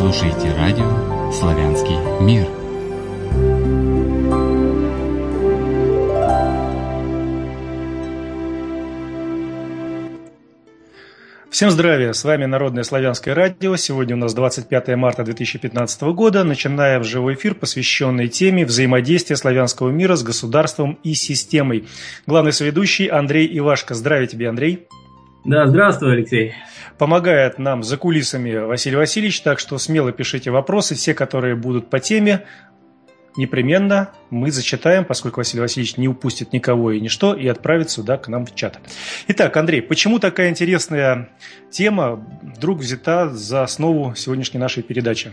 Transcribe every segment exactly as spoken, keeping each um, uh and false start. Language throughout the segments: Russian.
слушаете радио «Славянский мир». Всем здравия, с вами Народное славянское радио. Сегодня у нас двадцать пятое марта две тысячи пятнадцатого года. Начинаем живой эфир, посвященный теме взаимодействия славянского мира с государством и системой. Главный соведущий Андрей Ивашко. Здравия тебе, Андрей. Да, здравствуй, Алексей. Помогает нам за кулисами Василий Васильевич, так что смело пишите вопросы, все, которые будут по теме. Непременно мы зачитаем, поскольку Василий Васильевич не упустит никого и ничто, и отправит сюда к нам в чат. Итак, Андрей, почему такая интересная тема вдруг взята за основу сегодняшней нашей передачи?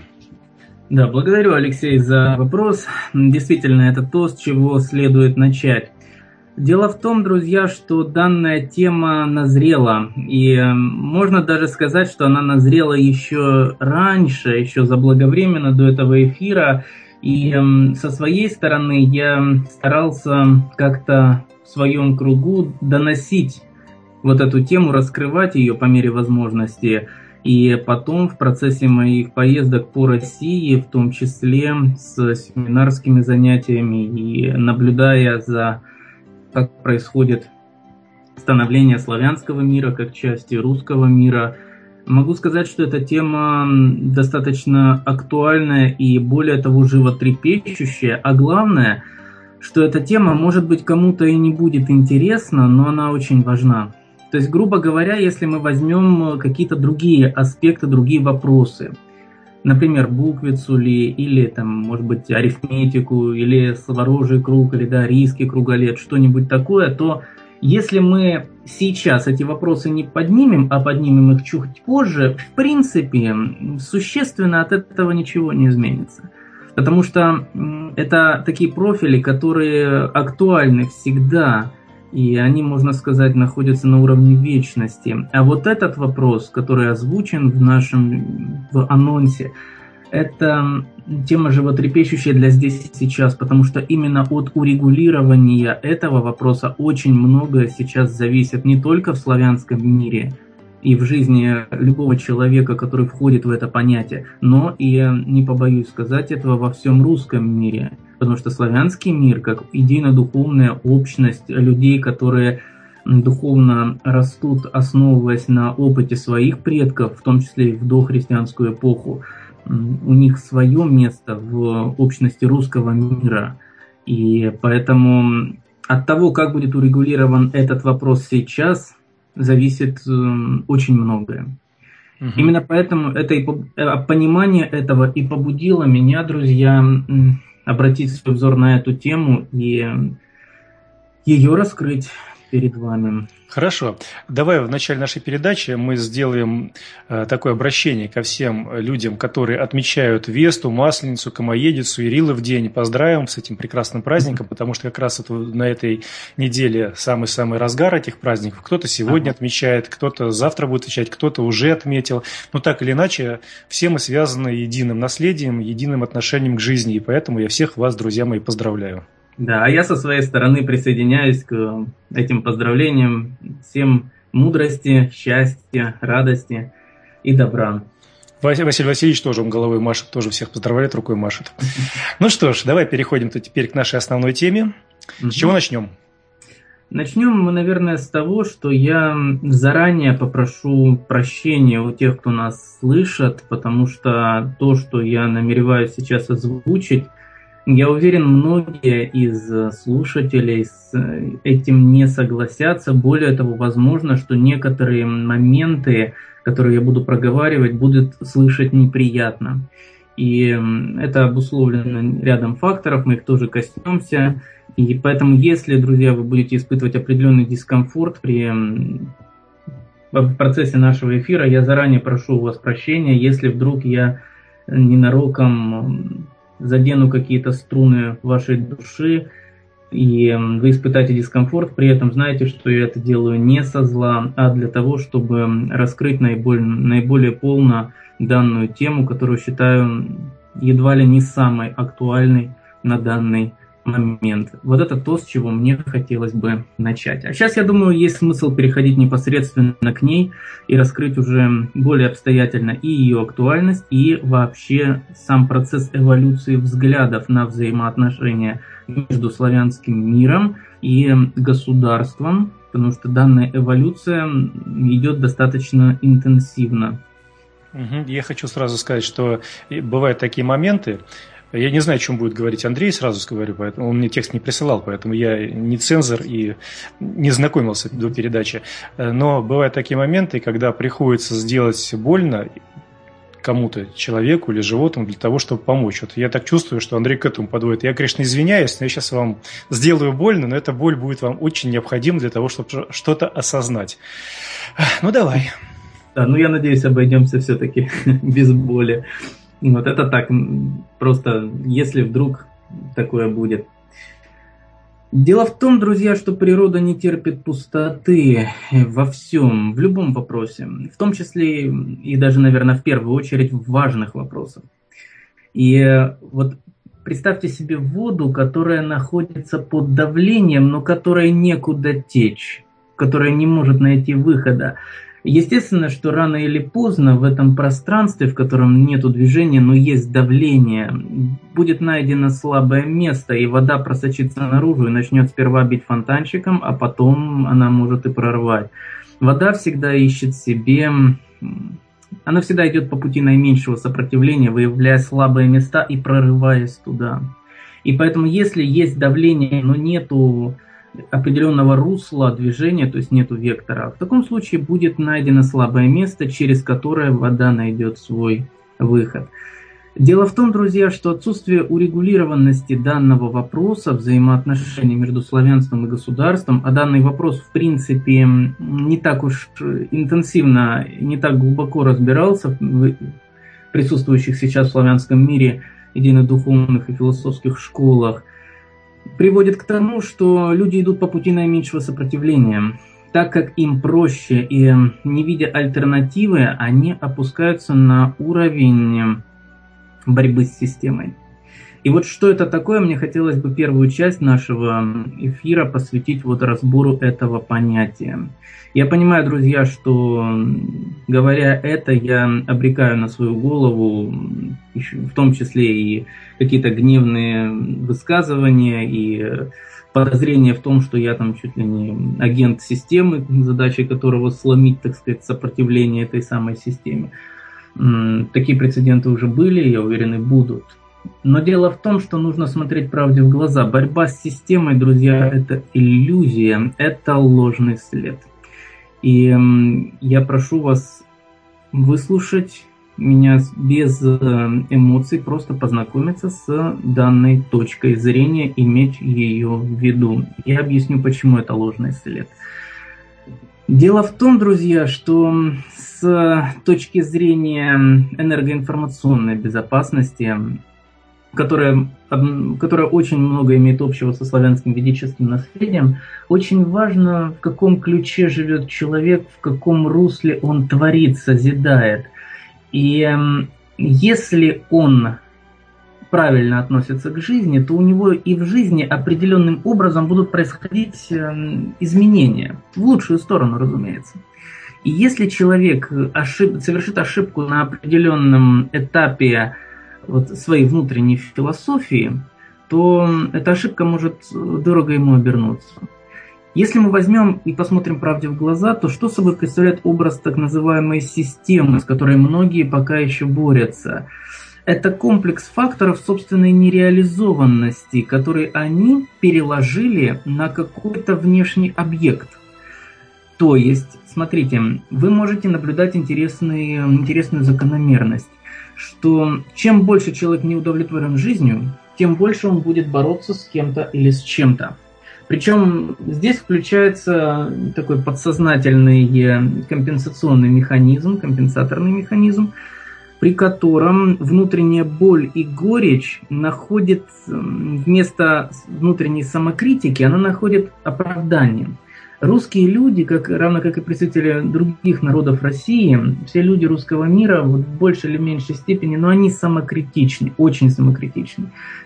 Да, благодарю, Алексей, за вопрос. Действительно, это то, с чего следует начать. Дело в том, друзья, что данная тема назрела, и можно даже сказать, что она назрела еще раньше, еще заблаговременно до этого эфира. И э, со своей стороны я старался как-то в своем кругу доносить вот эту тему, раскрывать ее по мере возможности. И потом в процессе моих поездок по России, в том числе с семинарскими занятиями и наблюдая за, как происходит становление славянского мира как части русского мира, могу сказать, что эта тема достаточно актуальная и, более того, животрепещущая. А главное, что эта тема, может быть, кому-то и не будет интересна, но она очень важна. То есть, грубо говоря, если мы возьмем какие-то другие аспекты, другие вопросы, например, буквицу ли, или, там, может быть, арифметику, или сворожий круг, или дарийский круголет, что-нибудь такое, то если мы сейчас эти вопросы не поднимем, а поднимем их чуть позже, в принципе, существенно от этого ничего не изменится. Потому что это такие профили, которые актуальны всегда, и они, можно сказать, находятся на уровне вечности. А вот этот вопрос, который озвучен в нашем в анонсе, это тема животрепещущая для здесь и сейчас, потому что именно от урегулирования этого вопроса очень многое сейчас зависит не только в славянском мире и в жизни любого человека, который входит в это понятие, но и, не побоюсь сказать этого, во всем русском мире. Потому что славянский мир, как идейно-духовная общность людей, которые духовно растут, основываясь на опыте своих предков, в том числе и в дохристианскую эпоху, у них свое место в общности русского мира. И поэтому от того, как будет урегулирован этот вопрос сейчас, зависит очень многое. Угу. Именно поэтому это и, понимание этого и побудило меня, друзья, обратить свой взор на эту тему и ее раскрыть перед вами. Хорошо. Давай в начале нашей передачи мы сделаем э, такое обращение ко всем людям, которые отмечают Весту, Масленицу, Комоедицу, Ирилов день. Поздравим с этим прекрасным праздником, потому что как раз это, на этой неделе самый-самый разгар этих праздников. Кто-то сегодня ага. отмечает, кто-то завтра будет отмечать, кто-то уже отметил. Но так или иначе, все мы связаны единым наследием, единым отношением к жизни. И поэтому я всех вас, друзья мои, поздравляю. Да, а я со своей стороны присоединяюсь к этим поздравлениям. Всем мудрости, счастья, радости и добра. Василий Васильевич тоже он головой машет, тоже всех поздравляет, рукой машет. Ну что ж, давай переходим теперь к нашей основной теме. С чего начнем? Начнем мы, наверное, с того, что я заранее попрошу прощения у тех, кто нас слышит, потому что то, что я намереваюсь сейчас озвучить, я уверен, многие из слушателей с этим не согласятся. Более того, возможно, что некоторые моменты, которые я буду проговаривать, будут слышать неприятно. И это обусловлено рядом факторов, мы их тоже коснемся. И поэтому, если, друзья, вы будете испытывать определенный дискомфорт при в процессе нашего эфира, я заранее прошу у вас прощения, если вдруг я ненароком задену какие-то струны вашей души, и вы испытаете дискомфорт, при этом знаете, что я это делаю не со зла, а для того, чтобы раскрыть наиболее, наиболее полно данную тему, которую считаю едва ли не самой актуальной на данный момент. Вот это то, с чего мне хотелось бы начать. А сейчас, я думаю, есть смысл переходить непосредственно к ней и раскрыть уже более обстоятельно и ее актуальность, и вообще сам процесс эволюции взглядов на взаимоотношения между славянским миром и государством, потому что данная эволюция идет достаточно интенсивно. Я хочу сразу сказать, что бывают такие моменты. Я не знаю, о чем будет говорить Андрей, сразу говорю, поэтому он мне текст не присылал, поэтому я не цензор и не знакомился до передачи. Но бывают такие моменты, когда приходится сделать больно кому-то, человеку или животному для того, чтобы помочь. Вот я так чувствую, что Андрей к этому подводит. Я, конечно, извиняюсь, но я сейчас вам сделаю больно, но эта боль будет вам очень необходима для того, чтобы что-то осознать. Ну, давай. Да, ну я надеюсь, обойдемся все-таки без боли. Вот это так, просто если вдруг такое будет. Дело в том, друзья, что природа не терпит пустоты во всем, в любом вопросе, в том числе и даже, наверное, в первую очередь в важных вопросах. И вот представьте себе воду, которая находится под давлением, но которой некуда течь, которая не может найти выхода. Естественно, что рано или поздно в этом пространстве, в котором нет движения, но есть давление, будет найдено слабое место, и вода просочится наружу и начнет сперва бить фонтанчиком, а потом она может и прорвать. Вода всегда ищет себе, она всегда идет по пути наименьшего сопротивления, выявляя слабые места и прорываясь туда. И поэтому, если есть давление, но нету определенного русла движения, то есть нету вектора, в таком случае будет найдено слабое место, через которое вода найдет свой выход. Дело в том, друзья, что отсутствие урегулированности данного вопроса, взаимоотношений между славянством и государством, а данный вопрос в принципе не так уж интенсивно, не так глубоко разбирался в присутствующих сейчас в славянском мире идейно-духовных и философских школах, приводит к тому, что люди идут по пути наименьшего сопротивления. Так как им проще и не видя альтернативы, они опускаются на уровень борьбы с системой. И вот что это такое, мне хотелось бы первую часть нашего эфира посвятить вот разбору этого понятия. Я понимаю, друзья, что говоря это, я обрекаю на свою голову, в том числе и какие-то гневные высказывания и подозрения в том, что я там чуть ли не агент системы, задачей которого сломить, так сказать, сопротивление этой самой системе. Такие прецеденты уже были, я уверен, и будут. Но дело в том, что нужно смотреть правде в глаза. Борьба с системой, друзья, это иллюзия, это ложный след. И я прошу вас выслушать меня без эмоций, просто познакомиться с данной точкой зрения, иметь ее в виду. Я объясню, почему это ложный след. Дело в том, друзья, что с точки зрения энергоинформационной безопасности, которая, которая очень много имеет общего со славянским ведическим наследием, очень важно, в каком ключе живет человек, в каком русле он творит, созидает. И если он правильно относится к жизни, то у него и в жизни определенным образом будут происходить изменения, в лучшую сторону, разумеется. И если человек ошиб... совершит ошибку на определенном этапе вот своей внутренней философии, то эта ошибка может дорого ему обернуться. Если мы возьмем и посмотрим правде в глаза, то что собой представляет образ так называемой системы, с которой многие пока еще борются? Это комплекс факторов собственной нереализованности, которые они переложили на какой-то внешний объект. То есть, смотрите, вы можете наблюдать интересные, интересную закономерность, что чем больше человек не удовлетворен жизнью, тем больше он будет бороться с кем-то или с чем-то. Причем здесь включается такой подсознательный компенсационный механизм, компенсаторный механизм, при котором внутренняя боль и горечь находит вместо внутренней самокритики, она находит оправдание. Русские люди, как, равно как и представители других народов России, все люди русского мира вот, в большей или меньшей степени, но они самокритичны, очень самокритичны.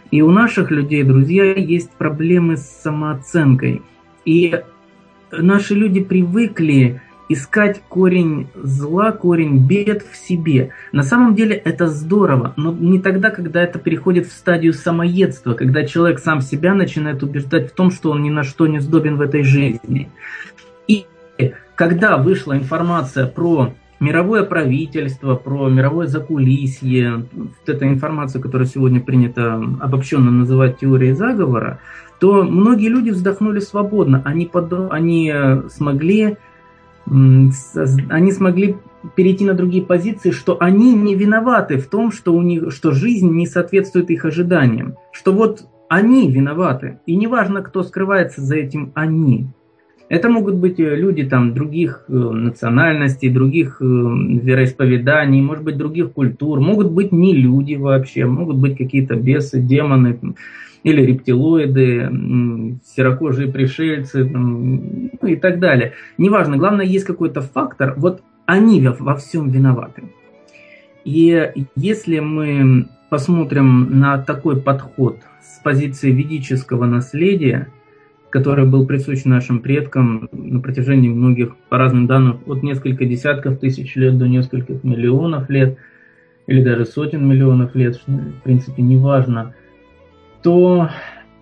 И у наших людей, друзья, есть проблемы с самооценкой. И наши люди привыкли искать корень зла, корень бед в себе. На самом деле это здорово, но не тогда, когда это переходит в стадию самоедства, когда человек сам себя начинает убеждать в том, что он ни на что не сдобен в этой жизни. И когда вышла информация про мировое правительство, про мировое закулисье, вот эта информация, которая сегодня принято обобщенно называть теорией заговора, то многие люди вздохнули свободно. Они, под... они смогли... Они смогли перейти на другие позиции, что они не виноваты в том, что, у них, что жизнь не соответствует их ожиданиям. Что вот они виноваты. И неважно, кто скрывается за этим «они». Это могут быть люди там, других национальностей, других вероисповеданий, может быть, других культур. Могут быть не люди вообще, могут быть какие-то бесы, демоны или рептилоиды, серокожие пришельцы, ну и так далее. Неважно, главное, есть какой-то фактор, вот они во всем виноваты. И если мы посмотрим на такой подход с позиции ведического наследия, который был присущ нашим предкам на протяжении многих, по разным данным, от нескольких десятков тысяч лет до нескольких миллионов лет, или даже сотен миллионов лет, что, в принципе, не важно, то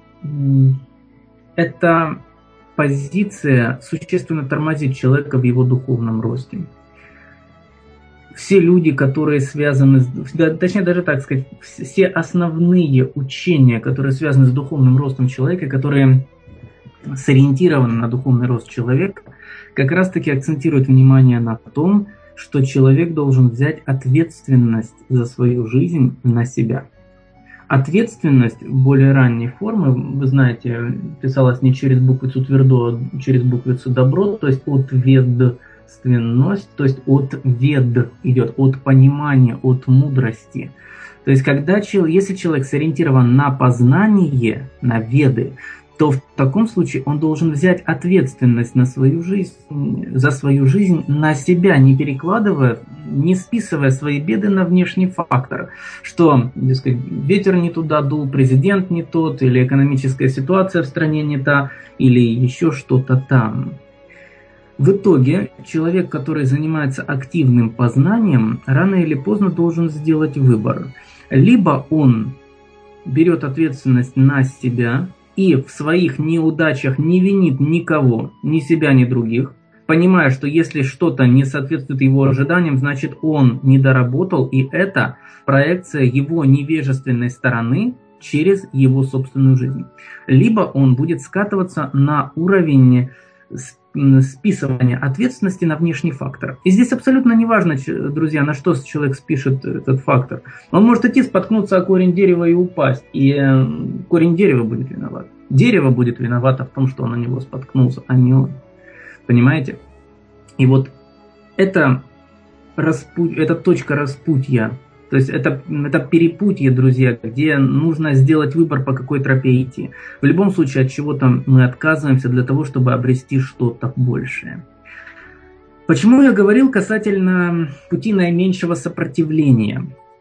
эта позиция существенно тормозит человека в его духовном росте. Все люди, которые связаны, с, точнее даже так сказать, все основные учения, которые связаны с духовным ростом человека, которые сориентированы на духовный рост человека, как раз таки акцентируют внимание на том, что человек должен взять ответственность за свою жизнь на себя. Ответственность более ранней формы, вы знаете, писалась не через буквицу твердо, а через буквицу добро, то есть ответственность, то есть от вед идет, от понимания, от мудрости. То есть, когда, если человек сориентирован на познание, на веды, то в таком случае он должен взять ответственность на свою жизнь, за свою жизнь на себя, не перекладывая, не списывая свои беды на внешний фактор. Что, дескать, ветер не туда дул, президент не тот, или экономическая ситуация в стране не та, или еще что-то там. В итоге человек, который занимается активным познанием, рано или поздно должен сделать выбор. Либо он берет ответственность на себя и в своих неудачах не винит никого, ни себя, ни других, понимая, что если что-то не соответствует его ожиданиям, значит он не доработал, и это проекция его невежественной стороны через его собственную жизнь. Либо он будет скатываться на уровень списывания ответственности на внешний фактор. И здесь абсолютно не важно, друзья, на что человек спишет этот фактор. Он может идти, споткнуться о корень дерева и упасть, и корень дерева будет виноват. Дерево будет виновато в том, что он на него споткнулся, а не он. Понимаете? И вот это, распу... это точка распутья. То есть это, это перепутье, друзья, где нужно сделать выбор, по какой тропе идти. В любом случае от чего-то мы отказываемся для того, чтобы обрести что-то большее. Почему я говорил касательно пути наименьшего сопротивления?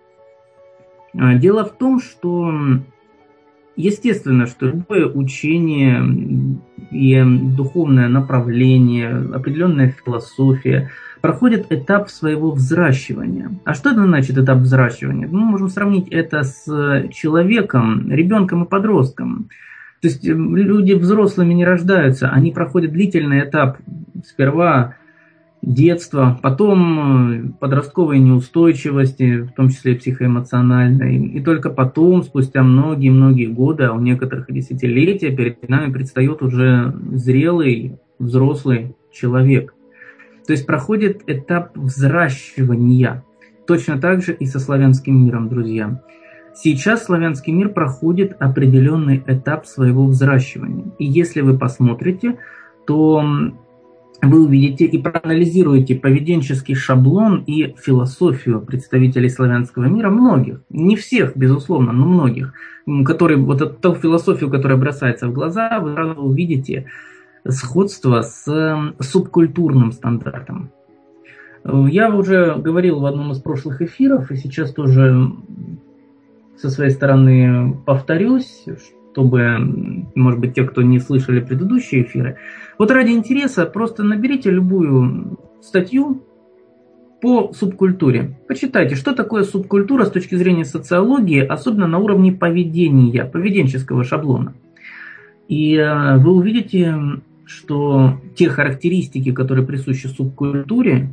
Дело в том, что естественно, что любое учение и духовное направление, определенная философия проходит этап своего взращивания. А что это значит этап взращивания? Мы можем сравнить это с человеком, ребенком и подростком. То есть люди взрослыми не рождаются, они проходят длительный этап. Сперва детство, потом подростковой неустойчивости, в том числе и психоэмоциональной. И только потом, спустя многие-многие годы, а у некоторых и десятилетия, перед нами предстает уже зрелый, взрослый человек. То есть проходит этап взращивания. Точно так же и со славянским миром, друзья. Сейчас славянский мир проходит определенный этап своего взращивания. И если вы посмотрите, то вы увидите и проанализируете поведенческий шаблон и философию представителей славянского мира, многих, не всех, безусловно, но многих, которые, вот эту ту философию, которая бросается в глаза, вы сразу увидите сходство с субкультурным стандартом. Я уже говорил в одном из прошлых эфиров, и сейчас тоже со своей стороны повторюсь, чтобы, может быть, те, кто не слышали предыдущие эфиры, вот ради интереса просто наберите любую статью по субкультуре. Почитайте, что такое субкультура с точки зрения социологии, особенно на уровне поведения, поведенческого шаблона. И вы увидите, что те характеристики, которые присущи субкультуре,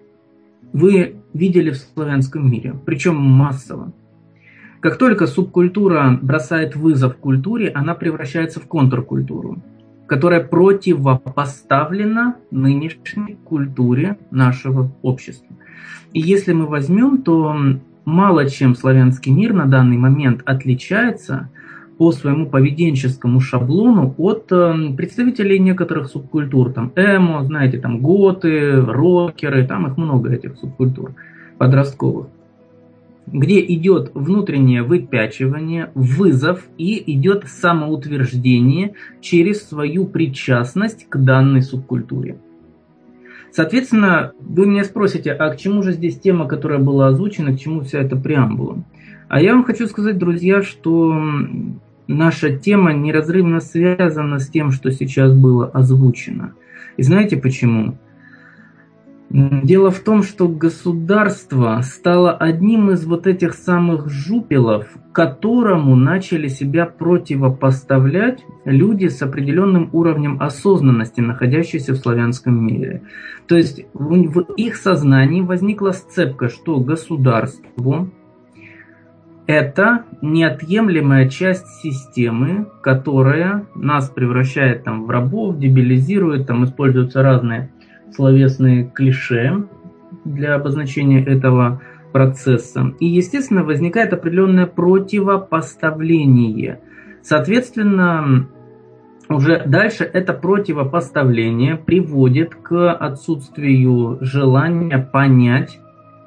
вы видели в славянском мире, причем массово. Как только субкультура бросает вызов культуре, она превращается в контркультуру, которая противопоставлена нынешней культуре нашего общества. И если мы возьмем, то мало чем славянский мир на данный момент отличается по своему поведенческому шаблону от представителей некоторых субкультур. Там эмо, знаете, там готы, рокеры, там их много, этих субкультур подростковых, где идет внутреннее выпячивание, вызов и идет самоутверждение через свою причастность к данной субкультуре. Соответственно, вы меня спросите, а к чему же здесь тема, которая была озвучена, к чему вся эта преамбула? А я вам хочу сказать, друзья, что наша тема неразрывно связана с тем, что сейчас было озвучено. И знаете почему? Дело в том, что государство стало одним из вот этих самых жупелов, которому начали себя противопоставлять люди с определенным уровнем осознанности, находящиеся в славянском мире. То есть в их сознании возникла сцепка, что государство – это неотъемлемая часть системы, которая нас превращает там, в рабов, дебилизирует, там используются разные словесные клише для обозначения этого процесса. И, естественно, возникает определенное противопоставление. Соответственно, уже дальше это противопоставление приводит к отсутствию желания понять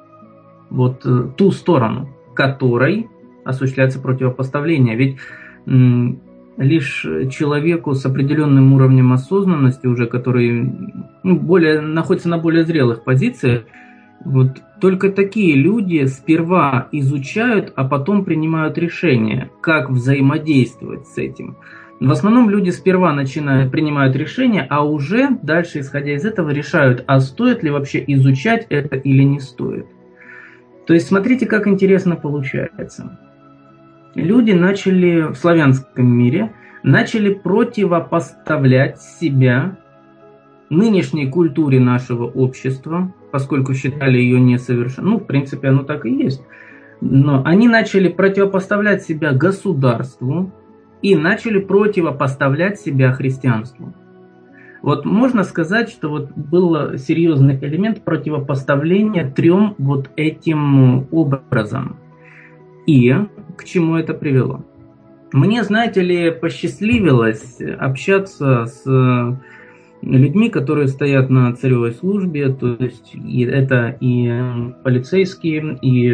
вот ту сторону, которой осуществляется противопоставление. Ведь м, лишь человеку с определенным уровнем осознанности, уже который ну, более, находится на более зрелых позициях, вот только такие люди сперва изучают, а потом принимают решение, как взаимодействовать с этим. В основном люди сперва начинают принимают решение, а уже дальше, исходя из этого, решают, а стоит ли вообще изучать это или не стоит. То есть смотрите, как интересно получается. Люди начали в славянском мире начали противопоставлять себя нынешней культуре нашего общества, поскольку считали ее несовершенной. Ну, в принципе, оно так и есть. Но они начали противопоставлять себя государству и начали противопоставлять себя христианству. Вот можно сказать, что вот был серьезный элемент противопоставления трем вот этим образом. И к чему это привело? Мне, знаете ли, посчастливилось общаться с людьми, которые стоят на царевой службе, то есть и это и полицейские, и,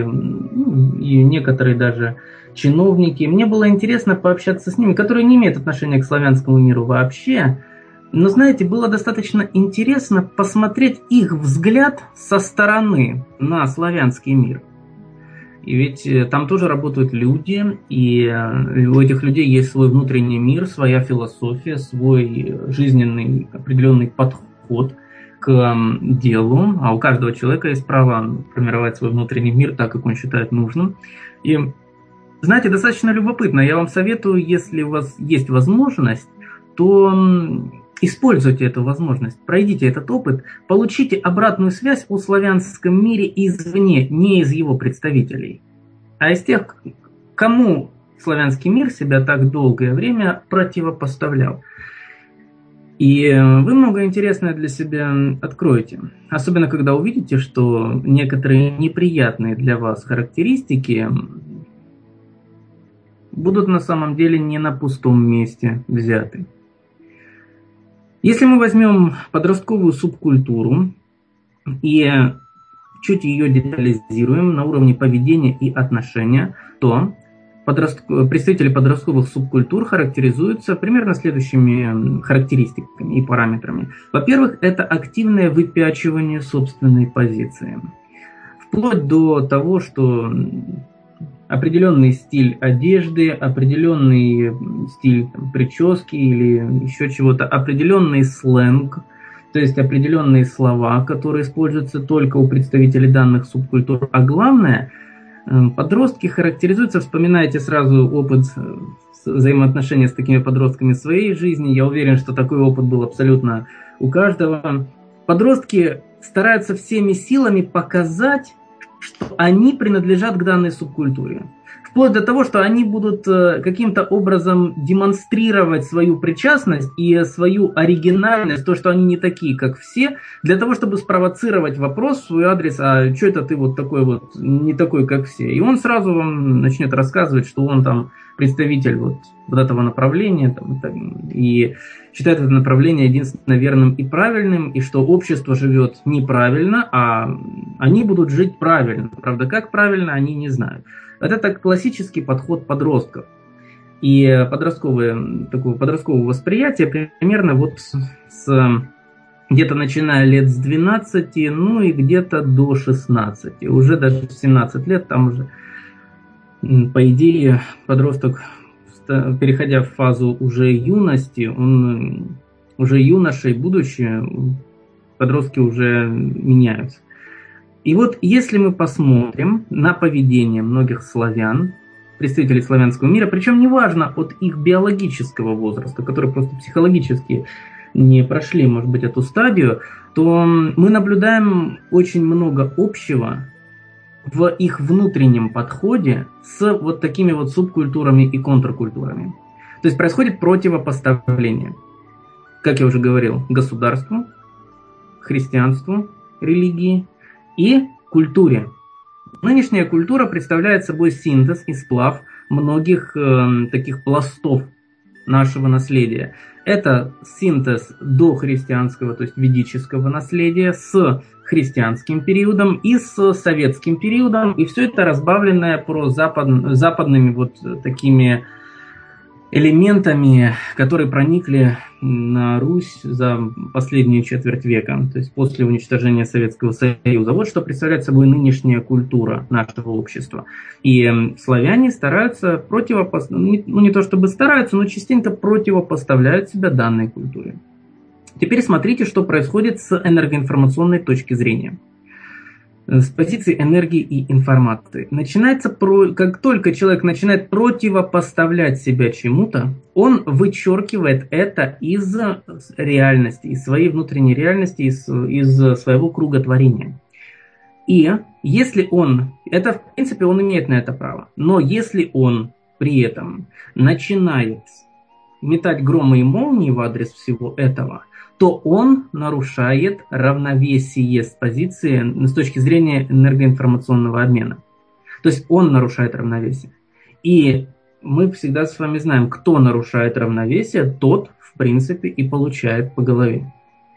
и некоторые даже чиновники. Мне было интересно пообщаться с ними, которые не имеют отношения к славянскому миру вообще. Но, знаете, было достаточно интересно посмотреть их взгляд со стороны на славянский мир. И ведь там тоже работают люди, и у этих людей есть свой внутренний мир, своя философия, свой жизненный определенный подход к делу. А у каждого человека есть право формировать свой внутренний мир так, как он считает нужным. И, знаете, достаточно любопытно. Я вам советую, если у вас есть возможность, то используйте эту возможность, пройдите этот опыт, получите обратную связь о славянском мире извне, не из его представителей, а из тех, кому славянский мир себя так долгое время противопоставлял. И вы многое интересное для себя откроете. Особенно, когда увидите, что некоторые неприятные для вас характеристики будут на самом деле не на пустом месте взяты. Если мы возьмем подростковую субкультуру и чуть ее детализируем на уровне поведения и отношения, то подрост... представители подростковых субкультур характеризуются примерно следующими характеристиками и параметрами. Во-первых, это активное выпячивание собственной позиции. Вплоть до того, что определенный стиль одежды, определенный стиль там, прически или еще чего-то, определенный сленг, то есть определенные слова, которые используются только у представителей данных субкультур. А главное, подростки характеризуются, вспоминайте сразу опыт взаимоотношения с такими подростками в своей жизни, я уверен, что такой опыт был абсолютно у каждого. Подростки стараются всеми силами показать, что они принадлежат к данной субкультуре. Вплоть до того, что они будут каким-то образом демонстрировать свою причастность и свою оригинальность, то, что они не такие, как все, для того, чтобы спровоцировать вопрос в свой адрес: а что это ты вот такой вот, не такой, как все? И он сразу вам начнет рассказывать, что он там представитель вот, вот этого направления, там, и считает это направление единственно верным и правильным, и что общество живет неправильно, а они будут жить правильно. Правда, как правильно, они не знают. Это так классический подход подростков. И подростковое, такого подросткового восприятия примерно вот с, где-то начиная лет с двенадцати, ну и где-то до шестнадцати. Уже даже в семнадцать лет там уже, по идее, подросток, переходя в фазу уже юности, он уже юношей, будучи, подростки уже меняются. И вот если мы посмотрим на поведение многих славян, представителей славянского мира, причем неважно от их биологического возраста, которые просто психологически не прошли, может быть, эту стадию, то мы наблюдаем очень много общего в их внутреннем подходе с вот такими вот субкультурами и контркультурами. То есть происходит противопоставление, как я уже говорил, государству, христианству, религии и культуре. Нынешняя культура представляет собой синтез и сплав многих э, таких пластов нашего наследия. Это синтез дохристианского, то есть ведического наследия с христианским периодом и с советским периодом, и все это разбавленное про запад, западными вот такими элементами, которые проникли на Русь за последнюю четверть века, то есть после уничтожения Советского Союза. Вот что представляет собой нынешняя культура нашего общества. И славяне стараются противопоставлять, ну не то чтобы стараются, но частенько противопоставляют себя данной культуре. Теперь смотрите, что происходит с энергоинформационной точки зрения. С позиции энергии и информации. Начинается про... Как только человек начинает противопоставлять себя чему-то, он вычеркивает это из реальности, из своей внутренней реальности, из, из своего круга творения. И если он, это в принципе он имеет на это право, но если он при этом начинает метать громы и молнии в адрес всего этого, то он нарушает равновесие с позиции, с точки зрения энергоинформационного обмена. То есть он нарушает равновесие. И мы всегда с вами знаем, кто нарушает равновесие, тот, в принципе, и получает по голове.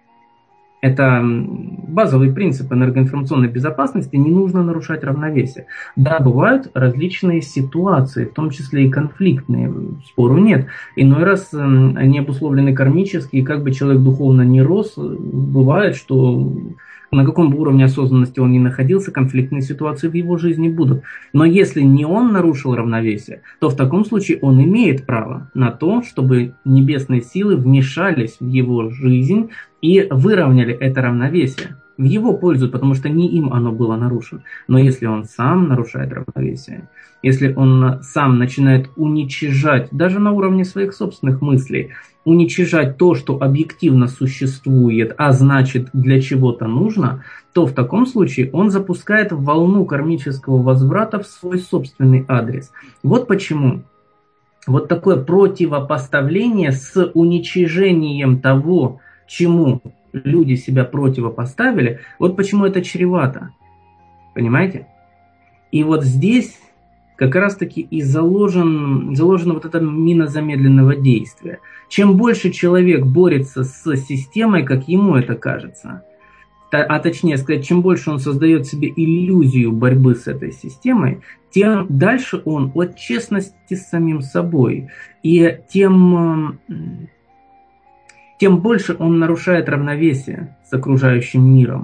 Это базовый принцип энергоинформационной безопасности, не нужно нарушать равновесие. Да, бывают различные ситуации, в том числе и конфликтные, спору нет. Иной раз они обусловлены кармически, и как бы человек духовно не рос, бывает, что на каком бы уровне осознанности он ни находился, конфликтные ситуации в его жизни будут. Но если не он нарушил равновесие, то в таком случае он имеет право на то, чтобы небесные силы вмешались в его жизнь и выровняли это равновесие в его пользу, потому что не им оно было нарушено. Но если он сам нарушает равновесие, если он сам начинает уничижать, даже на уровне своих собственных мыслей, уничижать то, что объективно существует, а значит для чего-то нужно, то в таком случае он запускает волну кармического возврата в свой собственный адрес. Вот почему вот такое противопоставление с уничижением того, чему люди себя противопоставили, вот почему это чревато. Понимаете? И вот здесь как раз-таки и заложен, заложена вот эта мина замедленного действия. Чем больше человек борется с системой, как ему это кажется, а точнее сказать, чем больше он создает себе иллюзию борьбы с этой системой, тем дальше он от честности с самим собой, и тем, тем больше он нарушает равновесие с окружающим миром.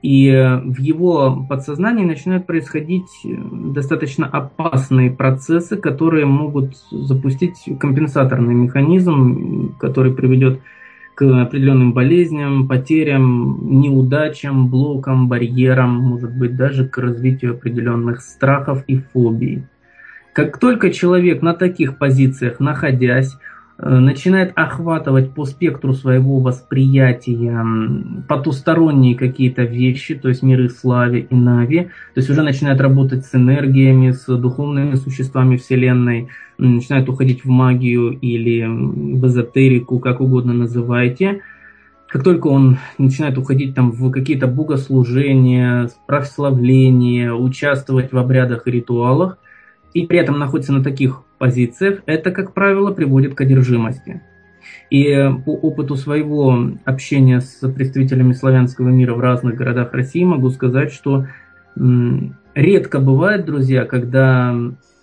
И в его подсознании начинают происходить достаточно опасные процессы, которые могут запустить компенсаторный механизм, который приведет к определенным болезням, потерям, неудачам, блокам, барьерам, может быть, даже к развитию определенных страхов и фобий. Как только человек на таких позициях, находясь, начинает охватывать по спектру своего восприятия потусторонние какие-то вещи, то есть миры слави и нави, то есть уже начинает работать с энергиями, с духовными существами Вселенной, начинает уходить в магию или в эзотерику, как угодно называйте. Как только он начинает уходить там в какие-то богослужения, прославления, участвовать в обрядах и ритуалах, и при этом находится на таких позициях, это, как правило, приводит к одержимости. И по опыту своего общения с представителями славянского мира в разных городах России могу сказать, что м, редко бывает, друзья, когда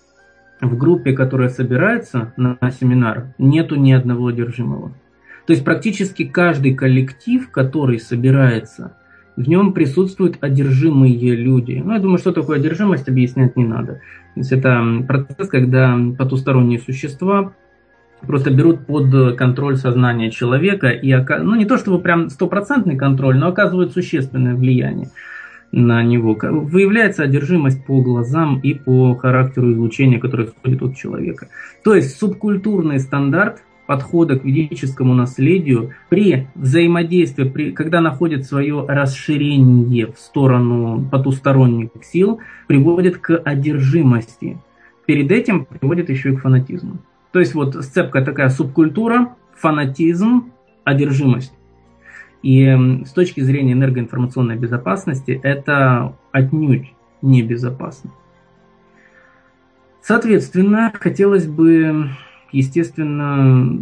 в группе, которая собирается на, на семинар, нету ни одного одержимого. То есть практически каждый коллектив, который собирается, в нем присутствуют одержимые люди. Ну, я думаю, что такое одержимость, объяснять не надо. То есть это процесс, когда потусторонние существа просто берут под контроль сознание человека, и, ну, не то чтобы прям стопроцентный контроль, но оказывают существенное влияние на него. Выявляется одержимость по глазам и по характеру излучения, которое исходит от человека. То есть субкультурный стандарт подхода к ведическому наследию при взаимодействии, при, когда находит свое расширение в сторону потусторонних сил, приводит к одержимости. Перед этим приводит еще и к фанатизму. То есть вот сцепка такая: субкультура, фанатизм, одержимость. И с точки зрения энергоинформационной безопасности это отнюдь небезопасно. Соответственно, хотелось бы, естественно,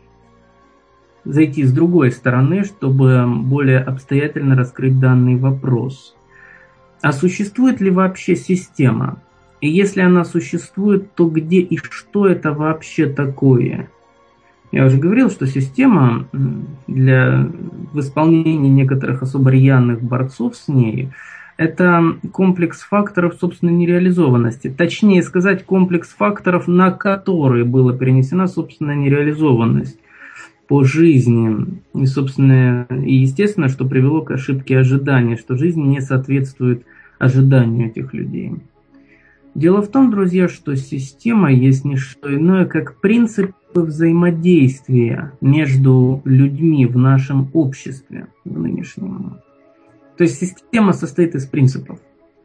зайти с другой стороны, чтобы более обстоятельно раскрыть данный вопрос. А существует ли вообще система? И если она существует, то где и что это вообще такое? Я уже говорил, что система для в исполнении некоторых особо рьяных борцов с ней – это комплекс факторов собственной нереализованности. Точнее сказать, комплекс факторов, на которые была перенесена собственная нереализованность по жизни. И, собственно, и естественно, что привело к ошибке ожидания, что жизнь не соответствует ожиданию этих людей. Дело в том, друзья, что система есть не что иное, как принципы взаимодействия между людьми в нашем обществе, в нынешнем. То есть система состоит из принципов.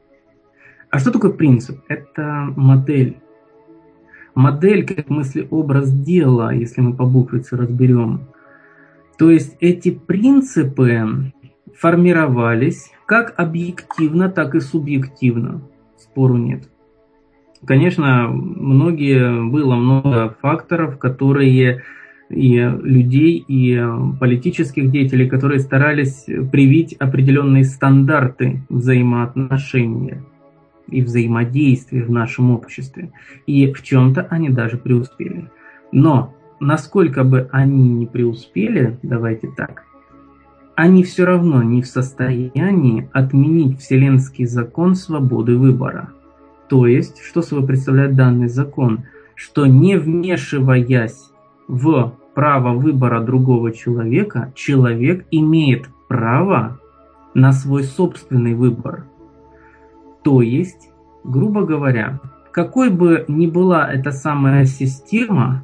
А что такое принцип? Это модель. Модель как мыслеобраз дела, если мы по буквице разберем. То есть эти принципы формировались как объективно, так и субъективно. Спору нет. Конечно, многие, было много факторов, которые и людей, и политических деятелей, которые старались привить определенные стандарты взаимоотношения и взаимодействия в нашем обществе. И в чем-то они даже преуспели. Но насколько бы они не преуспели, давайте так, они все равно не в состоянии отменить вселенский закон свободы выбора. То есть, что собой представляет данный закон? Что не вмешиваясь в право выбора другого человека, человек имеет право на свой собственный выбор. То есть, грубо говоря, какой бы ни была эта самая система,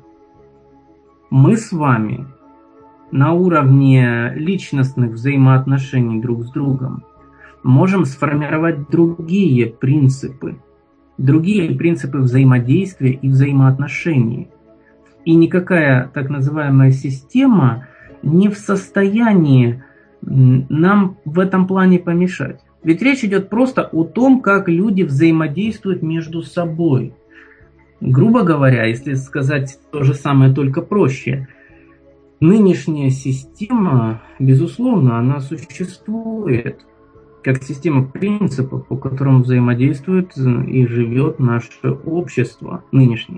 мы с вами на уровне личностных взаимоотношений друг с другом можем сформировать другие принципы, другие принципы взаимодействия и взаимоотношений. И никакая так называемая система не в состоянии нам в этом плане помешать. Ведь речь идет просто о том, как люди взаимодействуют между собой. Грубо говоря, если сказать то же самое, только проще, нынешняя система, безусловно, она существует как система принципов, по которым взаимодействует и живет наше общество нынешнее.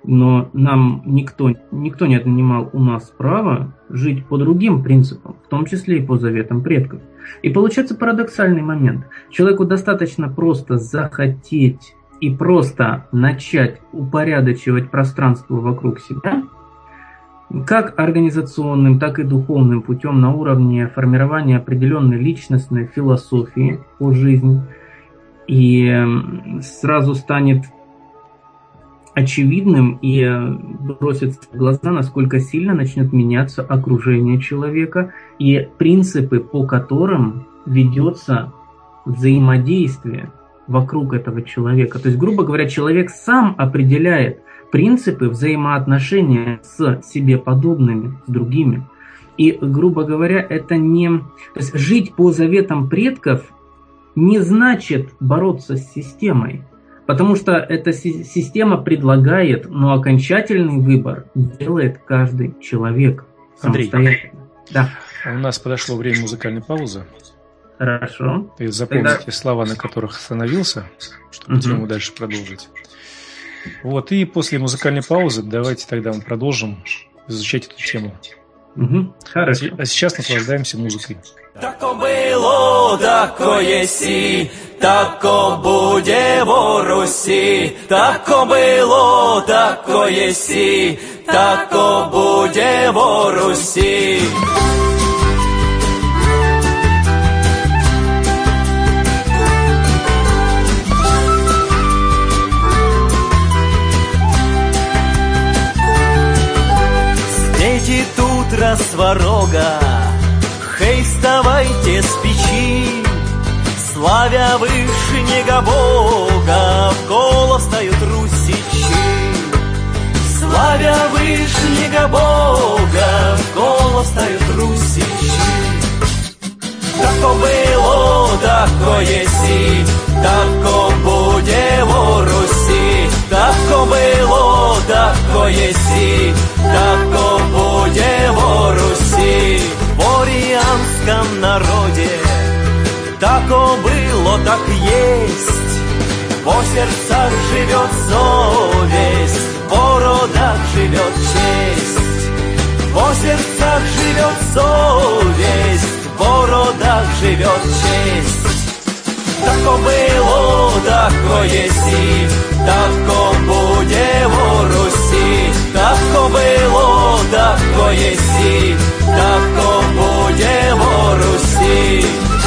Но нам никто, никто не отнимал у нас право жить по другим принципам, в том числе и по заветам предков. И получается парадоксальный момент. Человеку достаточно просто захотеть и просто начать упорядочивать пространство вокруг себя, как организационным, так и духовным путем на уровне формирования определенной личностной философии по жизни. И сразу станет очевидным и бросится в глаза, насколько сильно начнет меняться окружение человека и принципы, по которым ведется взаимодействие вокруг этого человека. То есть, грубо говоря, человек сам определяет принципы взаимоотношения с себе подобными, с другими. И, грубо говоря, это не... То есть, жить по заветам предков не значит бороться с системой. Потому что эта система предлагает, но окончательный выбор делает каждый человек самостоятельно. Андрей, да. У нас подошло время музыкальной паузы. Хорошо. И запомните Тогда... слова, на которых остановился, чтобы угу. тему дальше продолжить. Вот, и после музыкальной паузы давайте тогда мы продолжим изучать эту тему. Угу. Хорошо. А сейчас наслаждаемся музыкой. Тако було, тако єсі, тако буде во Русі. Тако було, тако єсі, тако буде во Русі. Снейте тут расворога, хей, вставайте с печи, славя Вышнего Бога, в коло встают русичи. Славя Вышнего Бога, в коло встают русичи. Тако было, тако еси, тако буде во Руси. Тако было, тако еси, тако буде во Руси. В орианском народе тако было, так есть. Во сердцах живет совесть, в родах живет честь. Во сердцах живет совесть, в родах живет честь. Тако было, тако еси, тако буде во Руси. Тако было, тако еси, тако буде во Руси.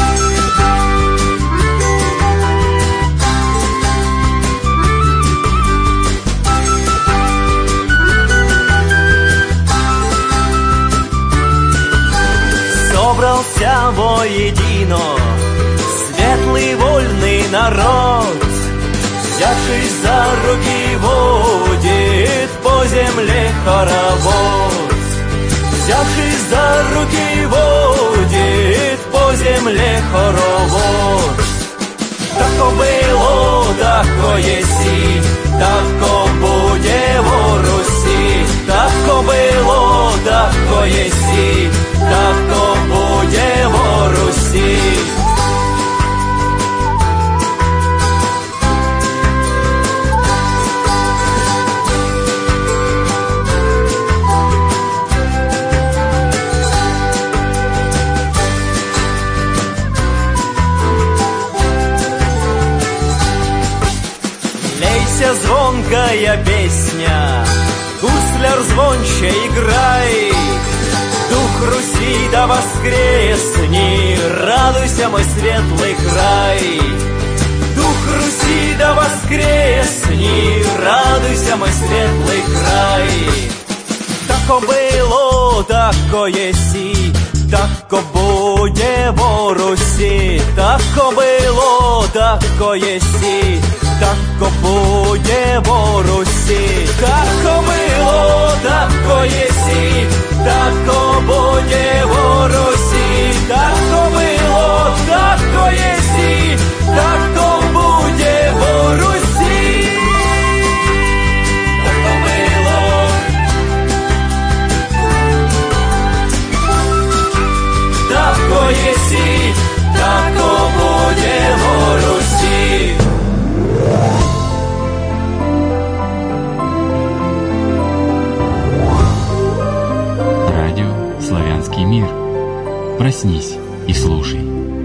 Собрался воедино светлый вольный народ, взявшись за руки, водит по земле хоровод. Взявшись за руки, водит по земле хоровод. Тако было, тако еси, тако буде во Руси. Тако было, тако еси, тако буде во Руси. Звонкая песня, гусляр звонче играй. Дух Руси да воскресни, радуйся, мой светлый край. Дух Руси да воскресни, радуйся, мой светлый край. Тако было, тако еси, тако буде во Руси. Тако было, тако еси, тако буде во Руси. Тако было, тако еси, тако буде во Руси. Тако было, тако еси, тако буде во Руси. Тако было, тако еси, тако буде во Руси. Проснись и слушай.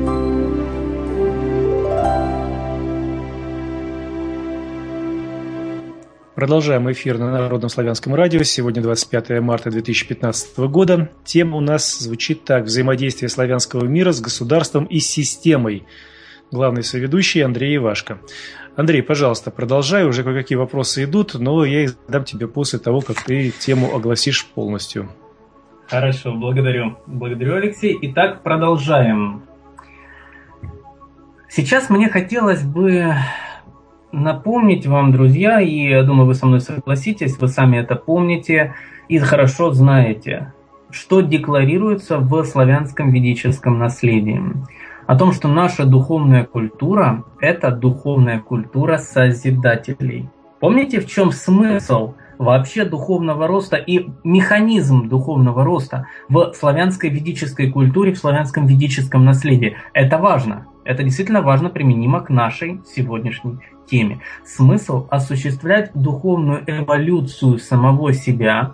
Продолжаем эфир на Народном славянском радио. Сегодня двадцать пятое марта две тысячи пятнадцатого года. Тема у нас звучит так: взаимодействие славянского мира с государством и системой. Главный соведущий Андрей Ивашко. Андрей, пожалуйста, продолжай. Уже кое-какие вопросы идут, но я их задам тебе после того, как ты тему огласишь полностью. Хорошо, благодарю. Благодарю, Алексей. Итак, продолжаем. Сейчас мне хотелось бы напомнить вам, друзья, и я думаю, вы со мной согласитесь, вы сами это помните и хорошо знаете, что декларируется в славянском ведическом наследии. О том, что наша духовная культура – это духовная культура созидателей. Помните, в чем смысл вообще духовного роста и механизм духовного роста в славянской ведической культуре, в славянском ведическом наследии? Это важно. Это действительно важно, применимо к нашей сегодняшней теме. Смысл осуществлять духовную эволюцию самого себя,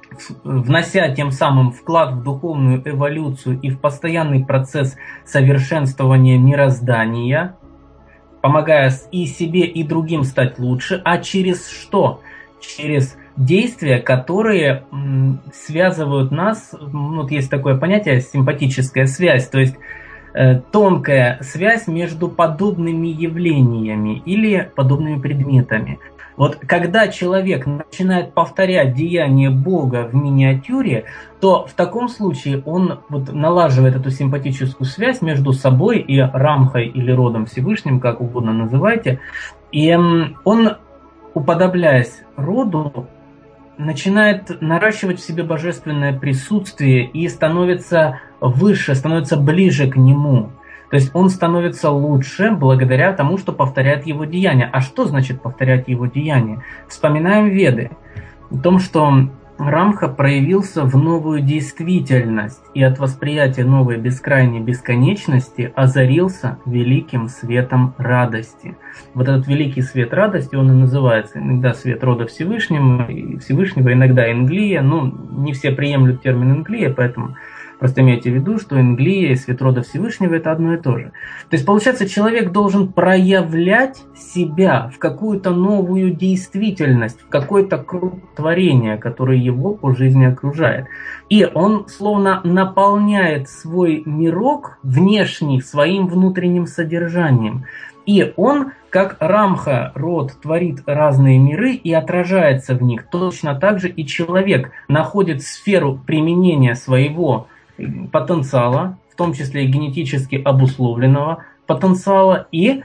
внося тем самым вклад в духовную эволюцию и в постоянный процесс совершенствования мироздания, помогая и себе, и другим стать лучше, а через что? Через действия, которые м, связывают нас, вот есть такое понятие симпатическая связь, то есть э, тонкая связь между подобными явлениями или подобными предметами. Вот когда человек начинает повторять деяния Бога в миниатюре, то в таком случае он вот налаживает эту симпатическую связь между собой и Рамхой или родом Всевышним, как угодно называйте, и он, уподобляясь роду, начинает наращивать в себе божественное присутствие и становится выше, становится ближе к нему. То есть он становится лучше благодаря тому, что повторяет его деяния. А что значит повторять его деяния? Вспоминаем Веды. О том, что Рамха проявился в новую действительность и от восприятия новой бескрайней бесконечности озарился великим светом радости. Вот этот великий свет радости, он и называется иногда свет рода Всевышнего, Всевышнего иногда Энглия. Ну, не все приемлют термин Энглия, поэтому просто имейте в виду, что Энглия и свет рода Всевышнего – это одно и то же. То есть, получается, человек должен проявлять себя в какую-то новую действительность, в какое-то круг творения, которое его по жизни окружает. И он словно наполняет свой мирок внешний своим внутренним содержанием. И он, как Рамха, род, творит разные миры и отражается в них. Точно так же и человек находит сферу применения своего потенциала, в том числе и генетически обусловленного потенциала, и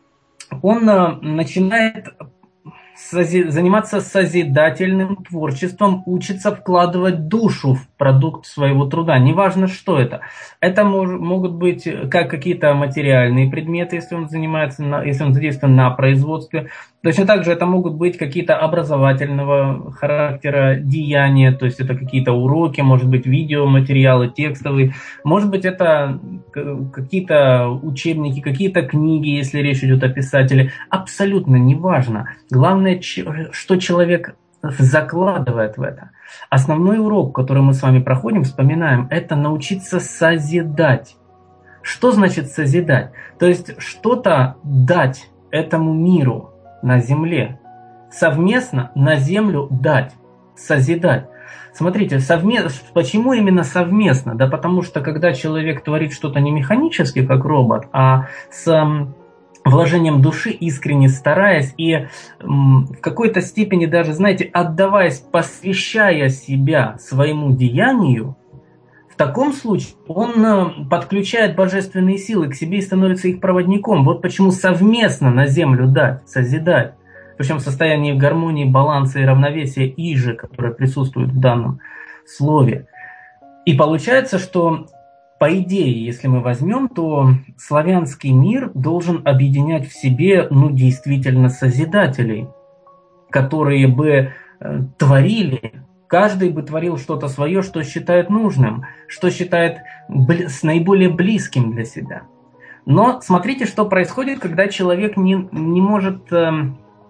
он начинает сози- заниматься созидательным творчеством, учится вкладывать душу в продукт своего труда. Неважно, что это. Это мож- могут быть как какие-то материальные предметы, если он занимается, на, если он задействован на производстве. Точно так же это могут быть какие-то образовательного характера деяния, то есть это какие-то уроки, может быть видеоматериалы, текстовые, может быть это какие-то учебники, какие-то книги, если речь идет о писателе. Абсолютно неважно. Главное, что человек закладывает в это. Основной урок, который мы с вами проходим, вспоминаем, это научиться созидать. Что значит созидать? То есть что-то дать этому миру на земле, совместно на землю дать, созидать. Смотрите, совместно, почему именно совместно? Да потому что когда человек творит что-то не механически, как робот, а с вложением души, искренне стараясь и в какой-то степени даже, знаете, отдаваясь, посвящая себя своему деянию, в таком случае он подключает божественные силы к себе и становится их проводником. Вот почему совместно на землю дать, созидать. Причем в состоянии гармонии, баланса и равновесия иже, которое присутствует в данном слове. И получается, что по идее, если мы возьмем, то славянский мир должен объединять в себе, ну, действительно созидателей, которые бы э, творили. Каждый бы творил что-то свое, что считает нужным, что считает бли- с наиболее близким для себя. Но смотрите, что происходит, когда человек не, не, может, э,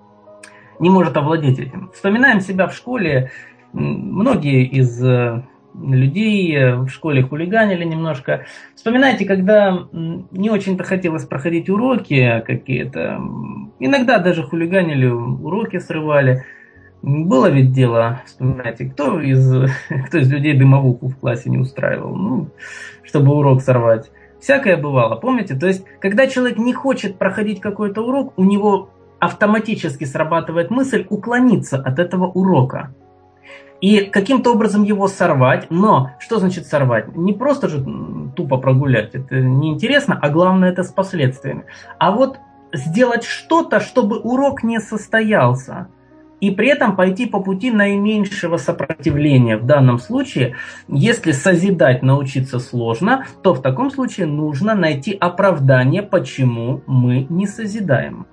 не может овладеть этим. Вспоминаем себя в школе. Многие из э, людей, в школе хулиганили немножко. Вспоминайте, когда не очень-то хотелось проходить уроки какие-то, иногда даже хулиганили, уроки срывали. Было ведь дело, вспоминайте, кто из, кто из людей дымовуху в классе не устраивал, ну, чтобы урок сорвать. Всякое бывало, помните? То есть, когда человек не хочет проходить какой-то урок, у него автоматически срабатывает мысль уклониться от этого урока. И каким-то образом его сорвать. Но что значит сорвать? Не просто же тупо прогулять, это неинтересно, а главное это с последствиями. А вот сделать что-то, чтобы урок не состоялся. И при этом пойти по пути наименьшего сопротивления. В данном случае, если созидать научиться сложно, то в таком случае нужно найти оправдание, почему мы не созидаем.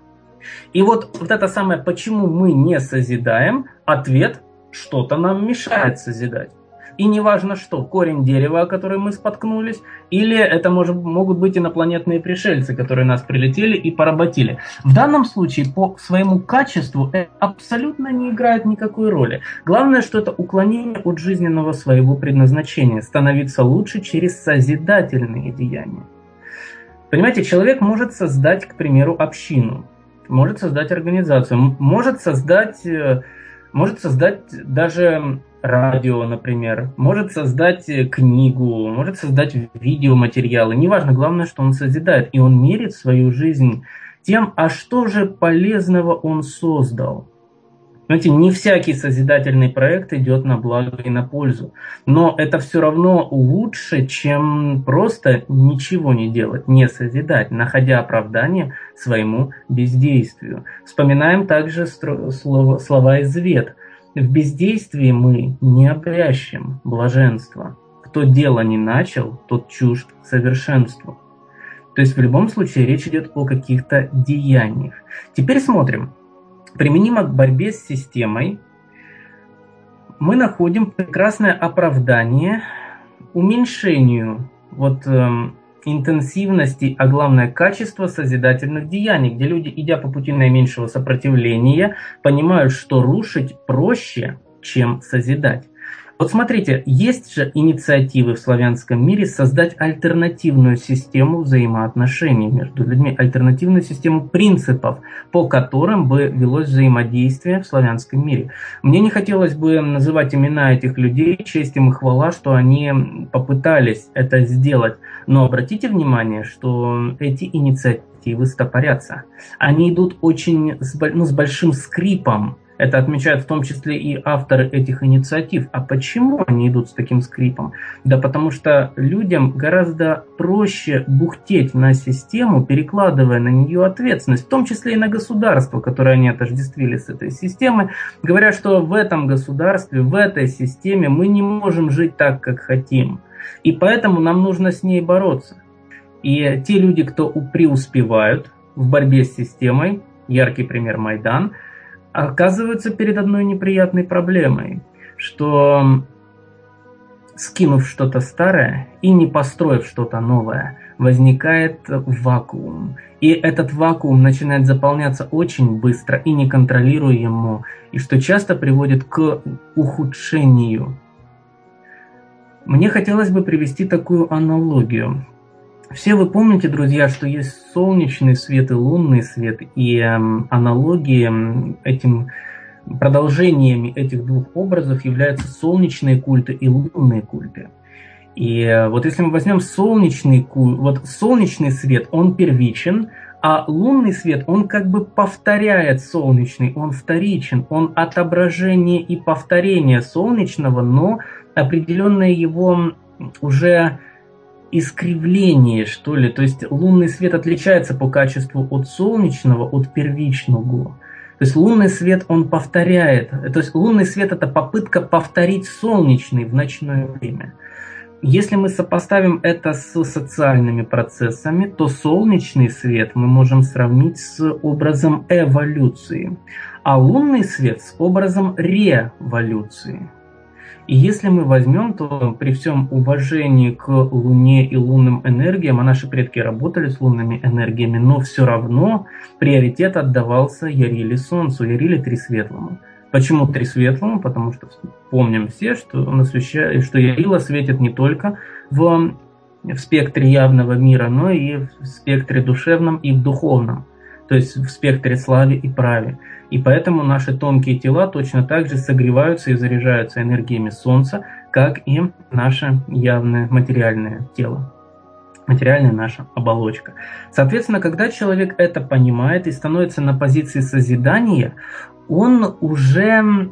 И вот, вот это самое, почему мы не созидаем, ответ, что-то нам мешает созидать. И неважно что, корень дерева, о который мы споткнулись, или это может, могут быть инопланетные пришельцы, которые нас прилетели и поработили. В данном случае по своему качеству это абсолютно не играет никакой роли. Главное, что это уклонение от жизненного своего предназначения, становиться лучше через созидательные деяния. Понимаете, человек может создать, к примеру, общину, может создать организацию, может создать, может создать даже радио, например, может создать книгу, может создать видеоматериалы. Неважно, главное, что он созидает. И он мерит свою жизнь тем, а что же полезного он создал. Знаете, не всякий созидательный проект идет на благо и на пользу. Но это все равно лучше, чем просто ничего не делать, не созидать, находя оправдание своему бездействию. Вспоминаем также слово, слова из Вед. В бездействии мы не обрящем блаженства. Кто дело не начал, тот чужд совершенству. То есть в любом случае речь идет о каких-то деяниях. Теперь смотрим. Применимо к борьбе с системой мы находим прекрасное оправдание уменьшению вот, эм, интенсивности, а главное качества созидательных деяний, где люди, идя по пути наименьшего сопротивления, понимают, что рушить проще, чем созидать. Вот смотрите, есть же инициативы в славянском мире создать альтернативную систему взаимоотношений между людьми, альтернативную систему принципов, по которым бы велось взаимодействие в славянском мире. Мне не хотелось бы называть имена этих людей, честь им и хвала, что они попытались это сделать. Но обратите внимание, что эти инициативы стопорятся. Они идут очень ну, с большим скрипом. Это отмечают в том числе и авторы этих инициатив. А почему они идут с таким скрипом? Да потому что людям гораздо проще бухтеть на систему, перекладывая на нее ответственность, в том числе и на государство, которое они отождествили с этой системой, говоря, что в этом государстве, в этой системе мы не можем жить так, как хотим. И поэтому нам нужно с ней бороться. И те люди, кто преуспевают в борьбе с системой, яркий пример Майдан, оказываются перед одной неприятной проблемой, что скинув что-то старое и не построив что-то новое, возникает вакуум. И этот вакуум начинает заполняться очень быстро и неконтролируемо, и что часто приводит к ухудшению. Мне хотелось бы привести такую аналогию. Все вы помните, друзья, что есть солнечный свет и лунный свет, и э, аналогии этим продолжениями этих двух образов являются солнечные культы и лунные культы. И э, вот если мы возьмем солнечный культ, вот солнечный свет, он первичен, а лунный свет, он как бы повторяет солнечный, он вторичен, он отображение и повторение солнечного, но определенное его уже искривление, что ли. То есть лунный свет отличается по качеству от солнечного, от первичного. То есть лунный свет, он повторяет. То есть лунный свет – это попытка повторить солнечный в ночное время. Если мы сопоставим это с социальными процессами, то солнечный свет мы можем сравнить с образом эволюции, а лунный свет с образом революции. И если мы возьмем, то при всем уважении к Луне и лунным энергиям, а наши предки работали с лунными энергиями, но все равно приоритет отдавался Яриле Солнцу, Яриле Трисветлому. Почему трисветлому? Потому что помним все, что он освещает, что Ярила светит не только в, в спектре явного мира, но и в спектре душевном и в духовном, то есть в спектре славы и праве. И поэтому наши тонкие тела точно так же согреваются и заряжаются энергиями Солнца, как и наше явное материальное тело, материальная наша оболочка. Соответственно, когда человек это понимает и становится на позиции созидания, он уже,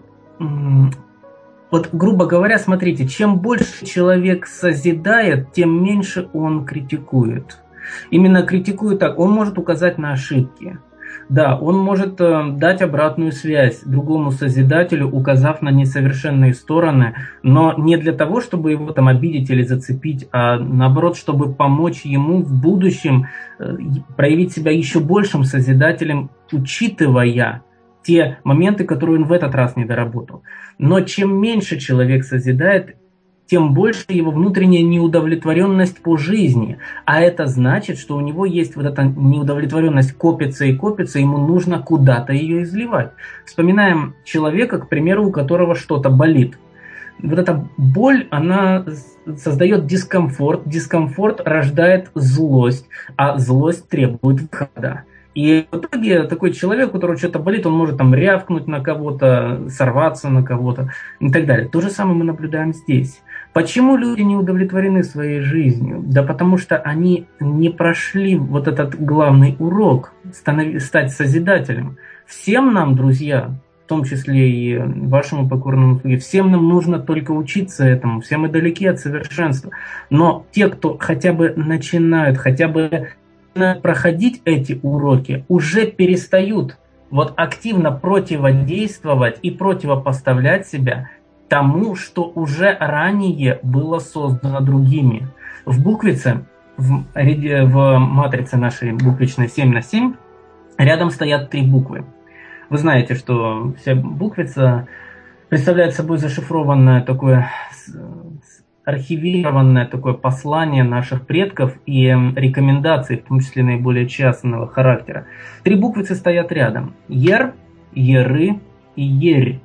вот грубо говоря, смотрите, чем больше человек созидает, тем меньше он критикует. Именно критикует так, он может указать на ошибки. Да, он может э, дать обратную связь другому созидателю, указав на несовершенные стороны, но не для того, чтобы его там обидеть или зацепить, а наоборот, чтобы помочь ему в будущем э, проявить себя еще большим созидателем, учитывая те моменты, которые он в этот раз не доработал. Но чем меньше человек созидает, тем больше его внутренняя неудовлетворенность по жизни. А это значит, что у него есть вот эта неудовлетворенность, копится и копится, ему нужно куда-то ее изливать. Вспоминаем человека, к примеру, у которого что-то болит. Вот эта боль, она создает дискомфорт, дискомфорт рождает злость, а злость требует выхода. И в итоге такой человек, у которого что-то болит, он может там рявкнуть на кого-то, сорваться на кого-то и так далее. То же самое мы наблюдаем здесь. Почему люди не удовлетворены своей жизнью? Да потому что они не прошли вот этот главный урок, станов... стать созидателем. Всем нам, друзья, в том числе и вашему покорному слуге, всем нам нужно только учиться этому, все мы далеки от совершенства. Но те, кто хотя бы начинают, хотя бы проходить эти уроки, уже перестают вот активно противодействовать и противопоставлять себя тому, что уже ранее было создано другими. В буквице, в, в матрице нашей буквичной семь на семь, рядом стоят три буквы. Вы знаете, что вся буквица представляет собой зашифрованное такое, архивированное такое послание наших предков и рекомендации, в том числе наиболее частного характера. Три буквицы стоят рядом. Ер, Еры и Ерь.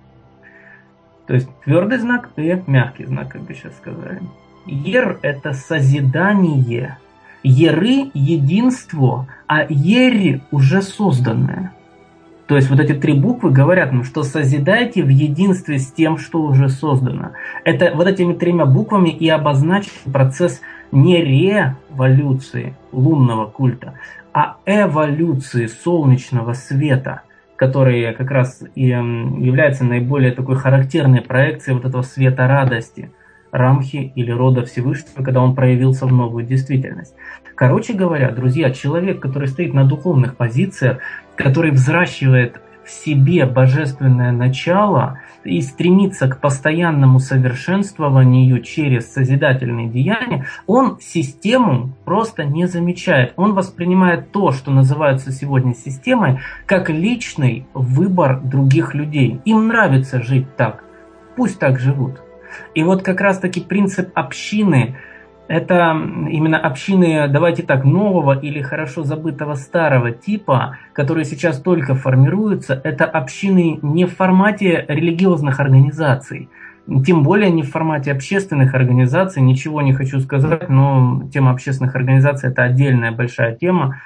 То есть твердый знак и мягкий знак, как бы сейчас сказали. Ер – это созидание, Еры – единство, а Ерь – уже созданное. То есть вот эти три буквы говорят нам, что созидайте в единстве с тем, что уже создано. Это вот этими тремя буквами и обозначен процесс не революции лунного культа, а эволюции солнечного света, который как раз и является наиболее такой характерной проекцией вот этого света радости, Рамхи или рода Всевышнего, когда он проявился в новую действительность. Короче говоря, друзья, человек, который стоит на духовных позициях, который взращивает в себе божественное начало и стремится к постоянному совершенствованию через созидательные деяния, он систему просто не замечает. Он воспринимает то, что называется сегодня системой, как личный выбор других людей. Им нравится жить так, пусть так живут. И вот как раз-таки принцип общины, это именно общины, давайте так, нового или хорошо забытого старого типа, которые сейчас только формируются, это общины не в формате религиозных организаций, тем более не в формате общественных организаций, ничего не хочу сказать, но тема общественных организаций – это отдельная большая тема,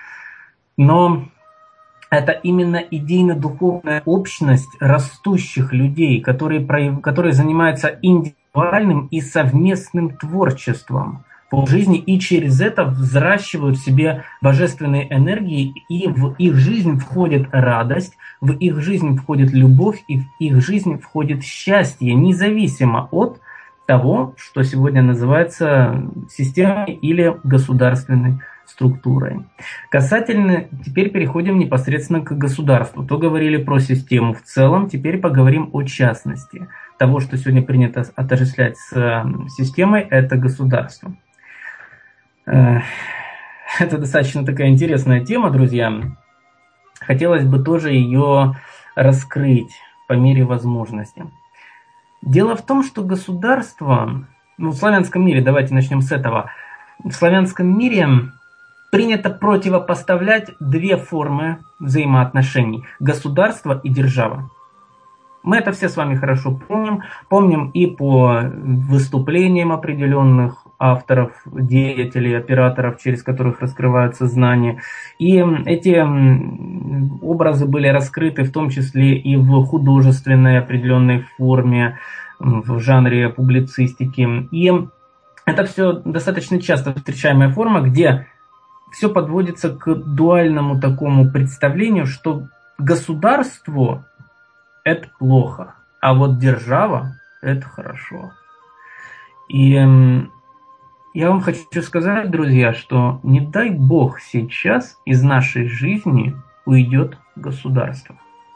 но это именно идейно-духовная общность растущих людей, которые, которые занимаются индивидуальным и совместным творчеством по жизни и через это взращивают в себе божественные энергии, и в их жизнь входит радость, в их жизнь входит любовь, и в их жизнь входит счастье, независимо от того, что сегодня называется системой или государственной структурой. Касательно, теперь переходим непосредственно к государству. То говорили про систему в целом, теперь поговорим о частности. Того, что сегодня принято отождествлять с системой, это государство. Это достаточно такая интересная тема, друзья. Хотелось бы тоже ее раскрыть по мере возможности. Дело в том, что государство, ну, в славянском мире, давайте начнем с этого, в славянском мире принято противопоставлять две формы взаимоотношений – государство и держава. Мы это все с вами хорошо помним. Помним и по выступлениям определенных авторов, деятелей, операторов, через которых раскрываются знания. И эти образы были раскрыты в том числе и в художественной определенной форме, в жанре публицистики. И это все достаточно часто встречаемая форма, где все подводится к дуальному такому представлению, что государство – это плохо, а вот держава – это хорошо. И я вам хочу сказать, друзья, что не дай бог сейчас из нашей жизни уйдет государство.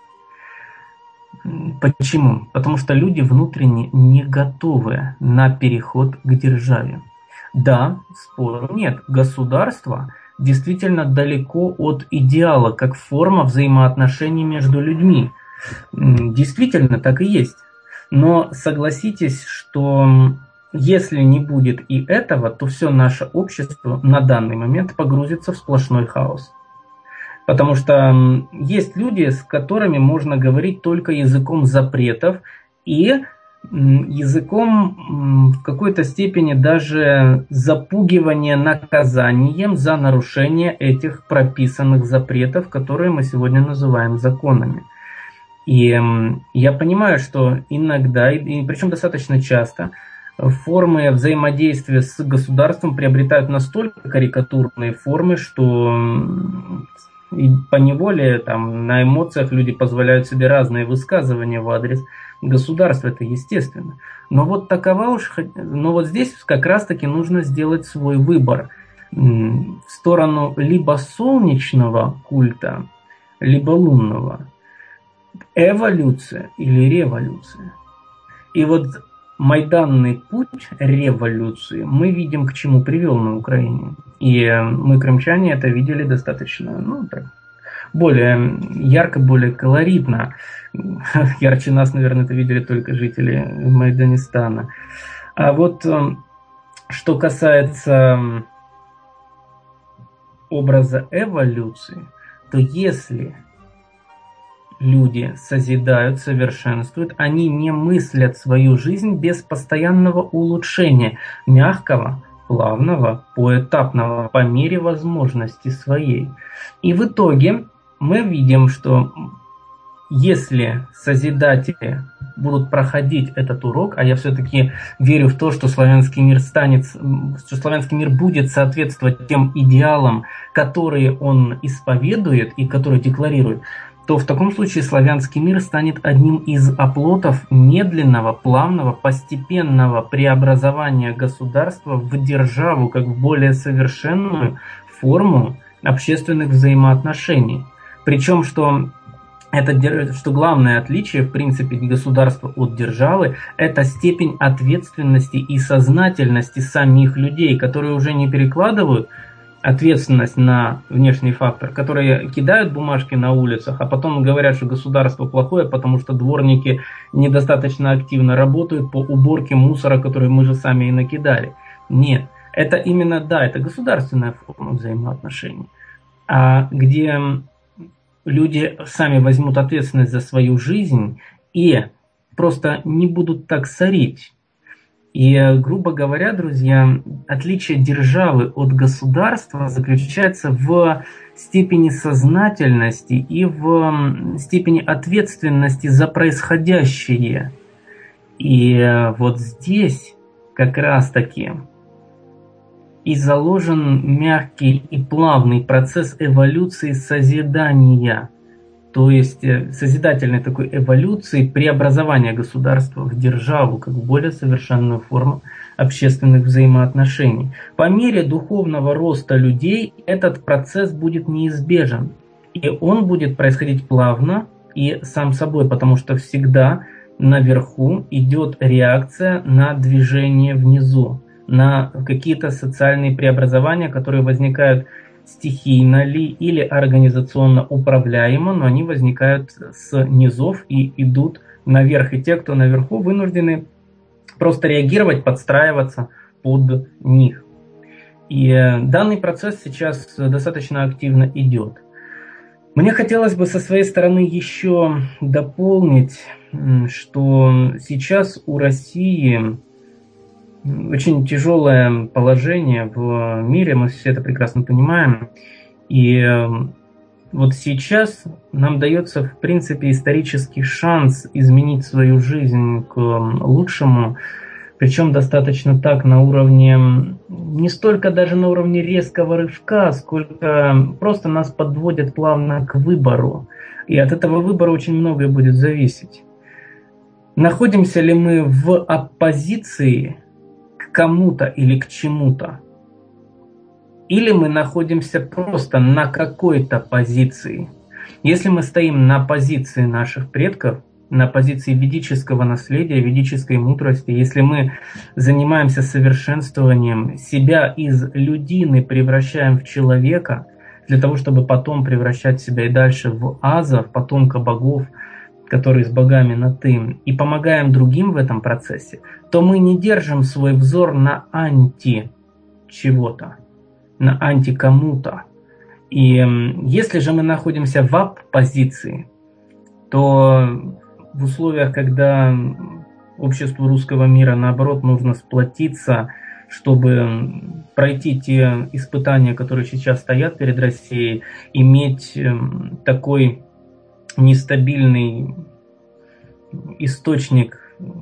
Почему? Потому что люди внутренне не готовы на переход к державе. Да, спору нет. Государство действительно далеко от идеала, как форма взаимоотношений между людьми. Действительно, так и есть. Но согласитесь, что если не будет и этого, то все наше общество на данный момент погрузится в сплошной хаос. Потому что есть люди, с которыми можно говорить только языком запретов и языком в какой-то степени даже запугивания наказанием за нарушение этих прописанных запретов, которые мы сегодня называем законами. И я понимаю, что иногда, и причем достаточно часто, формы взаимодействия с государством приобретают настолько карикатурные формы, что и поневоле там, на эмоциях люди позволяют себе разные высказывания в адрес государства, это естественно. Но вот такова уж, но вот здесь как раз-таки нужно сделать свой выбор в сторону либо солнечного культа, либо лунного. Эволюция или революция. И вот майданный путь революции мы видим, к чему привел на Украине. И мы, крымчане, это видели достаточно, ну, так, более ярко, более колоритно. Ярче нас, наверное, это видели только жители Майданистана. А вот что касается образа эволюции, то если люди созидают, совершенствуют, они не мыслят свою жизнь без постоянного улучшения, мягкого, плавного, поэтапного, по мере возможности своей. И в итоге мы видим, что если созидатели будут проходить этот урок, а я все-таки верю в то, что славянский мир станет, что славянский мир будет соответствовать тем идеалам, которые он исповедует и которые декларирует, то в таком случае славянский мир станет одним из оплотов медленного, плавного, постепенного преобразования государства в державу, как в более совершенную форму общественных взаимоотношений. Причем, что, это, что главное отличие, в принципе, государства от державы, это степень ответственности и сознательности самих людей, которые уже не перекладывают ответственность на внешний фактор, которые кидают бумажки на улицах, а потом говорят, что государство плохое, потому что дворники недостаточно активно работают по уборке мусора, который мы же сами и накидали. Нет, это именно, да, это государственная форма взаимоотношений, а где люди сами возьмут ответственность за свою жизнь и просто не будут так сорить. И, грубо говоря, друзья, отличие державы от государства заключается в степени сознательности и в степени ответственности за происходящее. И вот здесь как раз-таки и заложен мягкий и плавный процесс эволюции созидания. То есть созидательной такой эволюции, преобразования государства в державу, как в более совершенную форму общественных взаимоотношений. По мере духовного роста людей этот процесс будет неизбежен. И он будет происходить плавно и сам собой, потому что всегда наверху идет реакция на движение внизу, на какие-то социальные преобразования, которые возникают стихийно ли или организационно управляемо, но они возникают с низов и идут наверх. И те, кто наверху, вынуждены просто реагировать, подстраиваться под них. И данный процесс сейчас достаточно активно идет. Мне хотелось бы со своей стороны еще дополнить что сейчас у России очень тяжелое положение в мире, мы все это прекрасно понимаем. И вот сейчас нам дается, в принципе, исторический шанс изменить свою жизнь к лучшему, причем достаточно так на уровне, не столько даже на уровне резкого рывка, сколько просто нас подводят плавно к выбору. И от этого выбора очень многое будет зависеть. Находимся ли мы в оппозиции к кому-то или к чему-то? Или мы находимся просто на какой-то позиции? Если мы стоим на позиции наших предков, на позиции ведического наследия, ведической мудрости, если мы занимаемся совершенствованием себя из людины, превращаем в человека, для того, чтобы потом превращать себя и дальше в аза, в потомка богов, которые с богами на «ты», и помогаем другим в этом процессе, то мы не держим свой взор на анти чего-то, на анти кому-то. И если же мы находимся в ап-позиции, то в условиях, когда обществу русского мира, наоборот, нужно сплотиться, чтобы пройти те испытания, которые сейчас стоят перед Россией, иметь такой нестабильный источник,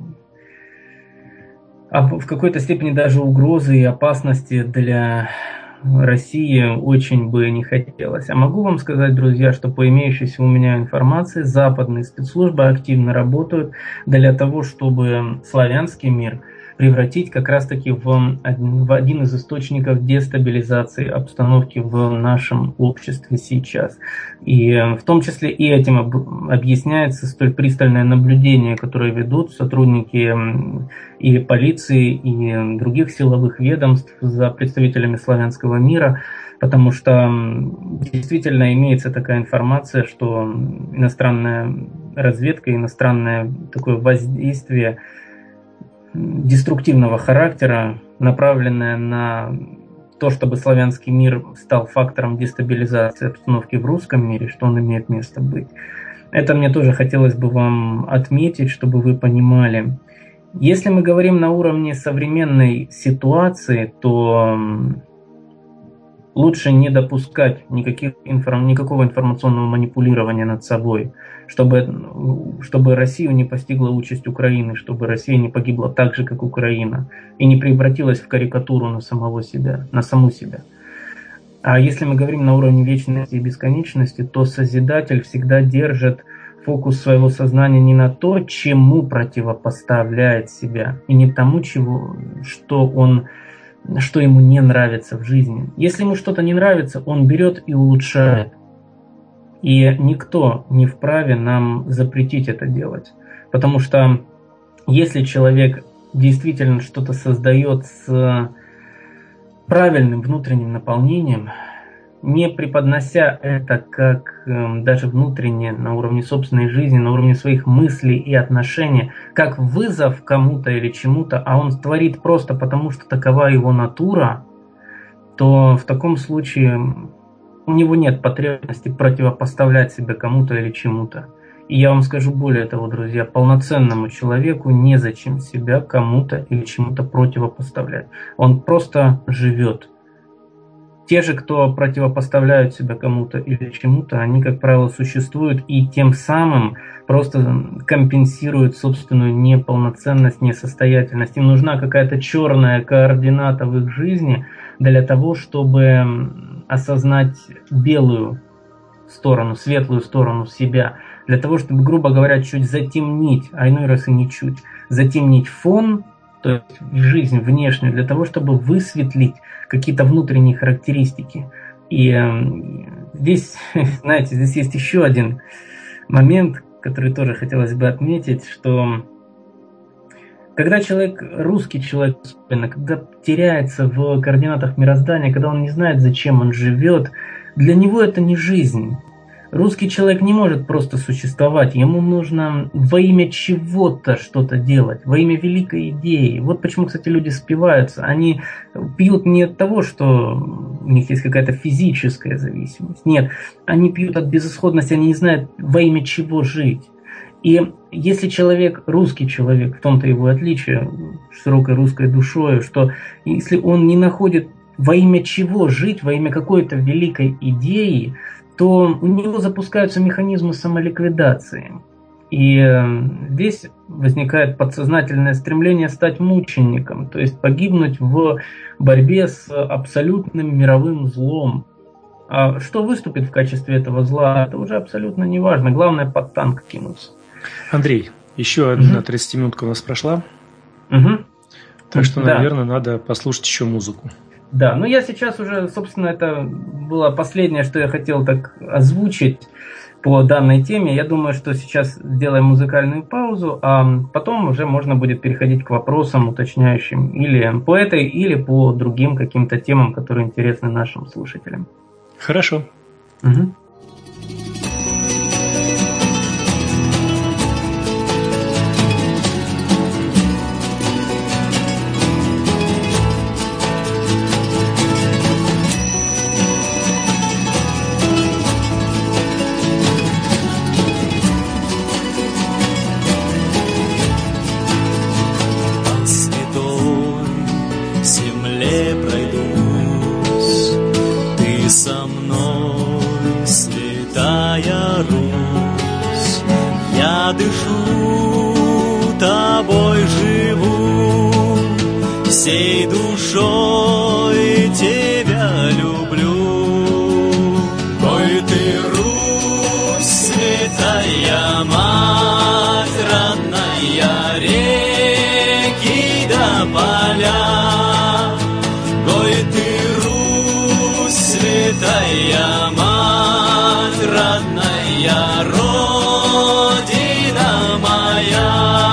а в какой-то степени даже угрозы и опасности для России очень бы не хотелось. А могу вам сказать, друзья, что по имеющейся у меня информации западные спецслужбы активно работают для того, чтобы славянский мир превратить как раз-таки в один из источников дестабилизации обстановки в нашем обществе сейчас. И в том числе и этим объясняется столь пристальное наблюдение, которое ведут сотрудники и полиции, и других силовых ведомств за представителями славянского мира, потому что действительно имеется такая информация, что иностранная разведка, иностранное такое воздействие деструктивного характера, направленная на то, чтобы славянский мир стал фактором дестабилизации обстановки в русском мире, что он имеет место быть. Это мне тоже хотелось бы вам отметить, чтобы вы понимали. Если мы говорим на уровне современной ситуации, то лучше не допускать никаких информ... никакого информационного манипулирования над собой, чтобы, чтобы Россию не постигла участь Украины, чтобы Россия не погибла так же, как Украина, и не превратилась в карикатуру на самого себя, на саму себя. А если мы говорим на уровне вечности и бесконечности, то Созидатель всегда держит фокус своего сознания не на то, чему противопоставляет себя, и не тому, чего, что он... что ему не нравится в жизни. Если ему что-то не нравится, он берет и улучшает. И никто не вправе нам запретить это делать. Потому что если человек действительно что-то создает с правильным внутренним наполнением, не преподнося это как э, даже внутренне, на уровне собственной жизни, на уровне своих мыслей и отношений, как вызов кому-то или чему-то, а он творит просто потому, что такова его натура, то в таком случае у него нет потребности противопоставлять себя кому-то или чему-то. И я вам скажу более того, друзья, полноценному человеку незачем себя кому-то или чему-то противопоставлять. Он просто живет. Те же, кто противопоставляют себя кому-то или чему-то, они, как правило, существуют и тем самым просто компенсируют собственную неполноценность, несостоятельность. Им нужна какая-то черная координата в их жизни для того, чтобы осознать белую сторону, светлую сторону себя. Для того, чтобы, грубо говоря, чуть затемнить, а иной раз и не чуть, затемнить фон, то есть жизнь внешнюю, для того, чтобы высветлить какие-то внутренние характеристики. И э, здесь, знаете, здесь есть еще один момент, который тоже хотелось бы отметить, что когда человек, русский человек, особенно, когда теряется в координатах мироздания, когда он не знает, зачем он живет, для него это не жизнь. Русский человек не может просто существовать, ему нужно во имя чего-то что-то делать, во имя великой идеи. Вот почему, кстати, люди спиваются. Они пьют не от того, что у них есть какая-то физическая зависимость. Нет, они пьют от безысходности, они не знают, во имя чего жить. И если человек, русский человек, в том-то его отличие, широкой русской душой, что если он не находит во имя чего жить, во имя какой-то великой идеи, то у него запускаются механизмы самоликвидации. И здесь возникает подсознательное стремление стать мучеником, то есть погибнуть в борьбе с абсолютным мировым злом. А что выступит в качестве этого зла, это уже абсолютно не важно. Главное, под танк кинуться. Андрей, еще одна угу. тридцатиминутка у нас прошла. Угу. Так что, да. наверное, надо послушать еще музыку. Да, ну я сейчас уже, собственно, это было последнее, что я хотел так озвучить по данной теме. Я думаю, что сейчас сделаем музыкальную паузу, а потом уже можно будет переходить к вопросам уточняющим или по этой, или по другим каким-то темам, которые интересны нашим слушателям. Хорошо. Угу. Всей душой тебя люблю. Ой, ты, Русь, святая мать, родная, реки да поля. Ой, ты, Русь, святая мать, родная, родина моя.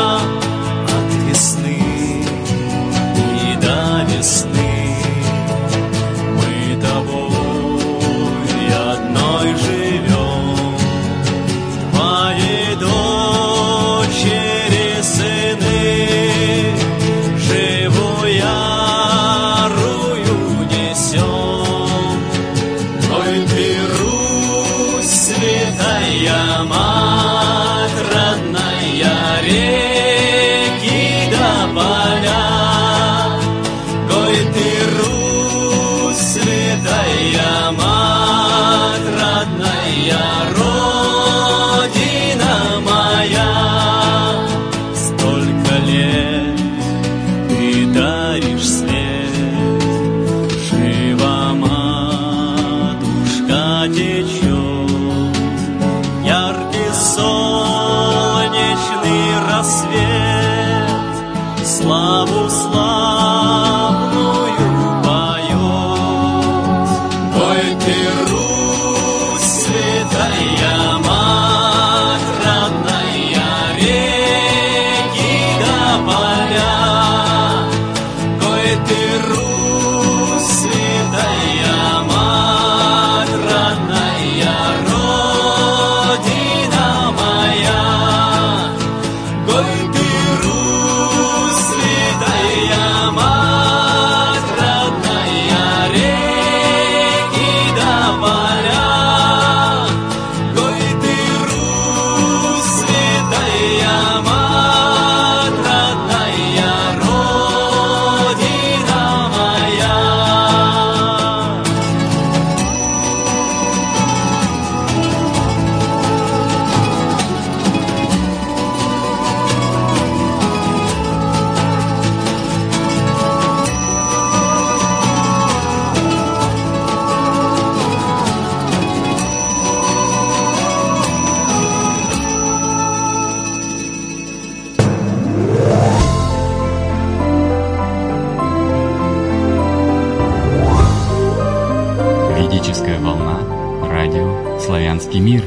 Славу славную поет. Ой, ты, Русь, святая мать, родная, реки да поля. Ой, ты, Русь, святая мать, родная, родина моя. Ой, ты, Русь, святая мать, родная, реки да поля. Ой, ты, Русь, святая мать, родная, родина моя. Ведическая волна. Радио «Славянский мир».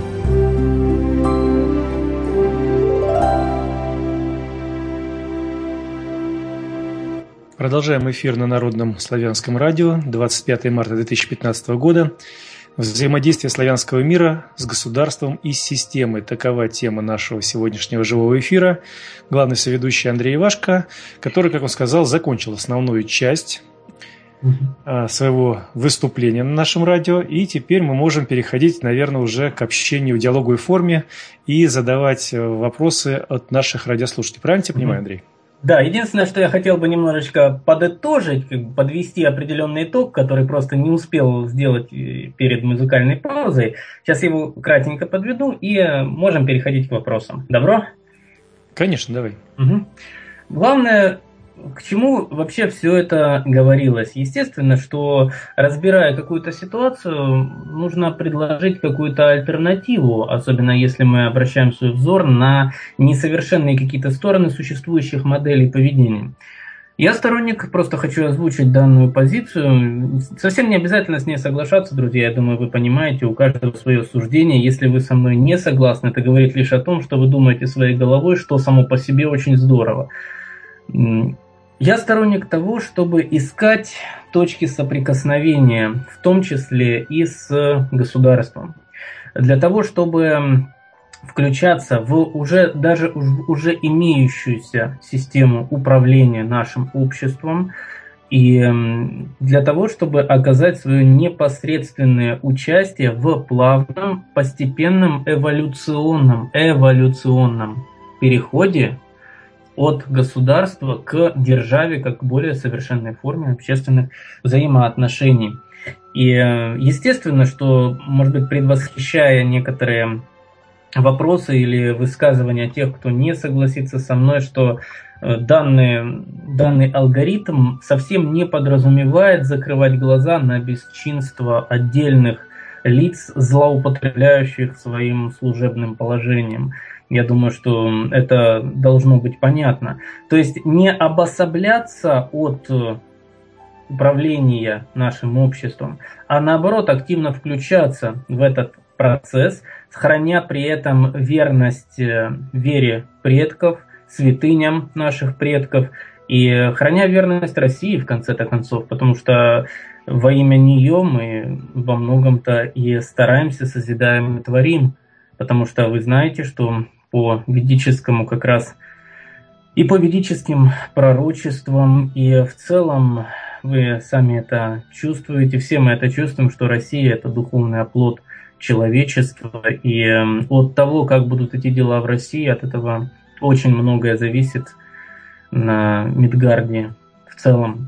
Продолжаем эфир на Народном славянском радио. двадцать пятое марта две тысячи пятнадцатого года. Взаимодействие славянского мира с государством и с системой. Такова тема нашего сегодняшнего живого эфира. Главный соведущий Андрей Ивашко, который, как он сказал, закончил основную часть угу. своего выступления на нашем радио. И теперь мы можем переходить, наверное, уже к общению в диалоговой форме и задавать вопросы от наших радиослушателей. Правильно я понимаю, Андрей? Да, единственное, что я хотел бы немножечко подытожить, как бы подвести определенный итог, который просто не успел сделать перед музыкальной паузой. Сейчас я его кратенько подведу и можем переходить к вопросам. Добро? Конечно, давай. Угу. Главное, к чему вообще все это говорилось? Естественно, что разбирая какую-то ситуацию, нужно предложить какую-то альтернативу, особенно если мы обращаем свой взор на несовершенные какие-то стороны существующих моделей поведения. Я сторонник, просто хочу озвучить данную позицию. Совсем не обязательно с ней соглашаться, друзья. Я думаю, вы понимаете, у каждого свое суждение. Если вы со мной не согласны, это говорит лишь о том, что вы думаете своей головой, что само по себе очень здорово. Я сторонник того, чтобы искать точки соприкосновения, в том числе и с государством. Для того, чтобы включаться в уже даже уже имеющуюся систему управления нашим обществом и для того, чтобы оказать свое непосредственное участие в плавном, постепенном эволюционном, эволюционном переходе от государства к державе как более совершенной форме общественных взаимоотношений. И естественно, что, может быть, предвосхищая некоторые вопросы или высказывания тех, кто не согласится со мной, что данный, данный алгоритм совсем не подразумевает закрывать глаза на бесчинство отдельных лиц, злоупотребляющих своим служебным положением. Я думаю, что это должно быть понятно. То есть не обособляться от управления нашим обществом, а наоборот активно включаться в этот процесс, храня при этом верность вере предков, святыням наших предков и храня верность России в конце-то концов, потому что во имя нее мы во многом-то и стараемся, созидаем и творим, потому что вы знаете, что по ведическому как раз и по ведическим пророчествам, и в целом вы сами это чувствуете, все мы это чувствуем, что Россия – это духовный оплот человечества, и от того, как будут идти дела в России, от этого очень многое зависит на Мидгарде в целом.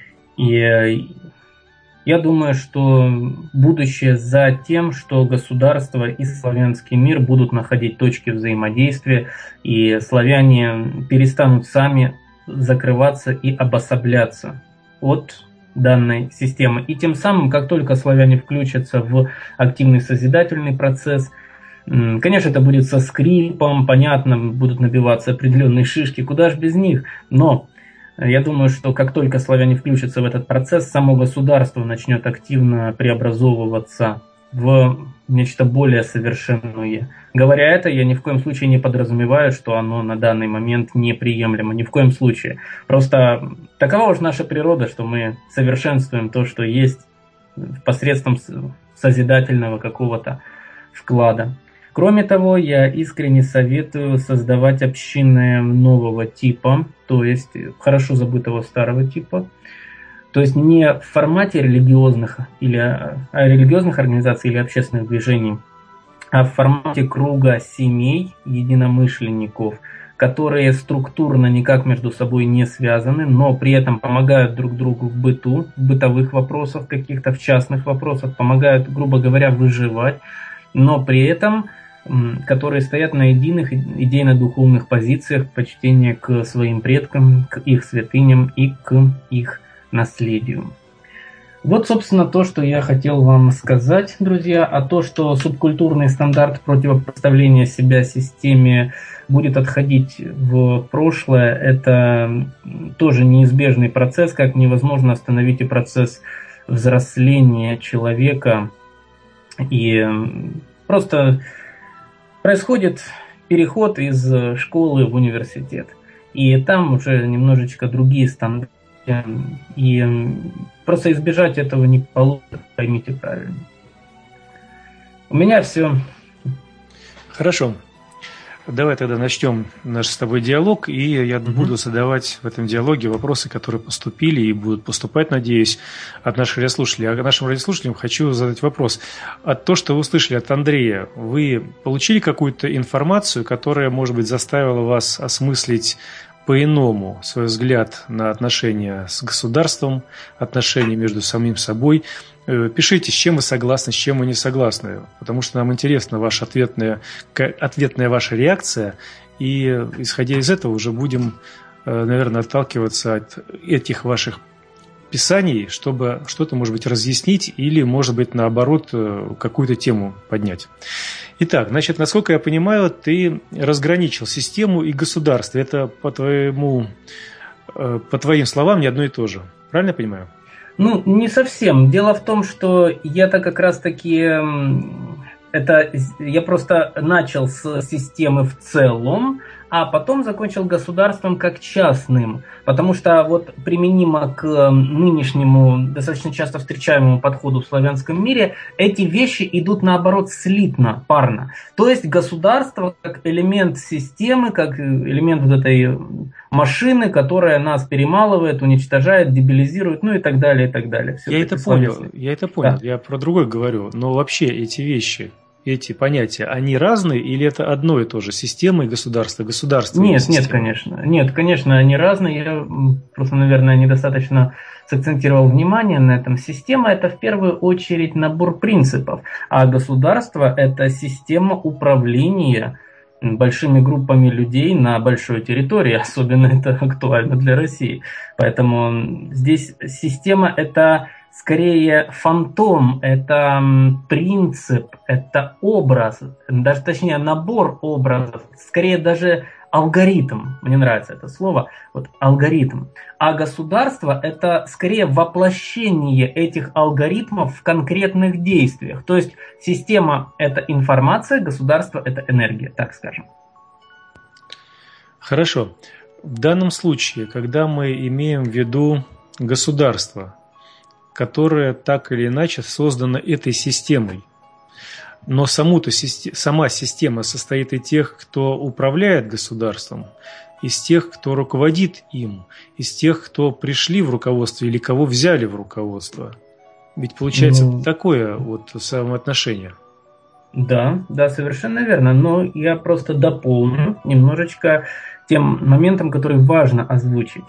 И я думаю, что будущее за тем, что государство и славянский мир будут находить точки взаимодействия, и славяне перестанут сами закрываться и обособляться от данной системы. И тем самым, как только славяне включатся в активный созидательный процесс, конечно, это будет со скрипом, понятно, будут набиваться определенные шишки, куда ж без них, но я думаю, что как только славяне включатся в этот процесс, само государство начнет активно преобразовываться в нечто более совершенное. Говоря это, я ни в коем случае не подразумеваю, что оно на данный момент неприемлемо. Ни в коем случае. Просто такова уж наша природа, что мы совершенствуем то, что есть посредством созидательного какого-то вклада. Кроме того, я искренне советую создавать общины нового типа, то есть хорошо забытого старого типа. То есть не в формате религиозных, или, религиозных организаций или общественных движений, а в формате круга семей, единомышленников, которые структурно никак между собой не связаны, но при этом помогают друг другу в быту, в бытовых вопросах каких-то, в частных вопросах, помогают, грубо говоря, выживать, но при этом которые стоят на единых идейно-духовных позициях почтения к своим предкам, к их святыням и к их наследию. Вот, собственно, то, что я хотел вам сказать, друзья, а то, что субкультурный стандарт противопоставления себя системе будет отходить в прошлое, это тоже неизбежный процесс, как невозможно остановить и процесс взросления человека. И просто происходит переход из школы в университет. И там уже немножечко другие стандарты. И просто избежать этого не получится, поймите правильно. У меня все. Хорошо. Давай тогда начнем наш с тобой диалог, и я угу. буду задавать в этом диалоге вопросы, которые поступили и будут поступать, надеюсь, от наших радиослушателей. А нашим радиослушателям хочу задать вопрос. От того, что вы услышали от Андрея, вы получили какую-то информацию, которая, может быть, заставила вас осмыслить по-иному свой взгляд на отношения с государством, отношения между самим собой? Пишите, с чем вы согласны, с чем вы не согласны, потому что нам интересна ваша ответная, ответная ваша реакция, и исходя из этого уже будем, наверное, отталкиваться от этих ваших писаний, чтобы что-то, может быть, разъяснить или, может быть, наоборот, какую-то тему поднять. Итак, значит, насколько я понимаю, ты разграничил систему и государство. Это, по твоему, по твоим словам, не одно и то же. Правильно я понимаю? Ну, не совсем. Дело в том, что я-то как раз-таки... Это я просто начал с системы в целом, а потом закончил государством как частным. Потому что вот применимо к нынешнему, достаточно часто встречаемому подходу в славянском мире, эти вещи идут наоборот слитно, парно. То есть государство как элемент системы, как элемент вот этой машины, которая нас перемалывает, уничтожает, дебилизирует, ну и так далее, и так далее. Все я это понял, я это понял, да. Я про другое говорю. Но вообще эти вещи... Эти понятия, они разные или это одно и то же? Система и государство, государство и Нет, система? нет, конечно. Нет, конечно, они разные. Я просто, наверное, недостаточно сакцентировал внимание на этом. Система – это в первую очередь набор принципов, а государство – это система управления большими группами людей на большой территории. Особенно это актуально для России. Поэтому здесь система – это... скорее фантом, это принцип, это образ, даже точнее набор образов, скорее даже алгоритм, мне нравится это слово, вот алгоритм. А государство это скорее воплощение этих алгоритмов в конкретных действиях. То есть система это информация, государство это энергия, так скажем. Хорошо. В данном случае, когда мы имеем в виду государство, которая так или иначе создана этой системой. Но саму-то, сама система состоит из тех, кто управляет государством, из тех, кто руководит им, из тех, кто пришли в руководство или кого взяли в руководство. Ведь получается ну, такое вот самоотношение. Да, да, совершенно верно. Но я просто дополню немножечко тем моментом, который важно озвучить.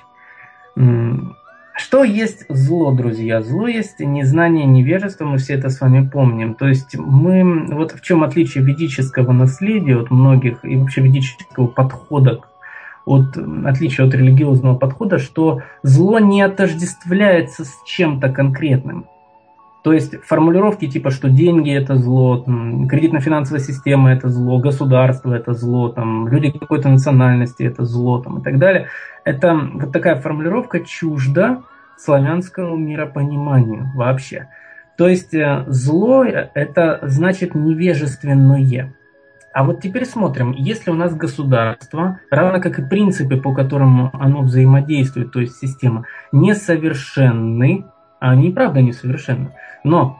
Что есть зло, друзья? Зло есть незнание, невежество, мы все это с вами помним. То есть мы, вот в чем отличие ведического наследия от многих и вообще ведического подхода, от, отличие от религиозного подхода, что зло не отождествляется с чем-то конкретным. То есть формулировки типа, что деньги это зло, кредитно-финансовая система это зло, государство это зло, там, люди какой-то национальности это зло там, и так далее. Это вот такая формулировка чужда славянскому миропониманию вообще. То есть зло это значит невежественное. А вот теперь смотрим, если у нас государство, равно как и принципы, по которым оно взаимодействует, то есть система, несовершенны, а они правда несовершенны. Но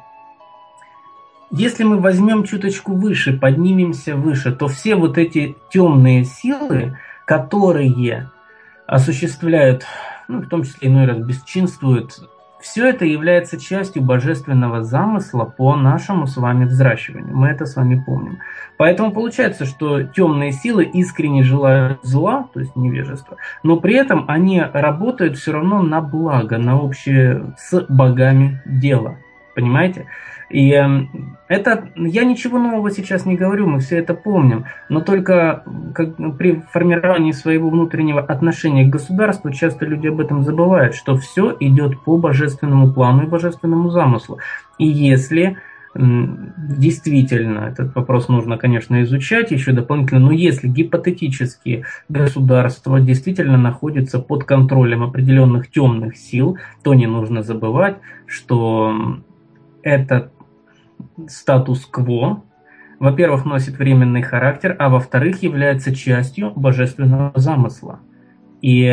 если мы возьмем чуточку выше, поднимемся выше, то все вот эти темные силы, которые осуществляют, ну, в том числе иной раз бесчинствуют, все это является частью божественного замысла по нашему с вами взращиванию. Мы это с вами помним. Поэтому получается, что темные силы искренне желают зла, то есть невежества, но при этом они работают все равно на благо, на общее с богами дело. Понимаете? И это, я ничего нового сейчас не говорю, мы все это помним, но только как, при формировании своего внутреннего отношения к государству часто люди об этом забывают, что все идет по божественному плану и божественному замыслу. И если действительно, этот вопрос нужно, конечно, изучать еще дополнительно, но если гипотетически государство действительно находится под контролем определенных темных сил, то не нужно забывать, что этот статус-кво, во-первых, носит временный характер, а во-вторых, является частью божественного замысла. И,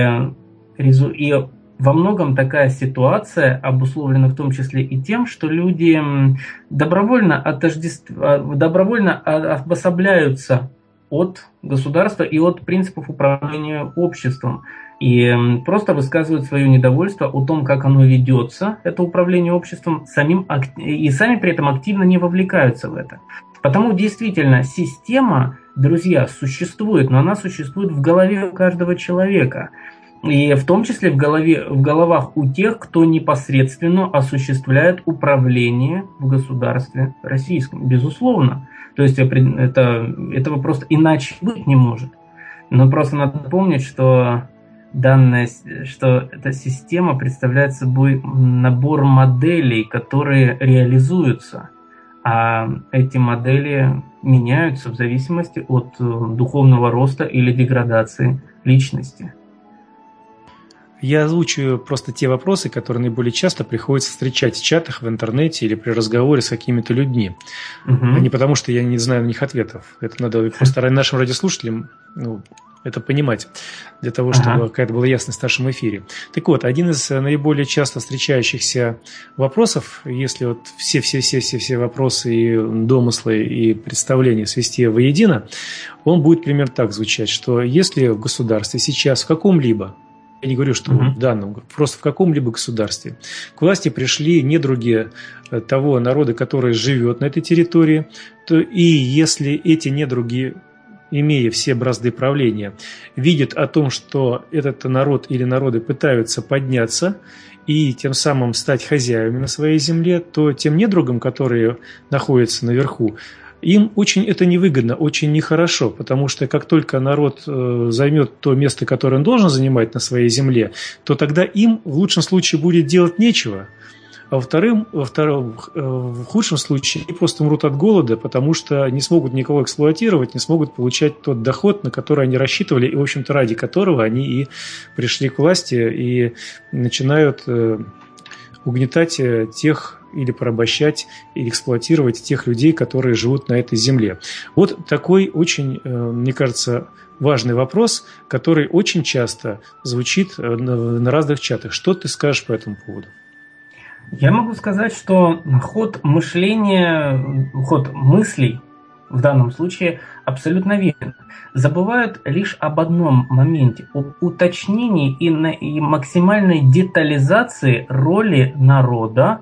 и во многом такая ситуация обусловлена в том числе и тем, что люди добровольно, отождеств... добровольно обособляются от государства и от принципов управления обществом. И просто высказывают свое недовольство о том, как оно ведется, это управление обществом, самим, и сами при этом активно не вовлекаются в это. Потому действительно система, друзья, существует, но она существует в голове у каждого человека. И в том числе в, голове, в головах у тех, кто непосредственно осуществляет управление в государстве российском. Безусловно. То есть это, этого просто иначе быть не может. Но просто надо помнить, что, данная, что эта система представляет собой набор моделей, которые реализуются. А эти модели меняются в зависимости от духовного роста или деградации личности. Я озвучу просто те вопросы, которые наиболее часто приходится встречать в чатах, в интернете или при разговоре с какими-то людьми. Угу. А не потому, что я не знаю на них ответов. Это надо просто нашим радиослушателям ну, это понимать, для того, чтобы ага. какая-то была ясность в нашем эфире. Так вот, один из наиболее часто встречающихся вопросов, если вот все-все-все-все вопросы и домыслы и представления свести воедино, он будет примерно так звучать, что если в государстве сейчас в каком-либо, я не говорю, что uh-huh. в данном, просто в каком-либо государстве к власти пришли недруги того народа, который живет на этой территории, то и если эти недруги, имея все бразды правления, видят о том, что этот народ или народы пытаются подняться и тем самым стать хозяевами на своей земле, то тем недругам, которые находятся наверху, им очень это невыгодно, очень нехорошо, потому что как только народ э, займет то место, которое он должен занимать на своей земле, то тогда им в лучшем случае будет делать нечего, а во-вторых, во втором, э, в худшем случае они просто умрут от голода, потому что не смогут никого эксплуатировать, не смогут получать тот доход, на который они рассчитывали, и, в общем-то, ради которого они и пришли к власти и начинают э, угнетать тех, или порабощать, или эксплуатировать тех людей, которые живут на этой земле. Вот такой очень, мне кажется, важный вопрос, который очень часто звучит на разных чатах. Что ты скажешь по этому поводу? Я могу сказать, что ход мышления, ход мыслей в данном случае абсолютно верен. Забывают лишь об одном моменте, об уточнении и, на, и максимальной детализации роли народа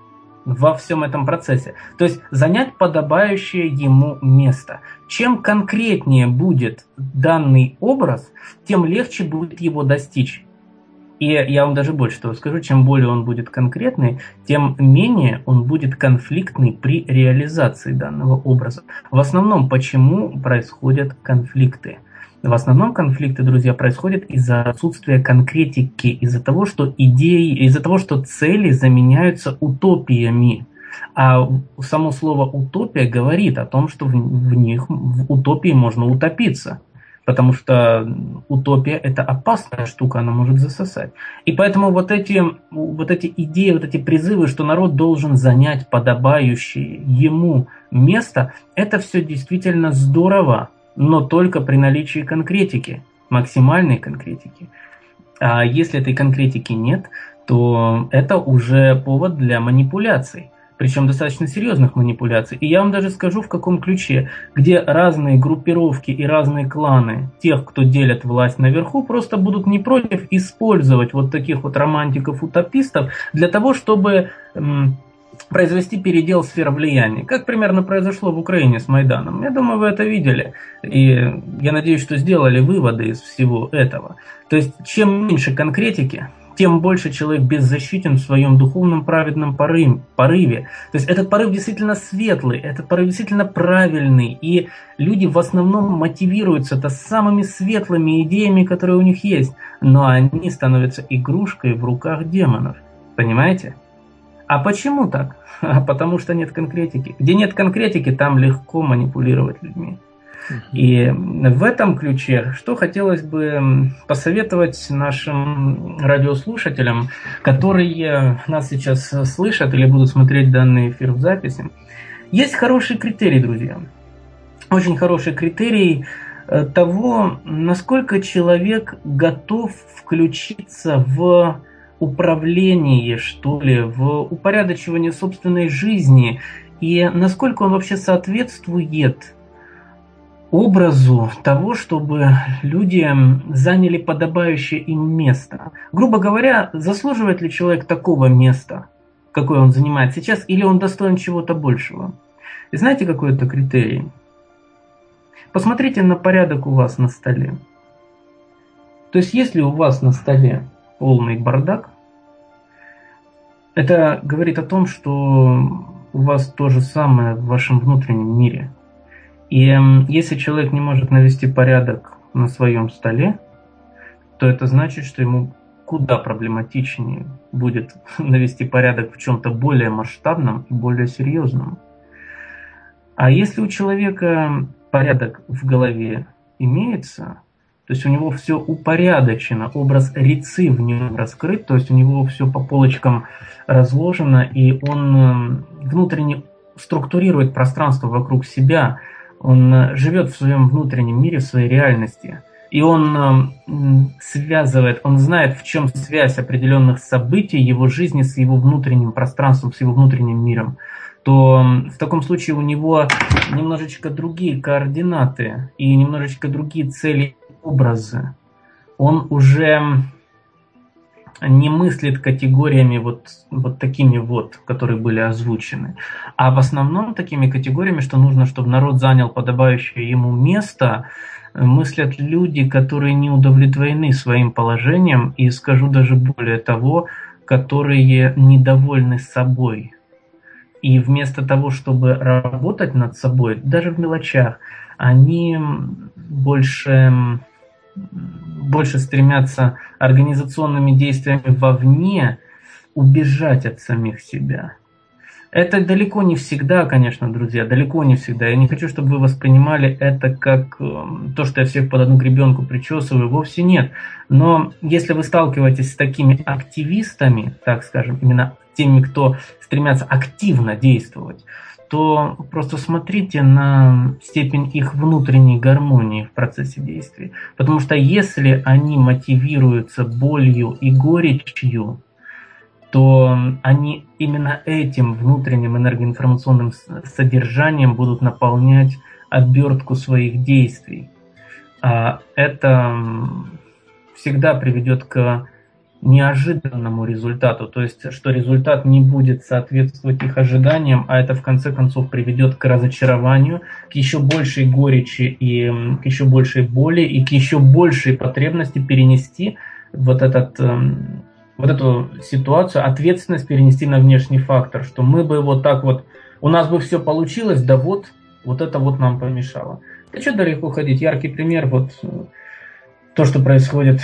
во всем этом процессе. То есть занять подобающее ему место. Чем конкретнее будет данный образ, тем легче будет его достичь. И я вам даже больше того скажу, чем более он будет конкретный, тем менее он будет конфликтный при реализации данного образа. В основном, почему происходят конфликты? В основном конфликты, друзья, происходят из-за отсутствия конкретики, из-за того, что идеи, из-за того, что цели заменяются утопиями. А само слово «утопия» говорит о том, что в, в них, в утопии можно утопиться. Потому что утопия – это опасная штука, она может засосать. И поэтому вот эти, вот эти идеи, вот эти призывы, что народ должен занять подобающее ему место, это все действительно здорово, но только при наличии конкретики, максимальной конкретики. А если этой конкретики нет, то это уже повод для манипуляций. Причем достаточно серьезных манипуляций. И я вам даже скажу, в каком ключе, где разные группировки и разные кланы тех, кто делят власть наверху, просто будут не против использовать вот таких вот романтиков-утопистов для того, чтобы м, произвести передел сфер влияния. Как примерно произошло в Украине с Майданом. Я думаю, вы это видели. И я надеюсь, что сделали выводы из всего этого. То есть, чем меньше конкретики, тем больше человек беззащитен в своем духовном праведном порыве. То есть этот порыв действительно светлый, этот порыв действительно правильный. И люди в основном мотивируются-то самыми светлыми идеями, которые у них есть. Но они становятся игрушкой в руках демонов. Понимаете? А почему так? А потому что нет конкретики. Где нет конкретики, там легко манипулировать людьми. И в этом ключе, что хотелось бы посоветовать нашим радиослушателям, которые нас сейчас слышат или будут смотреть данный эфир в записи. Есть хороший критерий, друзья. Очень хороший критерий того, насколько человек готов включиться в управление, что ли, в упорядочивание собственной жизни, и насколько он вообще соответствует образу того, чтобы люди заняли подобающее им место. Грубо говоря, заслуживает ли человек такого места, какое он занимает сейчас, или он достоин чего-то большего? И знаете, какой это критерий? Посмотрите на порядок у вас на столе. То есть, если у вас на столе полный бардак, это говорит о том, что у вас то же самое в вашем внутреннем мире. И если человек не может навести порядок на своем столе, то это значит, что ему куда проблематичнее будет навести порядок в чем-то более масштабном и более серьезном. А если у человека порядок в голове имеется, то есть у него все упорядочено, образ Рицы в нем раскрыт, то есть у него все по полочкам разложено, и он внутренне структурирует пространство вокруг себя, он живет в своем внутреннем мире, в своей реальности. И он связывает, он знает, в чем связь определенных событий его жизни с его внутренним пространством, с его внутренним миром, то в таком случае у него немножечко другие координаты и немножечко другие цели, образы. Он уже не мыслит категориями вот, вот такими вот, которые были озвучены, а в основном такими категориями, что нужно, чтобы народ занял подобающее ему место, мыслят люди, которые не удовлетворены своим положением, и скажу даже более того, которые недовольны собой. И вместо того, чтобы работать над собой, даже в мелочах, они больше, больше стремятся организационными действиями вовне убежать от самих себя. Это далеко не всегда, конечно, друзья, далеко не всегда. Я не хочу, чтобы вы воспринимали это как то, что я всех под одну гребенку причесываю, вовсе нет. Но если вы сталкиваетесь с такими активистами, так скажем, именно теми, кто стремятся активно действовать, то просто смотрите на степень их внутренней гармонии в процессе действий. Потому что если они мотивируются болью и горечью, то они именно этим внутренним энергоинформационным содержанием будут наполнять обертку своих действий. А это всегда приведет к неожиданному результату, то есть что результат не будет соответствовать их ожиданиям, а это в конце концов приведет к разочарованию, к еще большей горечи и к еще большей боли и к еще большей потребности перенести вот этот... вот эту ситуацию, ответственность перенести на внешний фактор, что мы бы вот так вот, у нас бы все получилось, да вот, вот это вот нам помешало. Да что далеко ходить, яркий пример, вот то, что происходит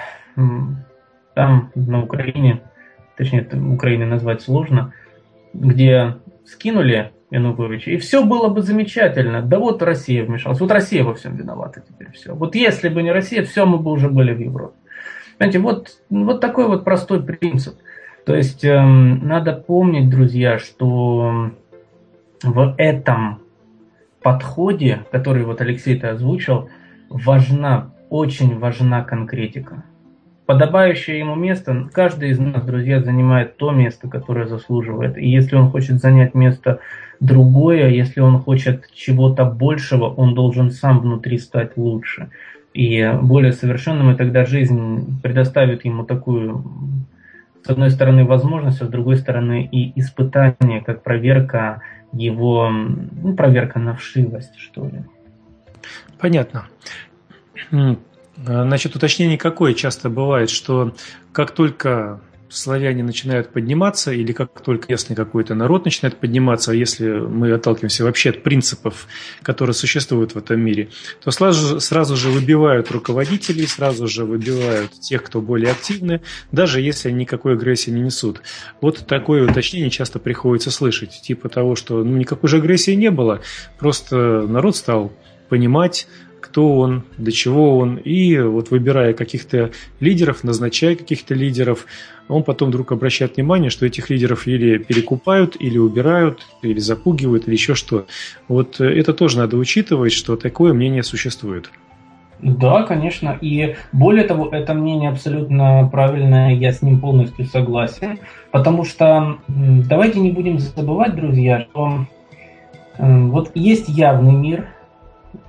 там, на Украине, точнее, Украиной назвать сложно, где скинули Януковича, и все было бы замечательно, да вот Россия вмешалась, вот Россия во всем виновата теперь все. Вот если бы не Россия, все, мы бы уже были в Европе. Понимаете, вот, вот такой вот простой принцип. То есть э, надо помнить, друзья, что в этом подходе, который вот Алексей-то озвучил, важна, очень важна конкретика. Подобающее ему место, каждый из нас, друзья, занимает то место, которое заслуживает. И если он хочет занять место другое, если он хочет чего-то большего, он должен сам внутри стать лучше. И более совершенным, и тогда жизнь предоставит ему такую, с одной стороны, возможность, а с другой стороны и испытание, как проверка его, ну, проверка на вшивость, что ли. Понятно. Значит, уточнение какое часто бывает, что как только славяне начинают подниматься, или как только если какой-то народ начинает подниматься, а если мы отталкиваемся вообще от принципов, которые существуют в этом мире, то сразу, сразу же выбивают руководителей, сразу же выбивают тех, кто более активны, даже если они никакой агрессии не несут. Вот такое уточнение часто приходится слышать, типа того, что ну, никакой же агрессии не было, просто народ стал понимать, кто он, для чего он, и вот выбирая каких-то лидеров, назначая каких-то лидеров, он потом вдруг обращает внимание, что этих лидеров или перекупают, или убирают, или запугивают, или еще что. Вот это тоже надо учитывать, что такое мнение существует. Да, конечно, и более того, это мнение абсолютно правильное, я с ним полностью согласен, потому что давайте не будем забывать, друзья, что вот есть явный мир,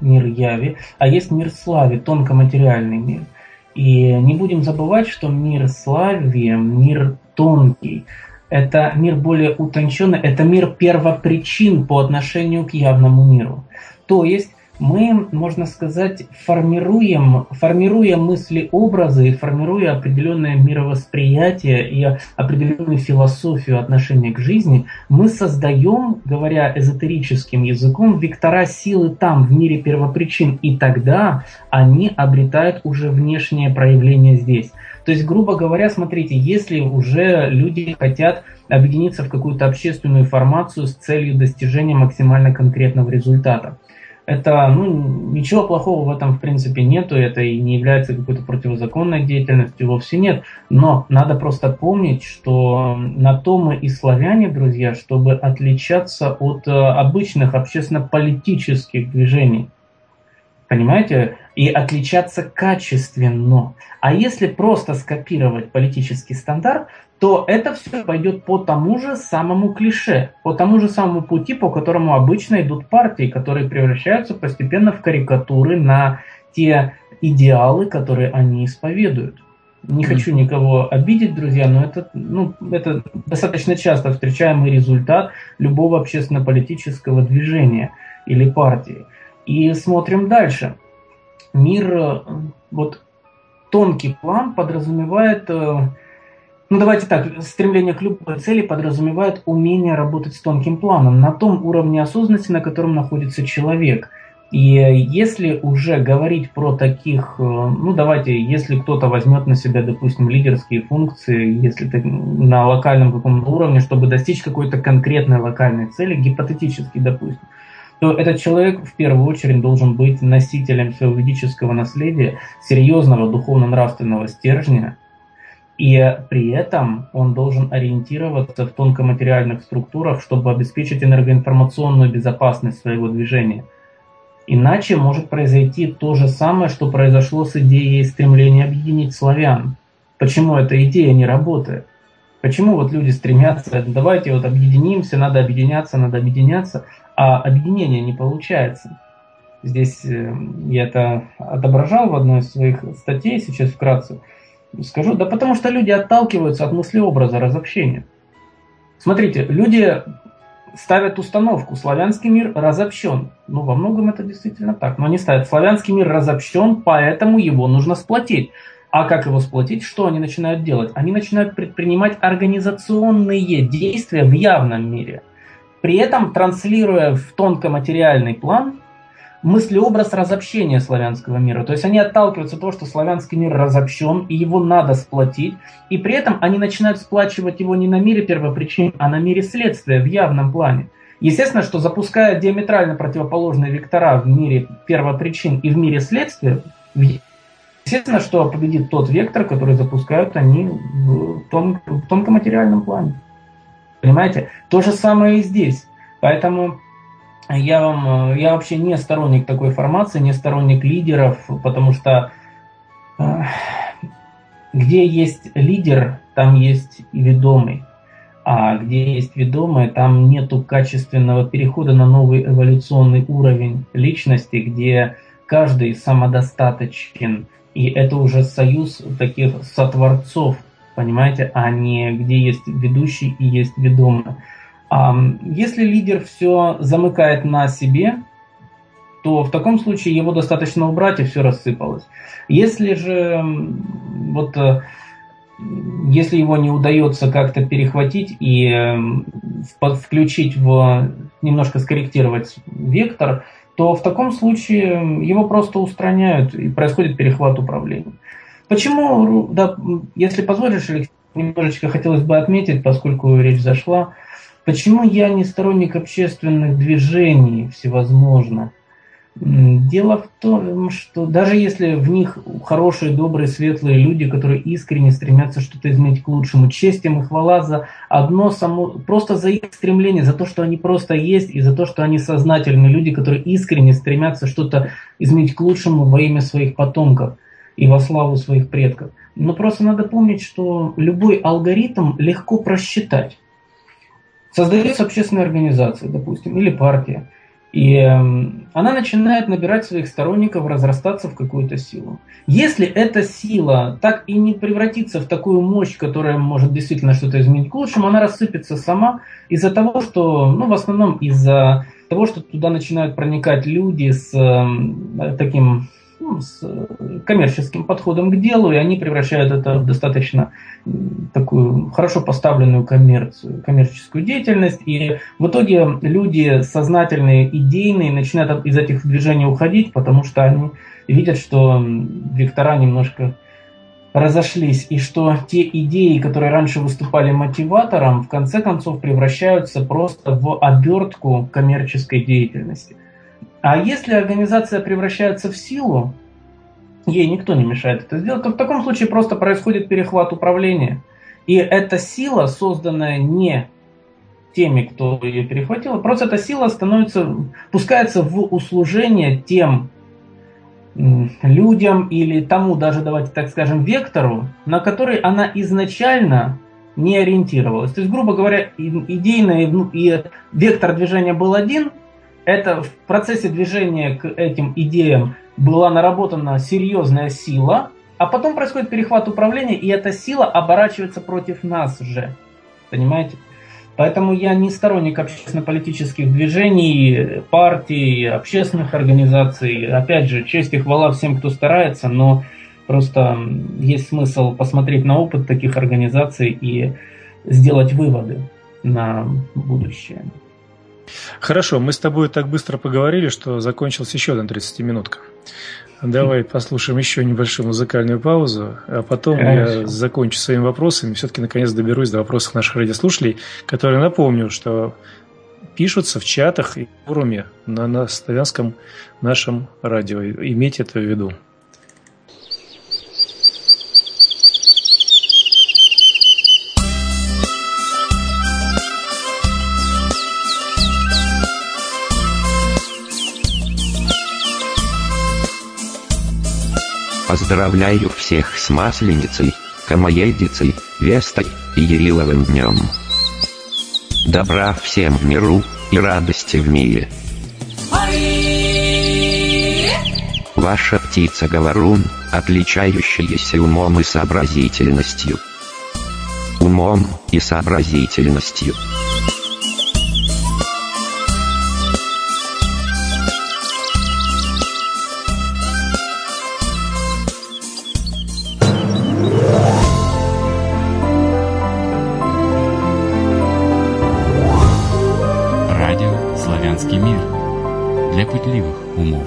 мир яви, а есть мир слави, тонкоматериальный мир. И не будем забывать, что мир слави, мир тонкий, это мир более утонченный, это мир первопричин по отношению к явному миру. То есть мы, можно сказать, формируем, формируя мысли-образы, формируя определенное мировосприятие и определенную философию отношения к жизни, мы создаем, говоря эзотерическим языком, вектора силы там, в мире первопричин, и тогда они обретают уже внешнее проявление здесь. То есть, грубо говоря, смотрите, если уже люди хотят объединиться в какую-то общественную формацию с целью достижения максимально конкретного результата, это, ну, ничего плохого в этом в принципе нету, это и не является какой-то противозаконной деятельностью, вовсе нет. Но надо просто помнить, что на то мы и славяне, друзья, чтобы отличаться от обычных общественно-политических движений. Понимаете? И отличаться качественно. А если просто скопировать политический стандарт, то это все пойдет по тому же самому клише, по тому же самому пути, по которому обычно идут партии, которые превращаются постепенно в карикатуры на те идеалы, которые они исповедуют. Не хочу никого обидеть, друзья, но это, ну, это достаточно часто встречаемый результат любого общественно-политического движения или партии. И смотрим дальше. Мир, вот тонкий план подразумевает, ну давайте так, стремление к любой цели подразумевает умение работать с тонким планом на том уровне осознанности, на котором находится человек. И если уже говорить про таких, ну давайте, если кто-то возьмет на себя, допустим, лидерские функции, если на локальном каком-то уровне, чтобы достичь какой-то конкретной локальной цели, гипотетически, допустим, то этот человек в первую очередь должен быть носителем своего ведического наследия, серьезного духовно-нравственного стержня, и при этом он должен ориентироваться в тонкоматериальных структурах, чтобы обеспечить энергоинформационную безопасность своего движения. Иначе может произойти то же самое, что произошло с идеей стремления объединить славян. Почему эта идея не работает? Почему вот люди стремятся, давайте вот объединимся, надо объединяться, надо объединяться, а объединение не получается. Здесь я это отображал в одной из своих статей, сейчас вкратце скажу. Да потому что люди отталкиваются от мыслеобраза разобщения. Смотрите, люди ставят установку: славянский мир разобщен. Ну, во многом это действительно так, но они ставят: славянский мир разобщен, поэтому его нужно сплотить. А как его сплотить? Что они начинают делать? Они начинают предпринимать организационные действия в явном мире, при этом транслируя в тонкоматериальный план мыслеобраз разобщения славянского мира. То есть они отталкиваются от того, что славянский мир разобщен, и его надо сплотить, и при этом они начинают сплачивать его не на мире первопричин, а на мире следствия в явном плане. Естественно, что запуская диаметрально противоположные вектора в мире первопричин и в мире следствия, естественно, что победит тот вектор, который запускают они в, тон, в тонкоматериальном плане. Понимаете? То же самое и здесь. Поэтому я, вам, я вообще не сторонник такой формации, не сторонник лидеров, потому что э, где есть лидер, там есть и ведомый. А где есть ведомый, там нету качественного перехода на новый эволюционный уровень личности, где каждый самодостаточен. И это уже союз таких сотворцов, понимаете, а не где есть ведущий и есть ведомый. А если лидер все замыкает на себе, то в таком случае его достаточно убрать, и все рассыпалось. Если же вот, если его не удается как-то перехватить и включить в, немножко скорректировать вектор, то в таком случае его просто устраняют, и происходит перехват управления. Почему, да, если позволишь, Алексей, немножечко хотелось бы отметить, поскольку речь зашла, почему я не сторонник общественных движений всевозможных. Дело в том, что даже если в них хорошие, добрые, светлые люди, которые искренне стремятся что-то изменить к лучшему, честь им и хвала за одно само, просто за их стремление, за то, что они просто есть, и за то, что они сознательные люди, которые искренне стремятся что-то изменить к лучшему во имя своих потомков и во славу своих предков. Но просто надо помнить, что любой алгоритм легко просчитать. Создается общественная организация, допустим, или партия. И она начинает набирать своих сторонников, разрастаться в какую-то силу. Если эта сила так и не превратится в такую мощь, которая может действительно что-то изменить к лучшему, она рассыпется сама из-за того, что, ну, в основном из-за того, что туда начинают проникать люди с э, таким... с коммерческим подходом к делу, и они превращают это в достаточно такую хорошо поставленную коммерцию, коммерческую деятельность, и в итоге люди сознательные, идейные начинают из этих движений уходить, потому что они видят, что вектора немножко разошлись, и что те идеи, которые раньше выступали мотиватором, в конце концов превращаются просто в обертку коммерческой деятельности. А если организация превращается в силу, ей никто не мешает это сделать, то в таком случае просто происходит перехват управления. И эта сила, созданная не теми, кто ее перехватил, просто эта сила становится, пускается в услужение тем людям или тому даже, давайте так скажем, вектору, на который она изначально не ориентировалась. То есть, грубо говоря, идейный и вектор движения был один. Это в процессе движения к этим идеям была наработана серьезная сила, а потом происходит перехват управления, и эта сила оборачивается против нас же. Понимаете? Поэтому я не сторонник общественно-политических движений, партий, общественных организаций. Опять же, честь и хвала всем, кто старается, но просто есть смысл посмотреть на опыт таких организаций и сделать выводы на будущее. Хорошо, мы с тобой так быстро поговорили, что закончилась еще одна тридцатиминутка. Давай послушаем еще небольшую музыкальную паузу, а потом Хорошо. Я закончу своими вопросами. Все-таки наконец доберусь до вопросов наших радиослушателей, которые, напомню, что пишутся в чатах и форуме на, на славянском нашем радио. Имейте это в виду. Поздравляю всех с Масленицей, Комоедицей, Вестой и Яриловым днем. Добра всем в миру и радости в мире. Ваша птица-говорун, отличающаяся умом и сообразительностью. Умом и сообразительностью. Мир для пытливых умов.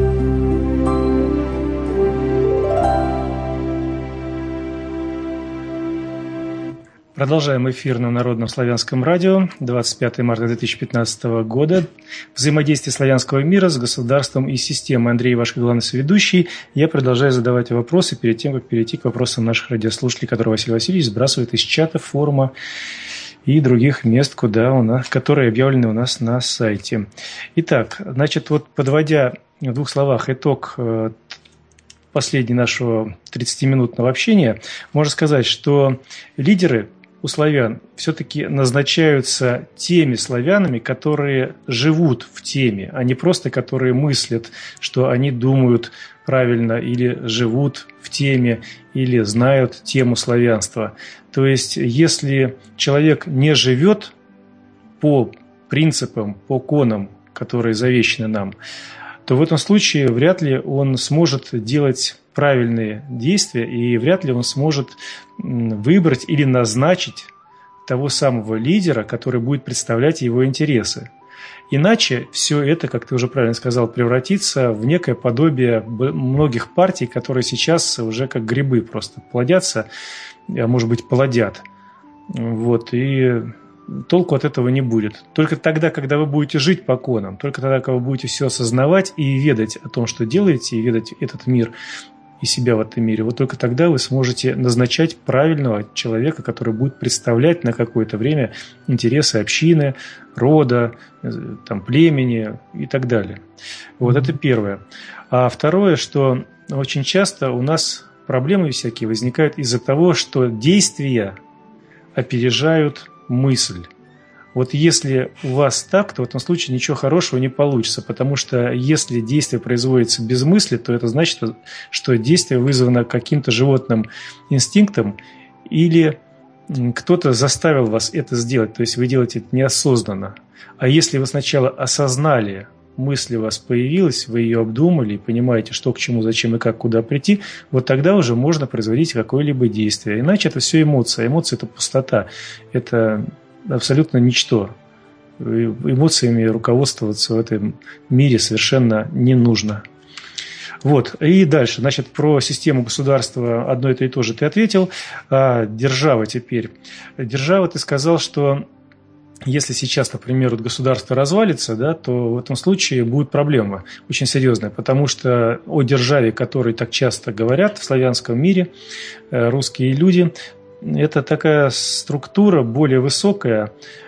Продолжаем эфир на Народном славянском радио. двадцать пятое марта две тысячи пятнадцатого года. Взаимодействие славянского мира с государством и системой. Андрей, ваш главный соведущий. Я продолжаю задавать вопросы перед тем, как перейти к вопросам наших радиослушателей, которые Василий Васильевич сбрасывает из чата, форума и других мест, куда у нас, которые объявлены у нас на сайте. Итак, значит, вот подводя в двух словах итог последнего нашего тридцатиминутного общения, можно сказать, что лидеры у славян все-таки назначаются теми славянами, которые живут в теме, а не просто которые мыслят, что они думают правильно или живут в теме, или знают тему славянства. То есть, если человек не живет по принципам, по конам, которые завещаны нам, то в этом случае вряд ли он сможет делать правильные действия, и вряд ли он сможет выбрать или назначить того самого лидера, который будет представлять его интересы. Иначе все это, как ты уже правильно сказал, превратится в некое подобие многих партий, которые сейчас уже как грибы просто плодятся, а может быть плодят. Вот, и толку от этого не будет. Только тогда, когда вы будете жить по конам, только тогда, когда вы будете все осознавать и ведать о том, что делаете, и ведать этот мир и себя в этом мире, вот только тогда вы сможете назначать правильного человека, который будет представлять на какое-то время интересы общины, рода, там, племени и так далее. Вот это первое. А второе, что очень часто у нас проблемы всякие возникают из-за того, что действия опережают мысль. Вот если у вас так, то в этом случае ничего хорошего не получится, потому что если действие производится без мысли, то это значит, что действие вызвано каким-то животным инстинктом или кто-то заставил вас это сделать, то есть вы делаете это неосознанно. А если вы сначала осознали, мысль у вас появилась, вы ее обдумали и понимаете, что к чему, зачем и как, куда прийти, вот тогда уже можно производить какое-либо действие. Иначе это все эмоция. Эмоция – это пустота, это абсолютно ничто. Эмоциями руководствоваться в этом мире совершенно не нужно. Вот, и дальше, значит, про систему государства одно и то же ты ответил. А держава теперь. Держава, ты сказал, что если сейчас, например, вот государство развалится, да, то в этом случае будет проблема очень серьезная, потому что о державе, о которой так часто говорят в славянском мире русские люди, это такая структура более высокая,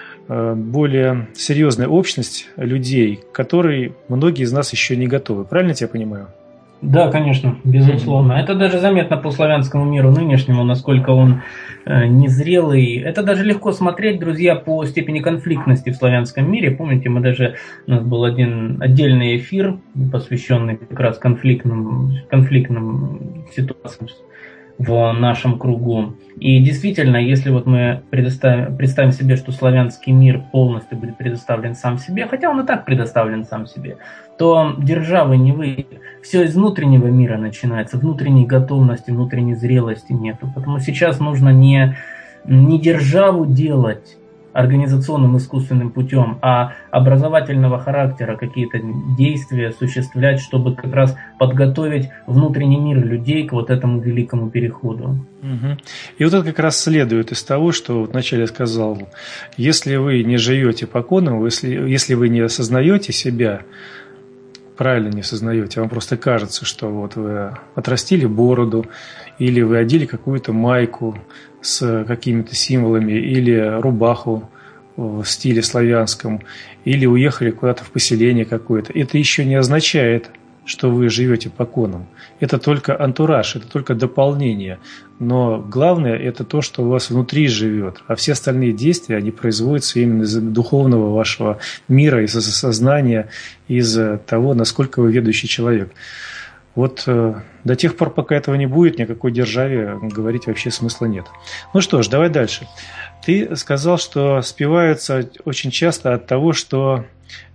более серьезная общность людей, к которой многие из нас еще не готовы. Правильно я тебя понимаю? Да, конечно, безусловно. Mm-hmm. Это даже заметно по славянскому миру нынешнему, насколько он э, незрелый. Это даже легко смотреть, друзья, по степени конфликтности в славянском мире. Помните, мы даже у нас был один отдельный эфир, посвященный как раз конфликтным, конфликтным ситуациям в нашем кругу. И действительно, если вот мы предоставим, представим себе, что славянский мир полностью будет предоставлен сам себе, хотя он и так предоставлен сам себе, то державы не выйдет. Все из внутреннего мира начинается, внутренней готовности, внутренней зрелости нету. Потому сейчас нужно не, не державу делать организационным искусственным путем, а образовательного характера какие-то действия осуществлять, чтобы как раз подготовить внутренний мир людей к вот этому великому переходу. Угу. И вот это как раз следует из того, что вот вначале я сказал, если вы не живете по конам, если, если вы не осознаете себя, правильно не осознаете, вам просто кажется, что вот вы отрастили бороду, или вы одели какую-то майку с какими-то символами, или рубаху в стиле славянском, или уехали куда-то в поселение какое-то. Это еще не означает, что вы живете по конам. Это только антураж, это только дополнение. Но главное – это то, что у вас внутри живет. А все остальные действия, они производятся именно из духовного вашего мира, из сознания, из того, насколько вы ведущий человек. Вот э, до тех пор, пока этого не будет, ни о какой державе говорить вообще смысла нет. Ну что ж, давай дальше. Ты сказал, что спиваются очень часто от того, что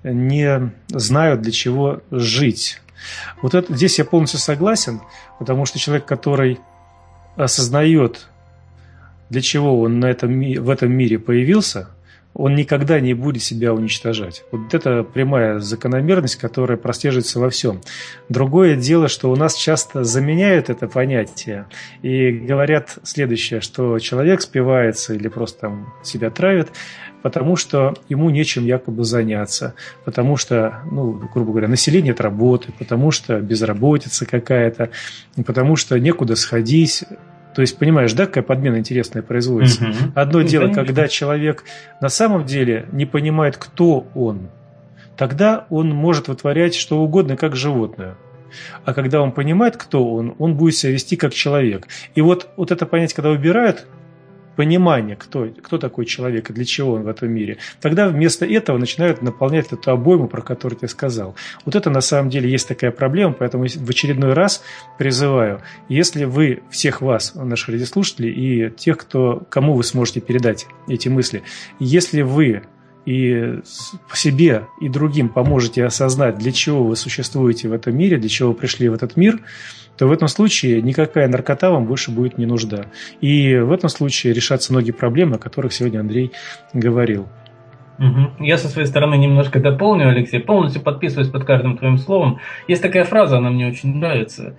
не знают, для чего жить. Вот это, здесь я полностью согласен, потому что человек, который осознает, для чего он на этом, в этом мире появился, он никогда не будет себя уничтожать. Вот это прямая закономерность, которая прослеживается во всем. Другое дело, что у нас часто заменяют это понятие и говорят следующее, что человек спивается или просто там себя травит, потому что ему нечем якобы заняться, потому что, ну, грубо говоря, население нет работы, потому что безработица какая-то, потому что некуда сходить. То есть, понимаешь, да, какая подмена интересная производится? Угу. Одно ну, дело, конечно. Когда человек на самом деле не понимает, кто он, тогда он может вытворять что угодно, как животное. А когда он понимает, кто он, он будет себя вести как человек. И вот, вот это понятие, когда убирают понимание, кто, кто такой человек и для чего он в этом мире, тогда вместо этого начинают наполнять эту обойму, про которую ты сказал. Вот это на самом деле есть такая проблема, поэтому в очередной раз призываю, если вы, всех вас, наших радиослушателей, и тех, кто, кому вы сможете передать эти мысли, если вы и себе, и другим поможете осознать, для чего вы существуете в этом мире, для чего вы пришли в этот мир, то в этом случае никакая наркота вам больше будет не нужна. И в этом случае решатся многие проблемы, о которых сегодня Андрей говорил. Угу. Я со своей стороны немножко дополню, Алексей. Полностью подписываюсь под каждым твоим словом. Есть такая фраза, она мне очень нравится.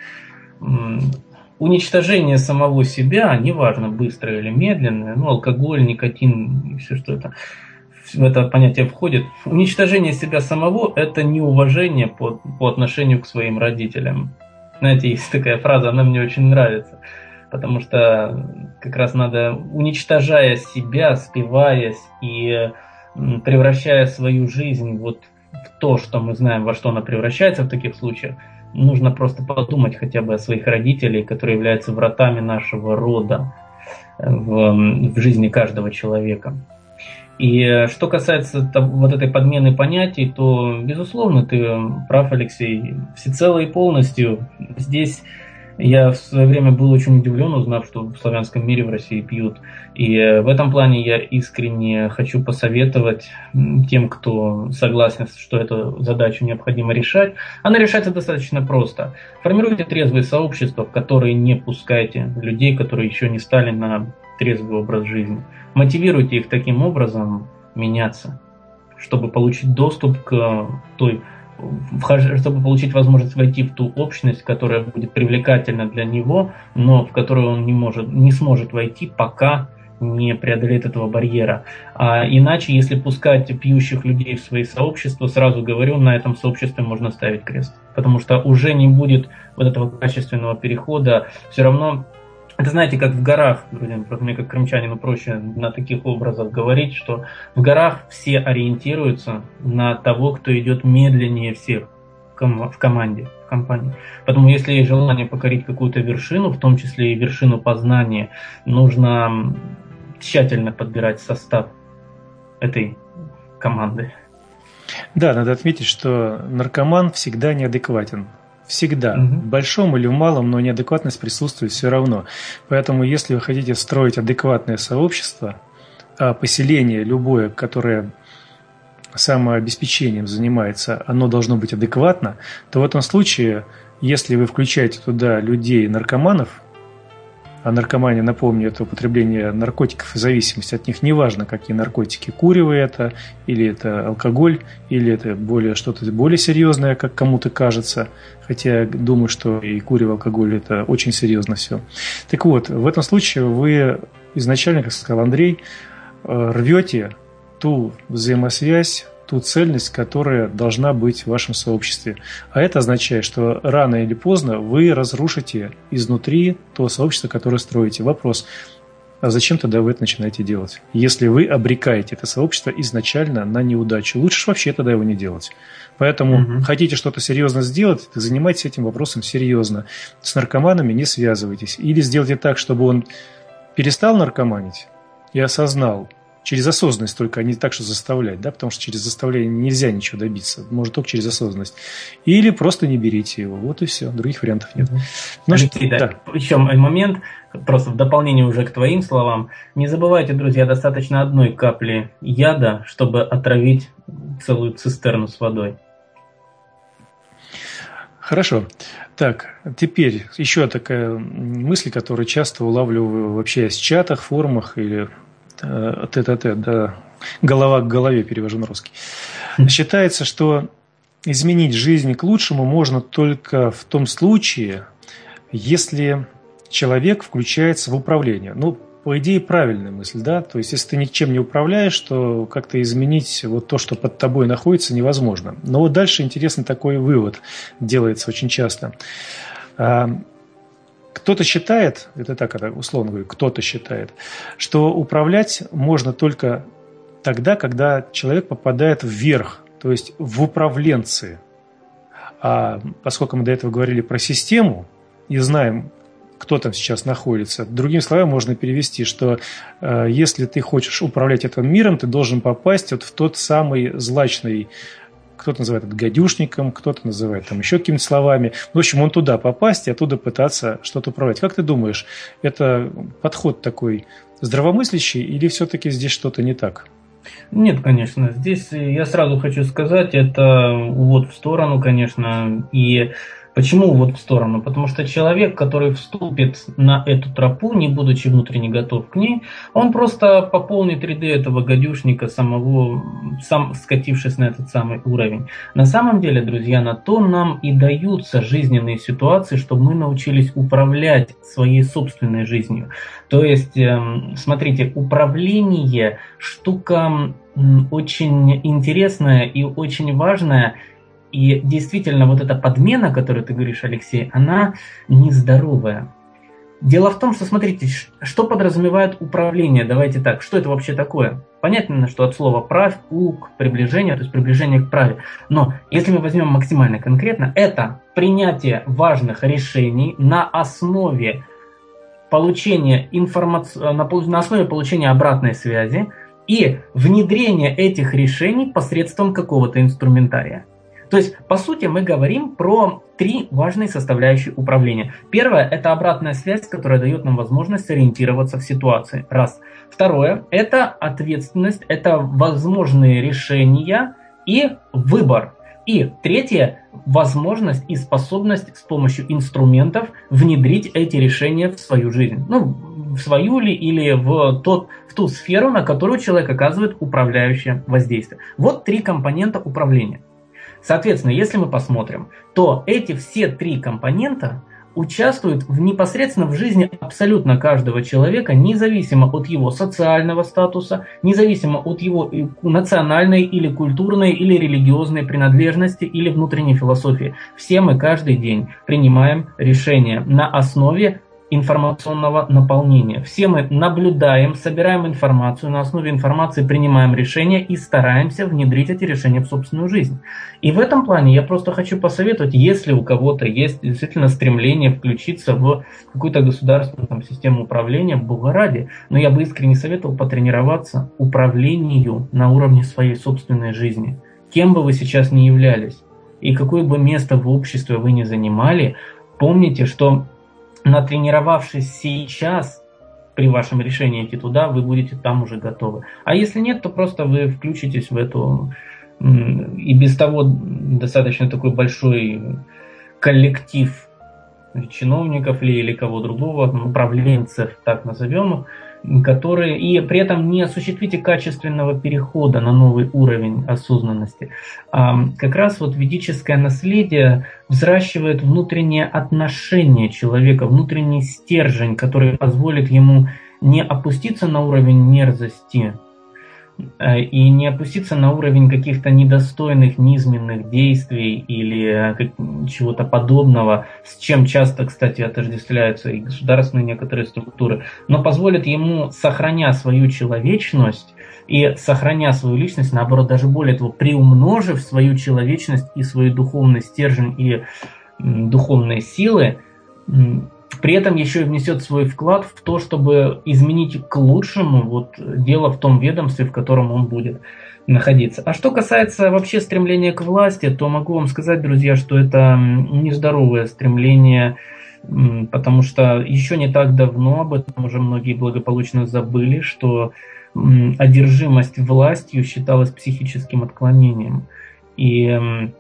Уничтожение самого себя, неважно, быстрое или медленное, ну, алкоголь, никотин и все, что это в это понятие входит. Уничтожение себя самого – это неуважение по, по отношению к своим родителям. Знаете, есть такая фраза, она мне очень нравится, потому что как раз надо, уничтожая себя, спиваясь и превращая свою жизнь вот в то, что мы знаем, во что она превращается в таких случаях, нужно просто подумать хотя бы о своих родителях, которые являются вратами нашего рода в, в жизни каждого человека. И что касается вот этой подмены понятий, то, безусловно, ты прав, Алексей, всецело и полностью. Здесь я в свое время был очень удивлен, узнав, что в славянском мире в России пьют. И в этом плане я искренне хочу посоветовать тем, кто согласен, что эту задачу необходимо решать. Она решается достаточно просто. Формируйте трезвые сообщества, в которые не пускайте людей, которые еще не стали на трезвый образ жизни. Мотивируйте их таким образом меняться, чтобы получить доступ к той, чтобы получить возможность войти в ту общность, которая будет привлекательна для него, но в которую он не может, не сможет войти, пока не преодолеет этого барьера. А иначе, если пускать пьющих людей в свои сообщества, сразу говорю, на этом сообществе можно ставить крест. Потому что уже не будет вот этого качественного перехода. Все равно, это знаете, как в горах, друзья, просто мне как крымчанину проще на таких образах говорить, что в горах все ориентируются на того, кто идет медленнее всех в команде, в компании. Поэтому если есть желание покорить какую-то вершину, в том числе и вершину познания, нужно тщательно подбирать состав этой команды. Да, надо отметить, что наркоман всегда неадекватен. Всегда. Угу. В большом или в малом, но неадекватность присутствует все равно. Поэтому, если вы хотите строить адекватное сообщество, а поселение любое, которое самообеспечением занимается, оно должно быть адекватно, то в этом случае, если вы включаете туда людей-наркоманов, а наркомания, напомню, это употребление наркотиков и зависимость от них, неважно, какие наркотики, курево это, или это алкоголь, или это более, что-то более серьезное, как кому-то кажется, хотя я думаю, что и курево, алкоголь – это очень серьезно все. Так вот, в этом случае вы изначально, как сказал Андрей, рвете ту взаимосвязь, ту цельность, которая должна быть в вашем сообществе. А это означает, что рано или поздно вы разрушите изнутри то сообщество, которое строите. Вопрос, а зачем тогда вы это начинаете делать? Если вы обрекаете это сообщество изначально на неудачу, лучше вообще тогда его не делать. Поэтому угу. хотите что-то серьезно сделать, занимайтесь этим вопросом серьезно. С наркоманами не связывайтесь. Или сделайте так, чтобы он перестал наркоманить и осознал, через осознанность только, а не так, что заставлять, да, потому что через заставление нельзя ничего добиться, может только через осознанность. Или просто не берите его, вот и все, других вариантов нет. Ну, Алексей, что, да. Да. Еще момент, просто в дополнение уже к твоим словам, не забывайте, друзья, достаточно одной капли яда, чтобы отравить целую цистерну с водой. Хорошо. Так, теперь еще такая мысль, которую часто улавливаю вообще в чатах, форумах или тет-а-тет, да, голова к голове, перевожу на русский. Считается, что изменить жизнь к лучшему можно только в том случае, если человек включается в управление. Ну, по идее, правильная мысль, да, то есть, если ты ничем не управляешь, то как-то изменить вот то, что под тобой находится, невозможно. Но вот дальше интересный такой вывод делается очень часто. Кто-то считает, это так, условно говорю, кто-то считает, что управлять можно только тогда, когда человек попадает вверх, то есть в управленцы. А поскольку мы до этого говорили про систему и знаем, кто там сейчас находится, другими словами можно перевести, что э, если ты хочешь управлять этим миром, ты должен попасть вот в тот самый злачный, кто-то называет это гадюшником, кто-то называет там еще какими-то словами. В общем, он туда попасть и оттуда пытаться что-то управлять. Как ты думаешь, это подход такой здравомыслящий или все-таки здесь что-то не так? Нет, конечно. Здесь я сразу хочу сказать, это увод в сторону, конечно. И почему увод в сторону? Потому что человек, который вступит на эту тропу, не будучи внутренне готов к ней, он просто пополнит ряды этого гадюшника, самого, сам скатившись на этот самый уровень. На самом деле, друзья, на то нам и даются жизненные ситуации, чтобы мы научились управлять своей собственной жизнью. То есть, смотрите, управление штука очень интересная и очень важная. И действительно, вот эта подмена, о которой ты говоришь, Алексей, она нездоровая. Дело в том, что, смотрите, что подразумевает управление? Давайте так, что это вообще такое? Понятно, что от слова «правь» «у» к приближению, то есть приближение к праве. Но если мы возьмем максимально конкретно, это принятие важных решений на основе получения информации, на основе получения обратной связи и внедрение этих решений посредством какого-то инструментария. То есть, по сути, мы говорим про три важные составляющие управления. Первое – это обратная связь, которая дает нам возможность ориентироваться в ситуации. Раз. Второе – это ответственность, это возможные решения и выбор. И третье – возможность и способность с помощью инструментов внедрить эти решения в свою жизнь. Ну, в свою ли или в, тот, в ту сферу, на которую человек оказывает управляющее воздействие. Вот три компонента управления. Соответственно, если мы посмотрим, то эти все три компонента участвуют в, непосредственно в жизни абсолютно каждого человека, независимо от его социального статуса, независимо от его национальной или культурной или религиозной принадлежности или внутренней философии. Все мы каждый день принимаем решения на основе информационного наполнения. Все мы наблюдаем, собираем информацию, на основе информации принимаем решения и стараемся внедрить эти решения в собственную жизнь. И в этом плане я просто хочу посоветовать, если у кого-то есть действительно стремление включиться в какую-то государственную там, систему управления, бога ради, но я бы искренне советовал потренироваться управлению на уровне своей собственной жизни. Кем бы вы сейчас ни являлись и какое бы место в обществе вы ни занимали, помните, что натренировавшись сейчас, при вашем решении идти туда, вы будете там уже готовы. А если нет, то просто вы включитесь в эту и без того достаточно такой большой коллектив чиновников или, или кого другого, управленцев, так назовем их, которые и при этом не осуществите качественного перехода на новый уровень осознанности. А как раз вот ведическое наследие взращивает внутреннее отношение человека, внутренний стержень, который позволит ему не опуститься на уровень мерзости и не опуститься на уровень каких-то недостойных, низменных действий или чего-то подобного, с чем часто, кстати, отождествляются и государственные некоторые структуры, но позволит ему, сохраня свою человечность и сохраня свою личность, наоборот, даже более того, приумножив свою человечность и свой духовный стержень и духовные силы, при этом еще и внесет свой вклад в то, чтобы изменить к лучшему вот, дело в том ведомстве, в котором он будет находиться. А что касается вообще стремления к власти, то могу вам сказать, друзья, что это нездоровое стремление, потому что еще не так давно, об этом уже многие благополучно забыли, что одержимость властью считалась психическим отклонением. И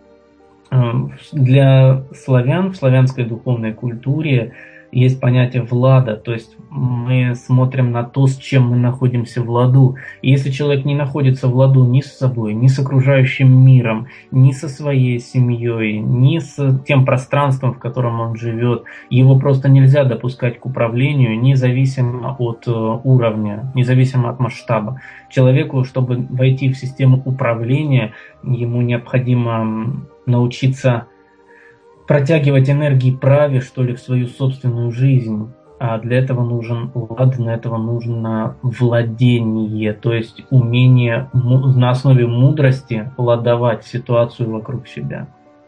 для славян в славянской духовной культуре есть понятие влада, то есть мы смотрим на то, с чем мы находимся в ладу. И если человек не находится в ладу ни с собой, ни с окружающим миром, ни со своей семьей, ни с тем пространством, в котором он живет, его просто нельзя допускать к управлению, независимо от уровня, независимо от масштаба. Человеку, чтобы войти в систему управления, ему необходимо научиться протягивать энергии праве, что ли, в свою собственную жизнь. А для этого нужен лад, для этого нужно владение, то есть умение на основе мудрости ладовать ситуацию вокруг себя.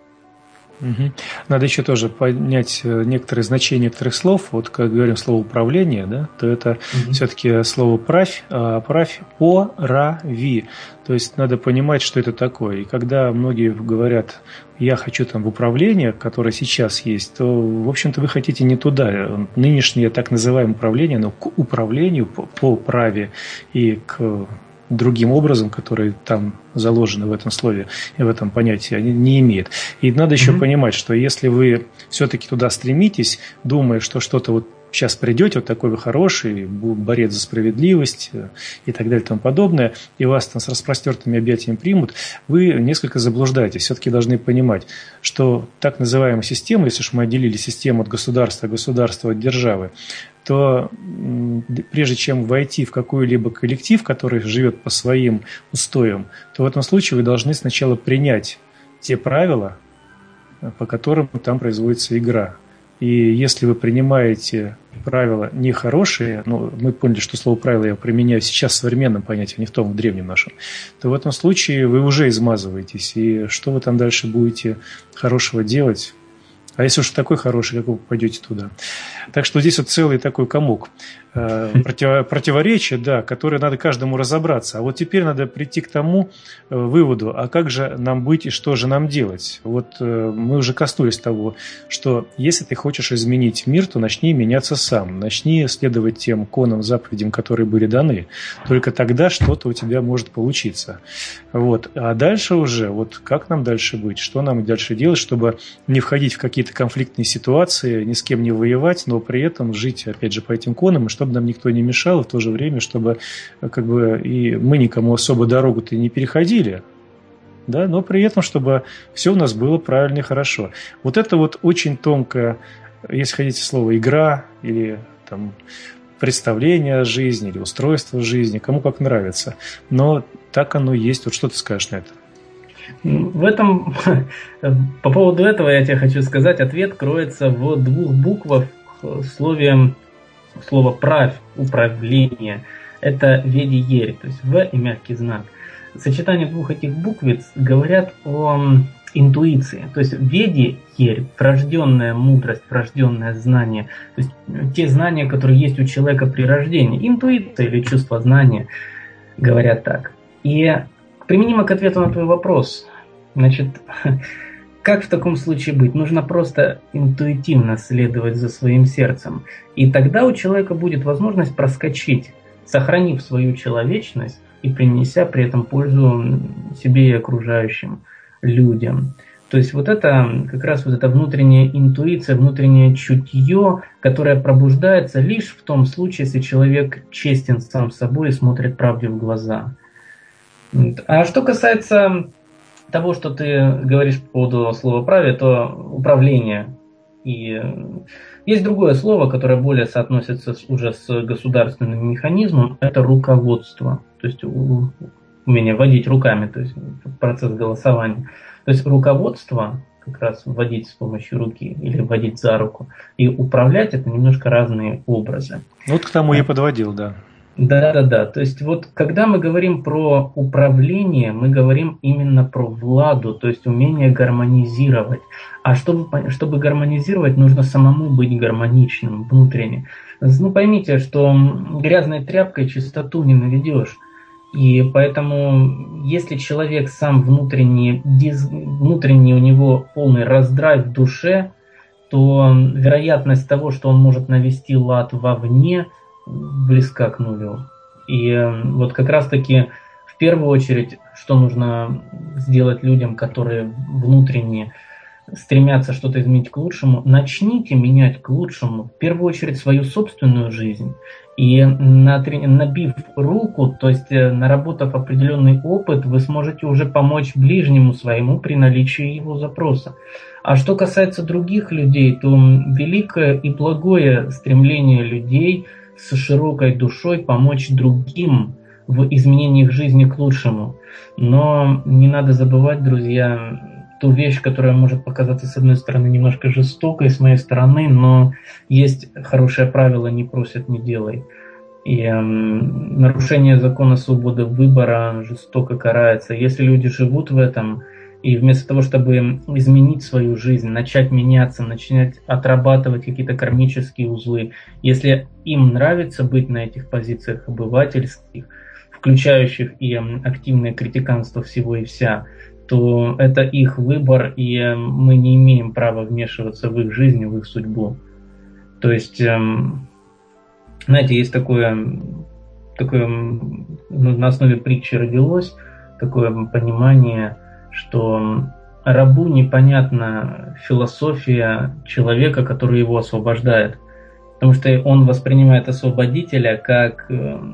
Угу. Надо еще тоже понять некоторые значения некоторых слов. Вот как говорим слово управление, да, то это угу. все-таки слово правь, а правь по рави. То есть надо понимать, что это такое. И когда многие говорят, я хочу там в управление, которое сейчас есть, то, в общем-то, вы хотите не туда. Нынешнее так называемое управление, но к управлению по, по праве и к другим образом, которые там заложены в этом слове и в этом понятии, они не имеют. И надо еще mm-hmm. понимать, что если вы все-таки туда стремитесь, думая, что что-то вот сейчас придете, вот такой вы хороший, борец за справедливость и так далее и тому подобное, и вас там с распростертыми объятиями примут, вы несколько заблуждаетесь. Все-таки должны понимать, что так называемая система, если уж мы отделили систему от государства, государства от державы, то прежде чем войти в какой-либо коллектив, который живет по своим устоям, то в этом случае вы должны сначала принять те правила, по которым там производится игра. И если вы принимаете правила нехорошие, ну, мы поняли, что слово «правило» я применяю сейчас в современном понятии, а не в том в древнем нашем, то в этом случае вы уже измазываетесь. И что вы там дальше будете хорошего делать, А если уж такой хороший, как вы попадете туда? Так что здесь вот целый такой комок э, против, противоречия, да, которые надо каждому разобраться. А вот теперь надо прийти к тому э, выводу, а как же нам быть и что же нам делать? Вот э, мы уже коснулись того, что если ты хочешь изменить мир, то начни меняться сам. Начни следовать тем конам, заповедям, которые были даны. Только тогда что-то у тебя может получиться. Вот. А дальше уже, вот как нам дальше быть? Что нам дальше делать, чтобы не входить в какие-то конфликтные ситуации, ни с кем не воевать, но при этом жить, опять же, по этим конам, и чтобы нам никто не мешал, и в то же время, чтобы как бы и мы никому особо дорогу-то не переходили, да, но при этом, чтобы все у нас было правильно и хорошо. Вот это вот очень тонкая, если хотите слово, игра или там представление о жизни, или устройство жизни, кому как нравится. Но так оно есть. Вот что ты скажешь на это? В этом, по поводу этого я тебе хочу сказать, ответ кроется в двух буквах в слове, слово «правь», «управление». Это «веди-ерь», то есть «в» и мягкий знак. Сочетание двух этих буквиц говорят о интуиции. То есть «веди-ерь» – врожденная мудрость, врожденное знание. То есть те знания, которые есть у человека при рождении. Интуиция или чувство знания, говорят так. И применимо к ответу на твой вопрос. Значит, как в таком случае быть? Нужно просто интуитивно следовать за своим сердцем. И тогда у человека будет возможность проскочить, сохранив свою человечность и принеся при этом пользу себе и окружающим людям. То есть вот это как раз вот эта внутренняя интуиция, внутреннее чутье, которое пробуждается лишь в том случае, если человек честен сам с собой и смотрит правде в глаза. А что касается того, что ты говоришь по поводу слова «праве», то управление. И есть другое слово, которое более соотносится уже с государственным механизмом, это руководство. То есть умение водить руками, то есть процесс голосования. То есть руководство, как раз вводить с помощью руки или вводить за руку, и управлять — это немножко разные образы. Вот к тому я подводил, да. Да-да-да, то есть вот когда мы говорим про управление, мы говорим именно про владу, то есть умение гармонизировать. А чтобы, чтобы гармонизировать, нужно самому быть гармоничным внутренне. Ну поймите, что грязной тряпкой чистоту не наведешь. И поэтому, если человек сам внутренне, диз, внутренне у него полный раздрай в душе, то вероятность того, что он может навести лад вовне, близка к нулю. И вот как раз-таки в первую очередь, что нужно сделать людям, которые внутренне стремятся что-то изменить к лучшему, начните менять к лучшему в первую очередь свою собственную жизнь. И набив руку, то есть наработав определенный опыт, вы сможете уже помочь ближнему своему при наличии его запроса. А что касается других людей, то великое и благое стремление людей с широкой душой помочь другим в изменении их жизни к лучшему. Но не надо забывать, друзья, ту вещь, которая может показаться, с одной стороны, немножко жестокой с моей стороны, но есть хорошее правило: не просят, не делай. И э, нарушение закона свободы выбора жестоко карается. Если люди живут в этом, и вместо того, чтобы изменить свою жизнь, начать меняться, начать отрабатывать какие-то кармические узлы, если им нравится быть на этих позициях обывательских, включающих и активное критиканство всего и вся, то это их выбор, и мы не имеем права вмешиваться в их жизнь, в их судьбу. То есть, знаете, есть такое, такое на основе притчи родилось, такое понимание, что рабу непонятна философия человека, который его освобождает. Потому что он воспринимает освободителя как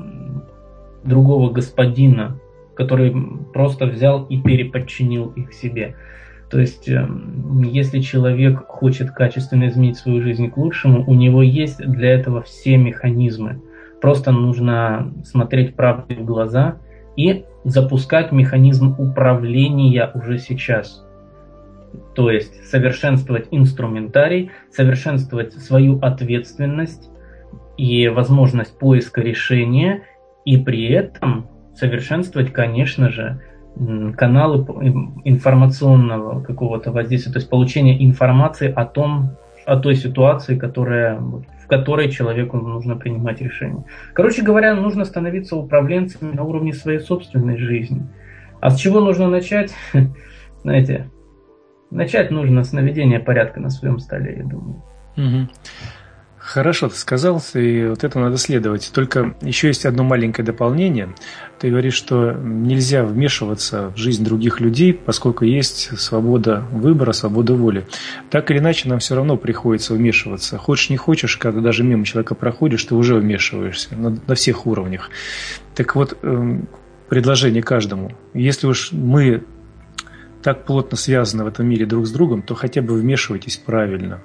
другого господина, который просто взял и переподчинил их себе. То есть, если человек хочет качественно изменить свою жизнь к лучшему, у него есть для этого все механизмы. Просто нужно смотреть правде в глаза и запускать механизм управления уже сейчас. То есть совершенствовать инструментарий, совершенствовать свою ответственность и возможность поиска решения, и при этом совершенствовать, конечно же, каналы информационного какого-то воздействия, то есть получение информации о том, о той ситуации, которая, в которой человеку нужно принимать решение. Короче говоря, нужно становиться управленцем на уровне своей собственной жизни. А с чего нужно начать? Знаете, начать нужно с наведения порядка на своем столе, я думаю. Угу. Хорошо ты сказал, и вот это надо следовать. Только еще есть одно маленькое дополнение. Ты говоришь, что нельзя вмешиваться в жизнь других людей, поскольку есть свобода выбора, свобода воли. Так или иначе, нам все равно приходится вмешиваться. Хочешь не хочешь, когда даже мимо человека проходишь, ты уже вмешиваешься на, на всех уровнях. Так вот, предложение каждому. Если уж мы так плотно связаны в этом мире друг с другом, то хотя бы вмешивайтесь правильно.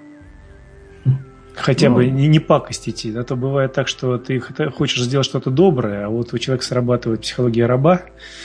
Хотя ну, бы не, не пакостите. А то бывает так, что ты хочешь сделать что-то доброе, а вот у человека срабатывает психология раба,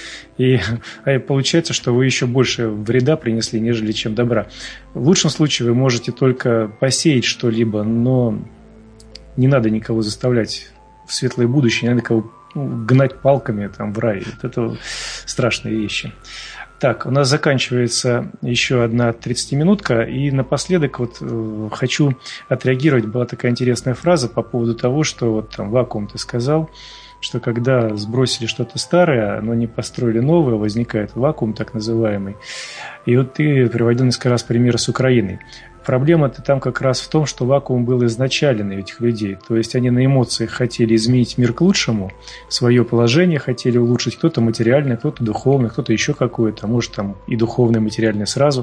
и а получается, что вы еще больше вреда принесли, нежели чем добра. В лучшем случае вы можете только посеять что-либо, но не надо никого заставлять в светлое будущее, не надо никого гнать палками там, в рай. Вот это страшные вещи. Так, у нас заканчивается еще одна тридцатиминутка, и напоследок вот э, хочу отреагировать. Была такая интересная фраза по поводу того, что вот там вакуум ты сказал, что когда сбросили что-то старое, но не построили новое, возникает вакуум так называемый. И вот ты приводил несколько раз примеры с Украиной. Проблема-то там как раз в том, что вакуум был изначален у этих людей. То есть они на эмоциях хотели изменить мир к лучшему, свое положение хотели улучшить, кто-то материальное, кто-то духовное, кто-то еще какое-то, а может там и духовное, и материальное сразу.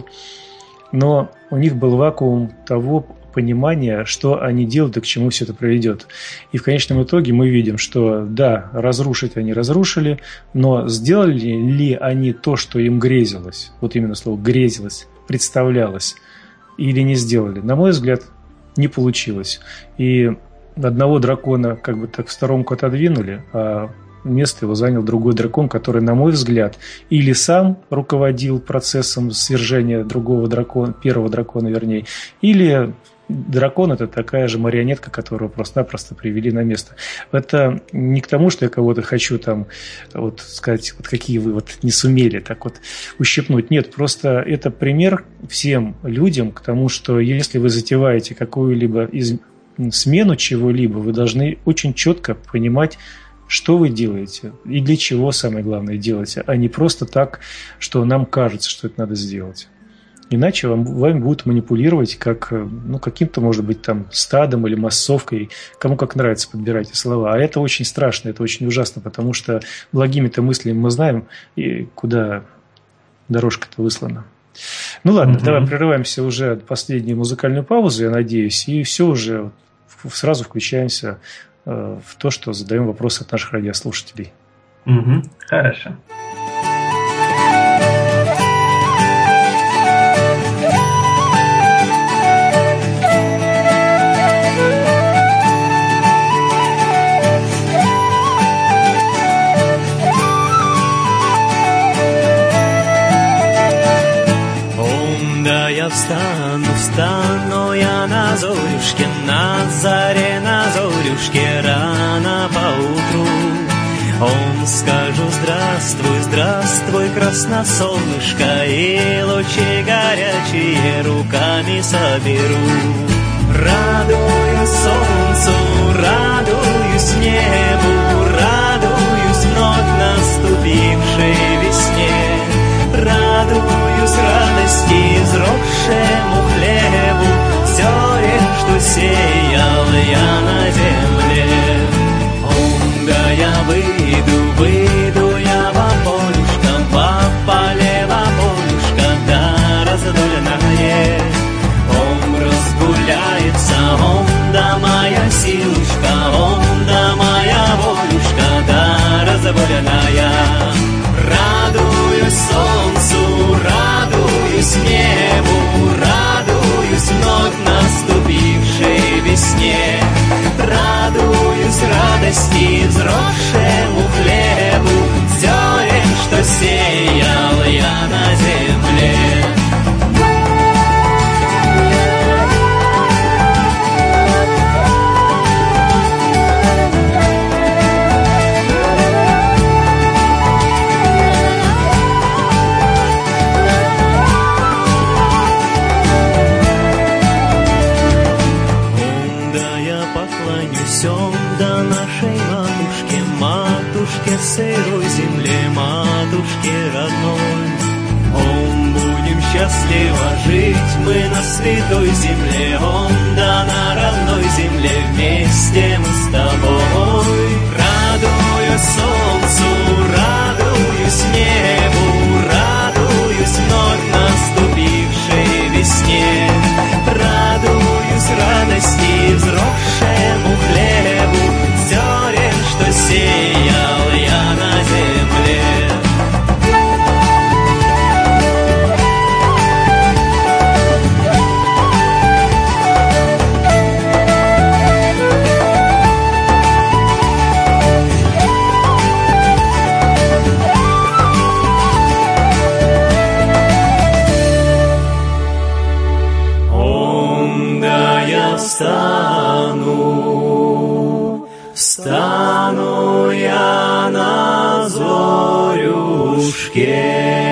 Но у них был вакуум того понимания, что они делают и к чему все это приведет. И в конечном итоге мы видим, что да, разрушить они разрушили, но сделали ли они то, что им грезилось, вот именно слово грезилось, представлялось, или не сделали? На мой взгляд, не получилось. И одного дракона как бы так в сторонку отодвинули, а место его занял другой дракон, который, на мой взгляд, или сам руководил процессом свержения другого дракона, первого дракона, вернее, или дракон – это такая же марионетка, которую просто-напросто привели на место. Это не к тому, что я кого-то хочу там вот сказать, вот какие вы вот не сумели так вот ущипнуть. Нет, просто это пример всем людям к тому, что если вы затеваете какую-либо из... смену чего-либо, вы должны очень четко понимать, что вы делаете и для чего, самое главное, делаете, а не просто так, что нам кажется, что это надо сделать. Иначе вам, вами будут манипулировать как, ну, каким-то, может быть, там, стадом или массовкой, кому как нравится, подбирайте слова. А это очень страшно, это очень ужасно, потому что благими-то мыслями мы знаем, и куда дорожка-то выслана. Ну ладно, mm-hmm. давай прерываемся уже от последней музыкальную паузу, я надеюсь, и все уже сразу включаемся э, в то, что задаем вопросы от наших радиослушателей. Mm-hmm. Хорошо. Встану, встану я на зорюшке, на заре, на зорюшке, рано поутру. Он скажу здравствуй, здравствуй, красносолнышко, и лучи горячие руками соберу. Радуюсь солнцу, радуюсь небу, радуюсь вновь наступившей весне. Радуюсь радости, изросшему хлебу, зёре, что сеял я на земле. О, да я выйду, выйду я во полюшко, по поле во полюшко, да раздольное. Он разгуляется, он да моя силушка, он да моя волюшка, да разгуляная. Радуюсь солнцу, радуюсь небу, радуюсь вновь наступившей весне. Радуюсь радости, взросшему хлебу, зёре, что сеял я на земле. несем до нашей матушки, матушке сырой земле, матушке родной. Ом, будем счастливо жить мы на святой земле, ом, да на родной земле вместе мы с тобой. Радуюсь солнцу, радуюсь небу, радуюсь вновь наступившей весне. Радуюсь радости взросшему хлебу, зерен, что сеял я на земле. Встану, встану я на зорюшке.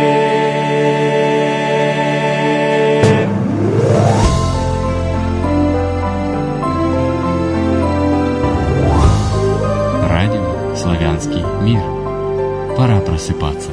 Радио «Славянский мир». Пора просыпаться.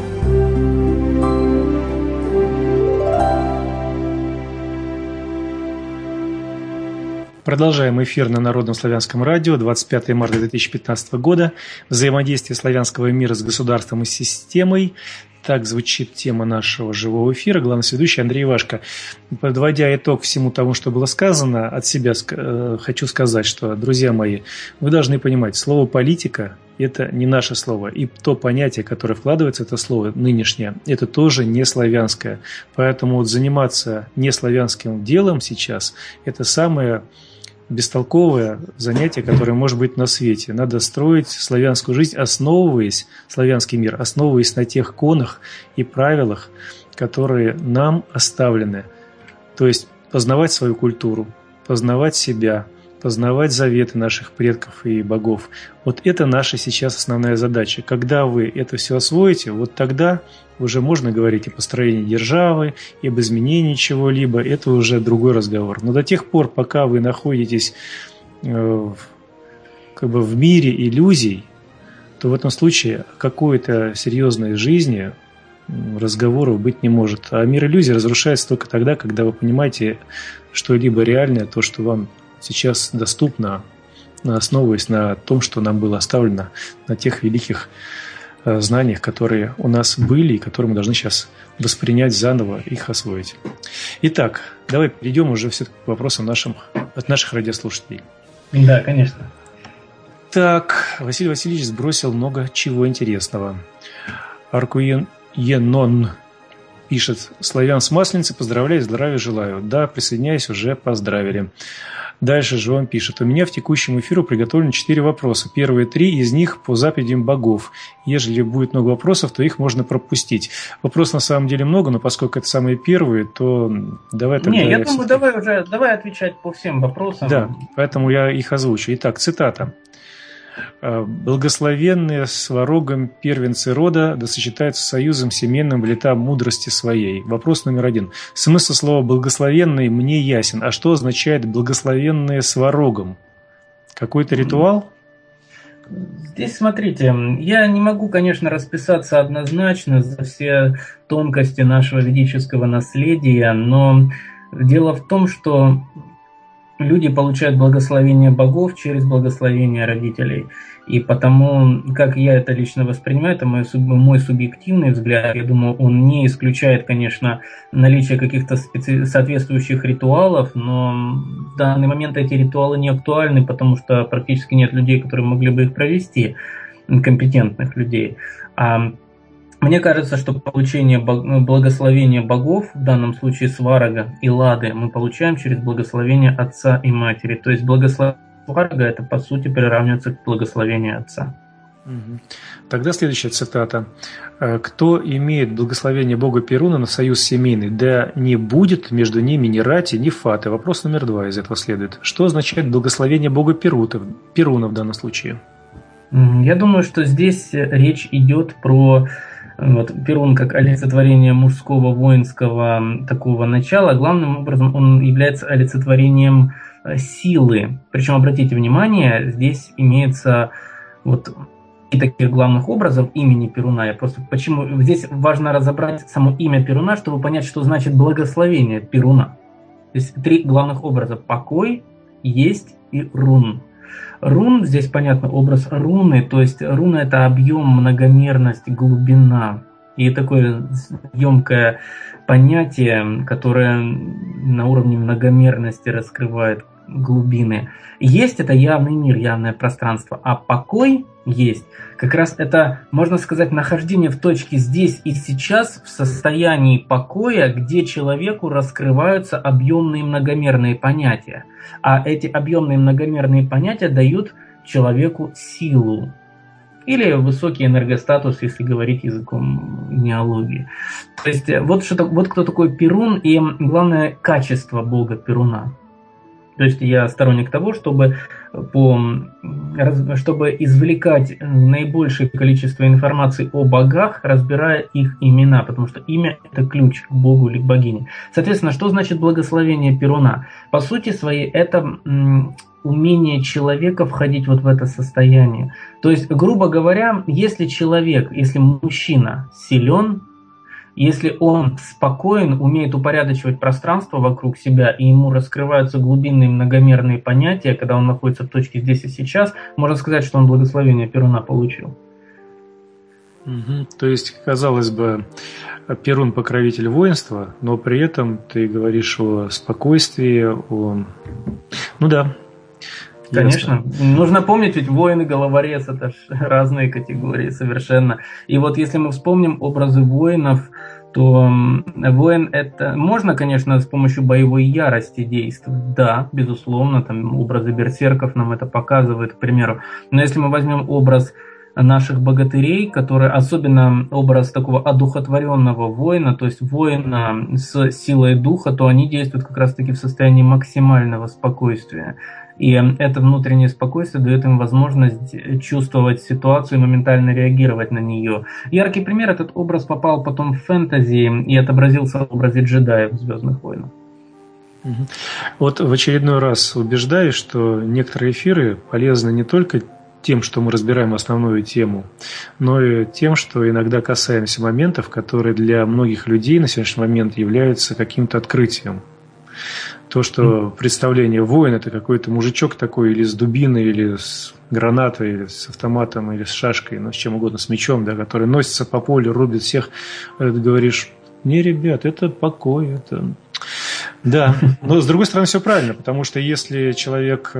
Продолжаем эфир на Народном славянском радио, двадцать пятое марта две тысячи пятнадцатого года. Взаимодействие славянского мира с государством и системой. Так звучит тема нашего живого эфира. Главный ведущий Андрей Ивашко. Подводя итог всему тому, что было сказано, от себя хочу сказать, что, друзья мои, вы должны понимать, слово «политика» – это не наше слово. И то понятие, которое вкладывается в это слово, нынешнее, это тоже не славянское. Поэтому вот заниматься неславянским делом сейчас – это самое бестолковое занятие, которое может быть на свете. Надо строить славянскую жизнь, основываясь, славянский мир, основываясь на тех конах и правилах, которые нам оставлены. То есть познавать свою культуру, познавать себя, познавать заветы наших предков и богов. Вот это наша сейчас основная задача. Когда вы это все освоите, вот тогда уже можно говорить о построении державы, и об изменении чего-либо. Это уже другой разговор. Но до тех пор, пока вы находитесь э, как бы в мире иллюзий, то в этом случае о какой-то серьезной жизни разговоров быть не может. А мир иллюзий разрушается только тогда, когда вы понимаете что-либо реальное, то, что вам сейчас доступно, основываясь на том, что нам было оставлено, на тех великих э, знаниях, которые у нас были и которые мы должны сейчас воспринять заново, их освоить. Итак, давай перейдем уже все-таки к вопросам нашим, от наших радиослушателей. Да, конечно. Так, Василий Васильевич сбросил много чего интересного. Аркуен Енон пишет: «Славян с Масленицы, поздравляю, здравия желаю». Да, присоединяюсь, уже поздравили. Дальше же он пишет: «У меня в текущем эфиру приготовлены четыре вопроса. Первые три из них по заповедям богов. Ежели будет много вопросов, то их можно пропустить». Вопросов на самом деле много, но поскольку это самые первые, то давай тогда... Не, я, я все-таки... думаю, давай уже давай отвечать по всем вопросам. Да, поэтому я их озвучу. Итак, цитата. «Благословенные сварогом первенцы рода, да сочетаются союзом семейным в лета мудрости своей». Вопрос номер один. Смысл слова «благословенный» мне ясен. А что означает «благословенные сварогом»? Какой-то ритуал? Здесь, смотрите, я не могу, конечно, расписаться однозначно за все тонкости нашего ведического наследия, но дело в том, что люди получают благословение богов через благословение родителей. И потому, как я это лично воспринимаю, это мой, мой субъективный взгляд. Я думаю, он не исключает, конечно, наличие каких-то специ... соответствующих ритуалов, но в данный момент эти ритуалы не актуальны, потому что практически нет людей, которые могли бы их провести, компетентных людей. А мне кажется, что получение благословения богов, в данном случае сварога и лады, мы получаем через благословение отца и матери. То есть благословение сварога – это, по сути, приравнивается к благословению отца. Тогда следующая цитата. «Кто имеет благословение бога Перуна на союз семейный, да не будет между ними ни рати, ни фаты». Вопрос номер два из этого следует. Что означает благословение бога Перуна, Перуна в данном случае? Я думаю, что здесь речь идет про Вот, Перун как олицетворение мужского воинского такого начала, главным образом он является олицетворением силы. Причем, обратите внимание, здесь имеется вот и таких главных образов имени Перуна. Я просто почему здесь важно разобрать само имя Перуна, чтобы понять, что значит благословение Перуна. То есть три главных образа: покой, есть и рун. Рун, здесь понятно, образ руны, то есть руна — это объем, многомерность, глубина. И такое емкое понятие, которое на уровне многомерности раскрывает глубины. Есть — это явный мир, явное пространство, а покой есть. Как раз это, можно сказать, нахождение в точке здесь и сейчас, в состоянии покоя, где человеку раскрываются объемные многомерные понятия. А эти объемные многомерные понятия дают человеку силу. Или высокий энергостатус, если говорить языком неологии. То есть вот, что, вот кто такой Перун и главное качество бога Перуна. То есть я сторонник того, чтобы, по, чтобы извлекать наибольшее количество информации о богах, разбирая их имена, потому что имя – это ключ к богу или к богине. Соответственно, что значит благословение Перуна? По сути своей, это м, умение человека входить вот в это состояние. То есть, грубо говоря, если человек, если мужчина силен, если он спокоен, умеет упорядочивать пространство вокруг себя, и ему раскрываются глубинные многомерные понятия, когда он находится в точке здесь и сейчас, можно сказать, что он благословение Перуна получил. Угу. То есть, казалось бы, Перун – покровитель воинства, но при этом ты говоришь о спокойствии, о... Ну да. Конечно. Ясно. Нужно помнить, ведь воин и головорез – это ж разные категории совершенно. И вот если мы вспомним образы воинов, то воин – это… Можно, конечно, с помощью боевой ярости действовать. Да, безусловно, там образы берсерков нам это показывают, к примеру. Но если мы возьмем образ наших богатырей, которые, особенно образ такого одухотворенного воина, то есть воина с силой духа, то они действуют как раз-таки в состоянии максимального спокойствия. И это внутреннее спокойствие дает им возможность чувствовать ситуацию и моментально реагировать на нее. Яркий пример: этот образ попал потом в фэнтези и отобразился в образе джедаев в «Звездных войнах». Вот в очередной раз убеждаюсь, что некоторые эфиры полезны не только тем, что мы разбираем основную тему, но и тем, что иногда касаемся моментов, которые для многих людей на сегодняшний момент являются каким-то открытием. То, что представление воина – это какой-то мужичок такой или с дубиной, или с гранатой, или с автоматом, или с шашкой, ну, с чем угодно, с мечом, да, который носится по полю, рубит всех. Ты говоришь: не, ребят, это покой, это… Да, но с другой стороны все правильно, потому что если человек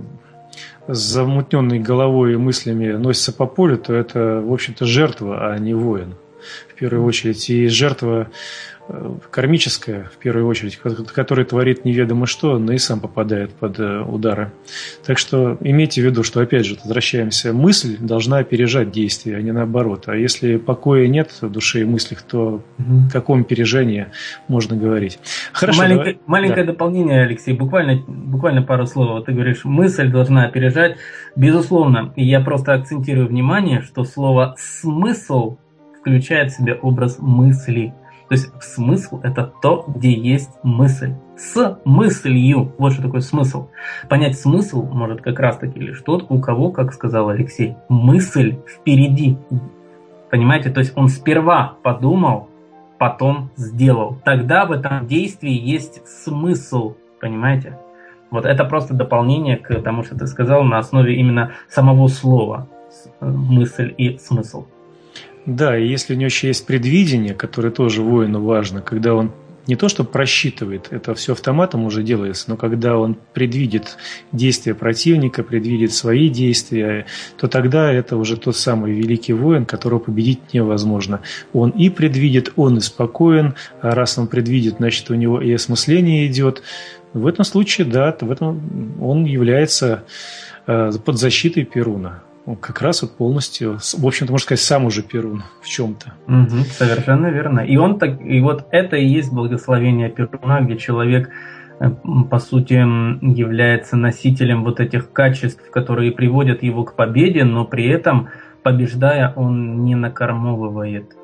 с замутненной головой и мыслями носится по полю, то это, в общем-то, жертва, а не воин, в первую очередь. И жертва кармическая, в первую очередь, которая творит неведомо что, но и сам попадает под удары. Так что имейте в виду, что, опять же, возвращаемся, мысль должна опережать действие, а не наоборот. А если покоя нет в душе и мыслях, то угу. о каком опережении можно говорить? Хорошо. Маленькое, давай. маленькое да. дополнение, Алексей, буквально, буквально пару слов. Ты говоришь, мысль должна опережать. Безусловно, и я просто акцентирую внимание, что слово «смысл» включает в себя образ мысли. То есть смысл – это то, где есть мысль. С мыслью. Вот что такое смысл. Понять смысл может как раз-таки лишь тот, у кого, как сказал Алексей, мысль впереди. Понимаете? То есть он сперва подумал, потом сделал. Тогда в этом действии есть смысл. Понимаете? Вот это просто дополнение к тому, что ты сказал, на основе именно самого слова. Мысль и смысл. Да, и если у него еще есть предвидение, которое тоже воину важно, когда он не то что просчитывает, это все автоматом уже делается, но когда он предвидит действия противника, предвидит свои действия, то тогда это уже тот самый великий воин, которого победить невозможно. Он и предвидит, он и спокоен, а раз он предвидит, значит, у него и осмысление идет. В этом случае, да, в этом он является под защитой Перуна. Как раз вот полностью, в общем-то, можно сказать, сам уже Перун в чем-то. Угу, совершенно верно. И, он так, и вот это и есть благословение Перуна, где человек, по сути, является носителем вот этих качеств, которые приводят его к победе, но при этом, побеждая, он не накормовывает.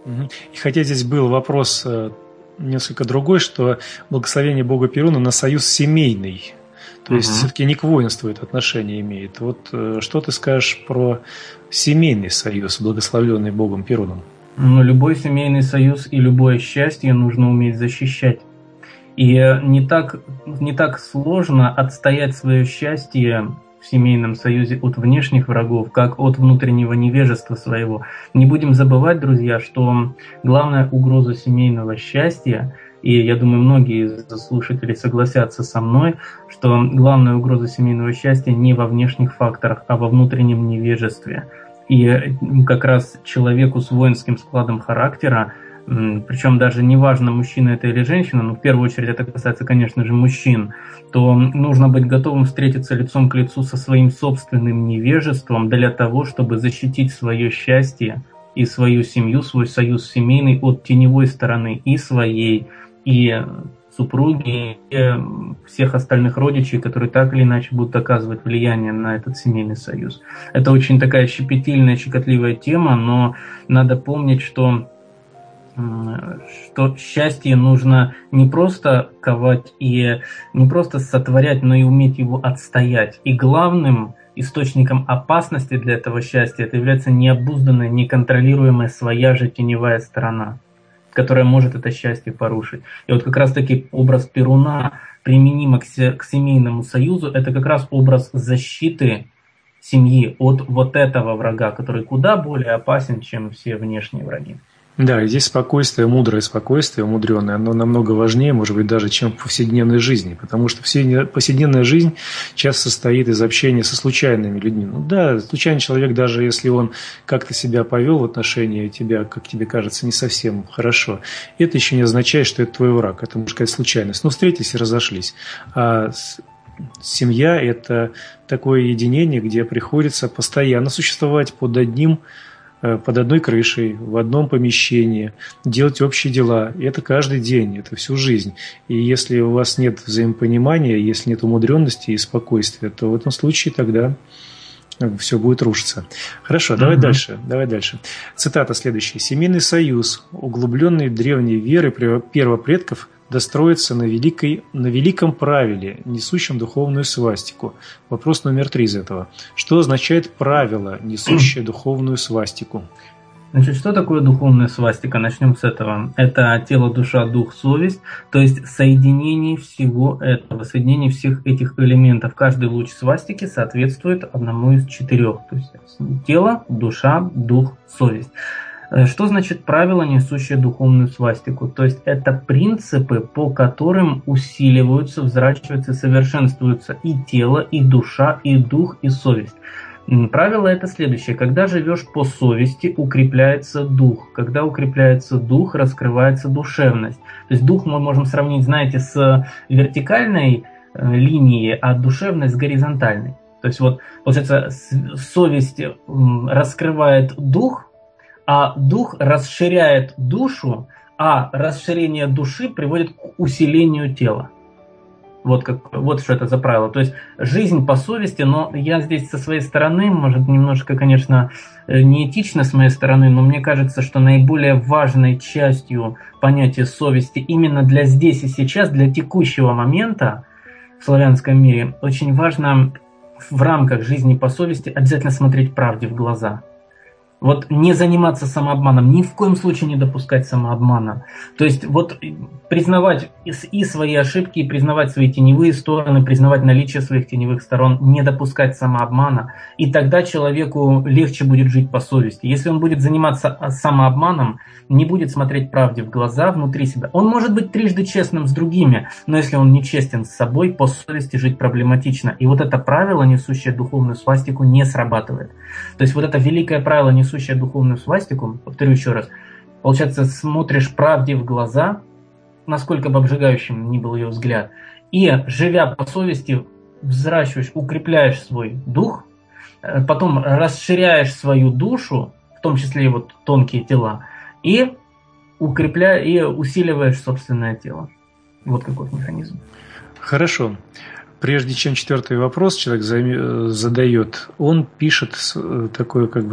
И хотя здесь был вопрос несколько другой, что благословение Бога Перуна на союз семейный, то есть uh-huh. все-таки не к воинству это отношение имеет. Вот что ты скажешь про семейный союз, благословленный Богом Перуном? Ну, любой семейный союз и любое счастье нужно уметь защищать. И не так, не так сложно отстоять свое счастье в семейном союзе от внешних врагов, как от внутреннего невежества своего. Не будем забывать, друзья, что главная угроза семейного счастья, и я думаю, многие из слушателей согласятся со мной, что главная угроза семейного счастья не во внешних факторах, а во внутреннем невежестве. И как раз человеку с воинским складом характера, причем даже неважно, мужчина это или женщина, но в первую очередь это касается, конечно же, мужчин, то нужно быть готовым встретиться лицом к лицу со своим собственным невежеством для того, чтобы защитить свое счастье и свою семью, свой союз семейный от теневой стороны и своей, и супруги, и всех остальных родичей, которые так или иначе будут оказывать влияние на этот семейный союз. Это очень такая щепетильная, щекотливая тема, но надо помнить, что что счастье нужно не просто ковать и не просто сотворять, но и уметь его отстоять. И главным источником опасности для этого счастья это является необузданная, неконтролируемая своя же теневая сторона, которая может это счастье порушить. И вот как раз-таки образ Перуна, применимо к, се- к семейному союзу, это как раз образ защиты семьи от вот этого врага, который куда более опасен, чем все внешние враги. Да, и здесь спокойствие, мудрое спокойствие, умудренное, оно намного важнее, может быть, даже, чем в повседневной жизни, потому что повседневная жизнь часто состоит из общения со случайными людьми. Ну да, случайный человек, даже если он как-то себя повел в отношении тебя, как тебе кажется, не совсем хорошо, это еще не означает, что это твой враг, это, можно сказать, случайность. Ну, встретились и разошлись. А семья – это такое единение, где приходится постоянно существовать под одним под одной крышей, в одном помещении, делать общие дела. И это каждый день, это всю жизнь. И если у вас нет взаимопонимания, если нет умудренности и спокойствия, то в этом случае тогда все будет рушиться. Хорошо, давай uh-huh. дальше. Давай дальше. Цитата следующая. «Семейный союз, углубленный древней веры первопредков, достроится на, великой, на великом правиле, несущем духовную свастику». Вопрос номер три из этого. Что означает правило, несущее духовную свастику? Значит, что такое духовная свастика? Начнем с этого. Это тело, душа, дух, совесть, то есть соединение всего этого, соединение всех этих элементов. Каждый луч свастики соответствует одному из четырех. То есть тело, душа, дух, совесть. Что значит правило, несущее духовную свастику? То есть это принципы, по которым усиливаются, взращиваются и совершенствуются и тело, и душа, и дух, и совесть. Правило это следующее. Когда живешь по совести, укрепляется дух. Когда укрепляется дух, раскрывается душевность. То есть дух мы можем сравнить, знаете, с вертикальной линией, а душевность с горизонтальной. То есть вот, получается, совесть раскрывает дух, а дух расширяет душу, а расширение души приводит к усилению тела. Вот, как, вот что это за правило. То есть жизнь по совести, но я здесь со своей стороны, может немножко, конечно, неэтично с моей стороны, но мне кажется, что наиболее важной частью понятия совести именно для здесь и сейчас, для текущего момента в славянском мире, очень важно в рамках жизни по совести обязательно смотреть правде в глаза. Вот не заниматься самообманом, ни в коем случае не допускать самообмана. То есть вот признавать и свои ошибки, и признавать свои теневые стороны, признавать наличие своих теневых сторон, не допускать самообмана. И тогда человеку легче будет жить по совести. Если он будет заниматься самообманом, не будет смотреть правде в глаза, внутри себя. Он может быть трижды честным с другими, но если он не честен с собой, по совести жить проблематично. И вот это правило, несущее духовную свастику, не срабатывает. То есть вот это великое правило, несущее духовную свастику, повторю еще раз, получается, смотришь правде в глаза, насколько бы обжигающим ни был ее взгляд, и, живя по совести, взращиваешь, укрепляешь свой дух, потом расширяешь свою душу, в том числе и вот тонкие тела, и укрепляешь, и усиливаешь собственное тело. Вот какой механизм. Хорошо. Прежде чем четвертый вопрос человек задает, он пишет такое как бы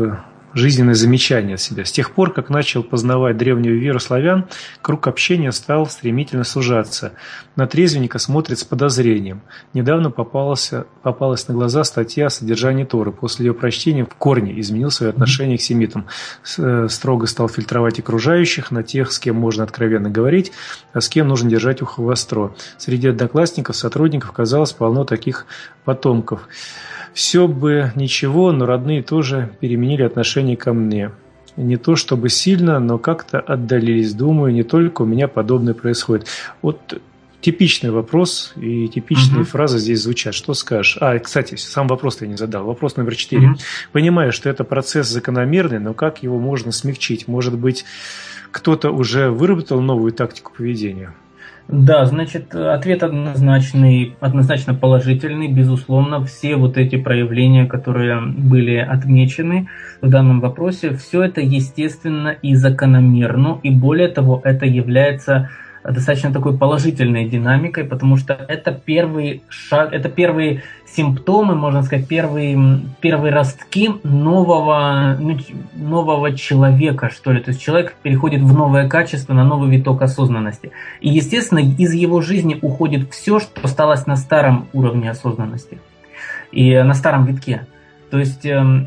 жизненное замечание от себя. С тех пор, как начал познавать древнюю веру славян, круг общения стал стремительно сужаться. На трезвенника смотрит с подозрением. Недавно попалась, попалась на глаза статья о содержании Торы. После ее прочтения в корне изменил свое отношение к семитам. Строго стал фильтровать окружающих на тех, с кем можно откровенно говорить, а с кем нужно держать ухо востро. Среди одноклассников, сотрудников, казалось, полно таких потомков. Все бы ничего, но родные тоже переменили отношение ко мне. Не то чтобы сильно, но как-то отдалились. Думаю, не только у меня подобное происходит. Вот типичный вопрос и типичные uh-huh. фразы здесь звучат. Что скажешь? А, кстати, сам вопрос я не задал. Вопрос номер четыре. Uh-huh. Понимаю, что это процесс закономерный, но как его можно смягчить? Может быть, кто-то уже выработал новую тактику поведения? Да, значит, ответ однозначный, однозначно положительный, безусловно. Все вот эти проявления, которые были отмечены в данном вопросе, все это естественно и закономерно, и более того, это является достаточно такой положительной динамикой, потому что это первый шаг, это первые симптомы, можно сказать, первые, первые ростки нового, нового человека, что ли. То есть человек переходит в новое качество, на новый виток осознанности. И, естественно, из его жизни уходит все, что осталось на старом уровне осознанности и на старом витке. То есть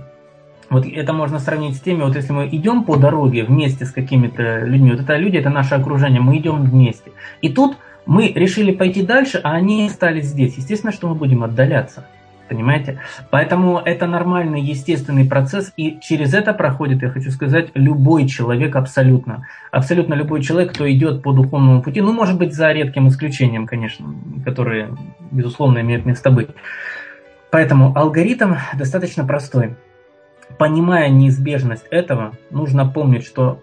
вот это можно сравнить с теми, вот если мы идем по дороге вместе с какими-то людьми, вот это люди, это наше окружение, мы идем вместе. И тут мы решили пойти дальше, а они остались здесь. Естественно, что мы будем отдаляться. Понимаете? Поэтому это нормальный, естественный процесс, и через это проходит, я хочу сказать, любой человек абсолютно. Абсолютно любой человек, кто идет по духовному пути, ну, может быть, за редким исключением, конечно, которые, безусловно, имеют место быть. Поэтому алгоритм достаточно простой. Понимая неизбежность этого, нужно помнить, что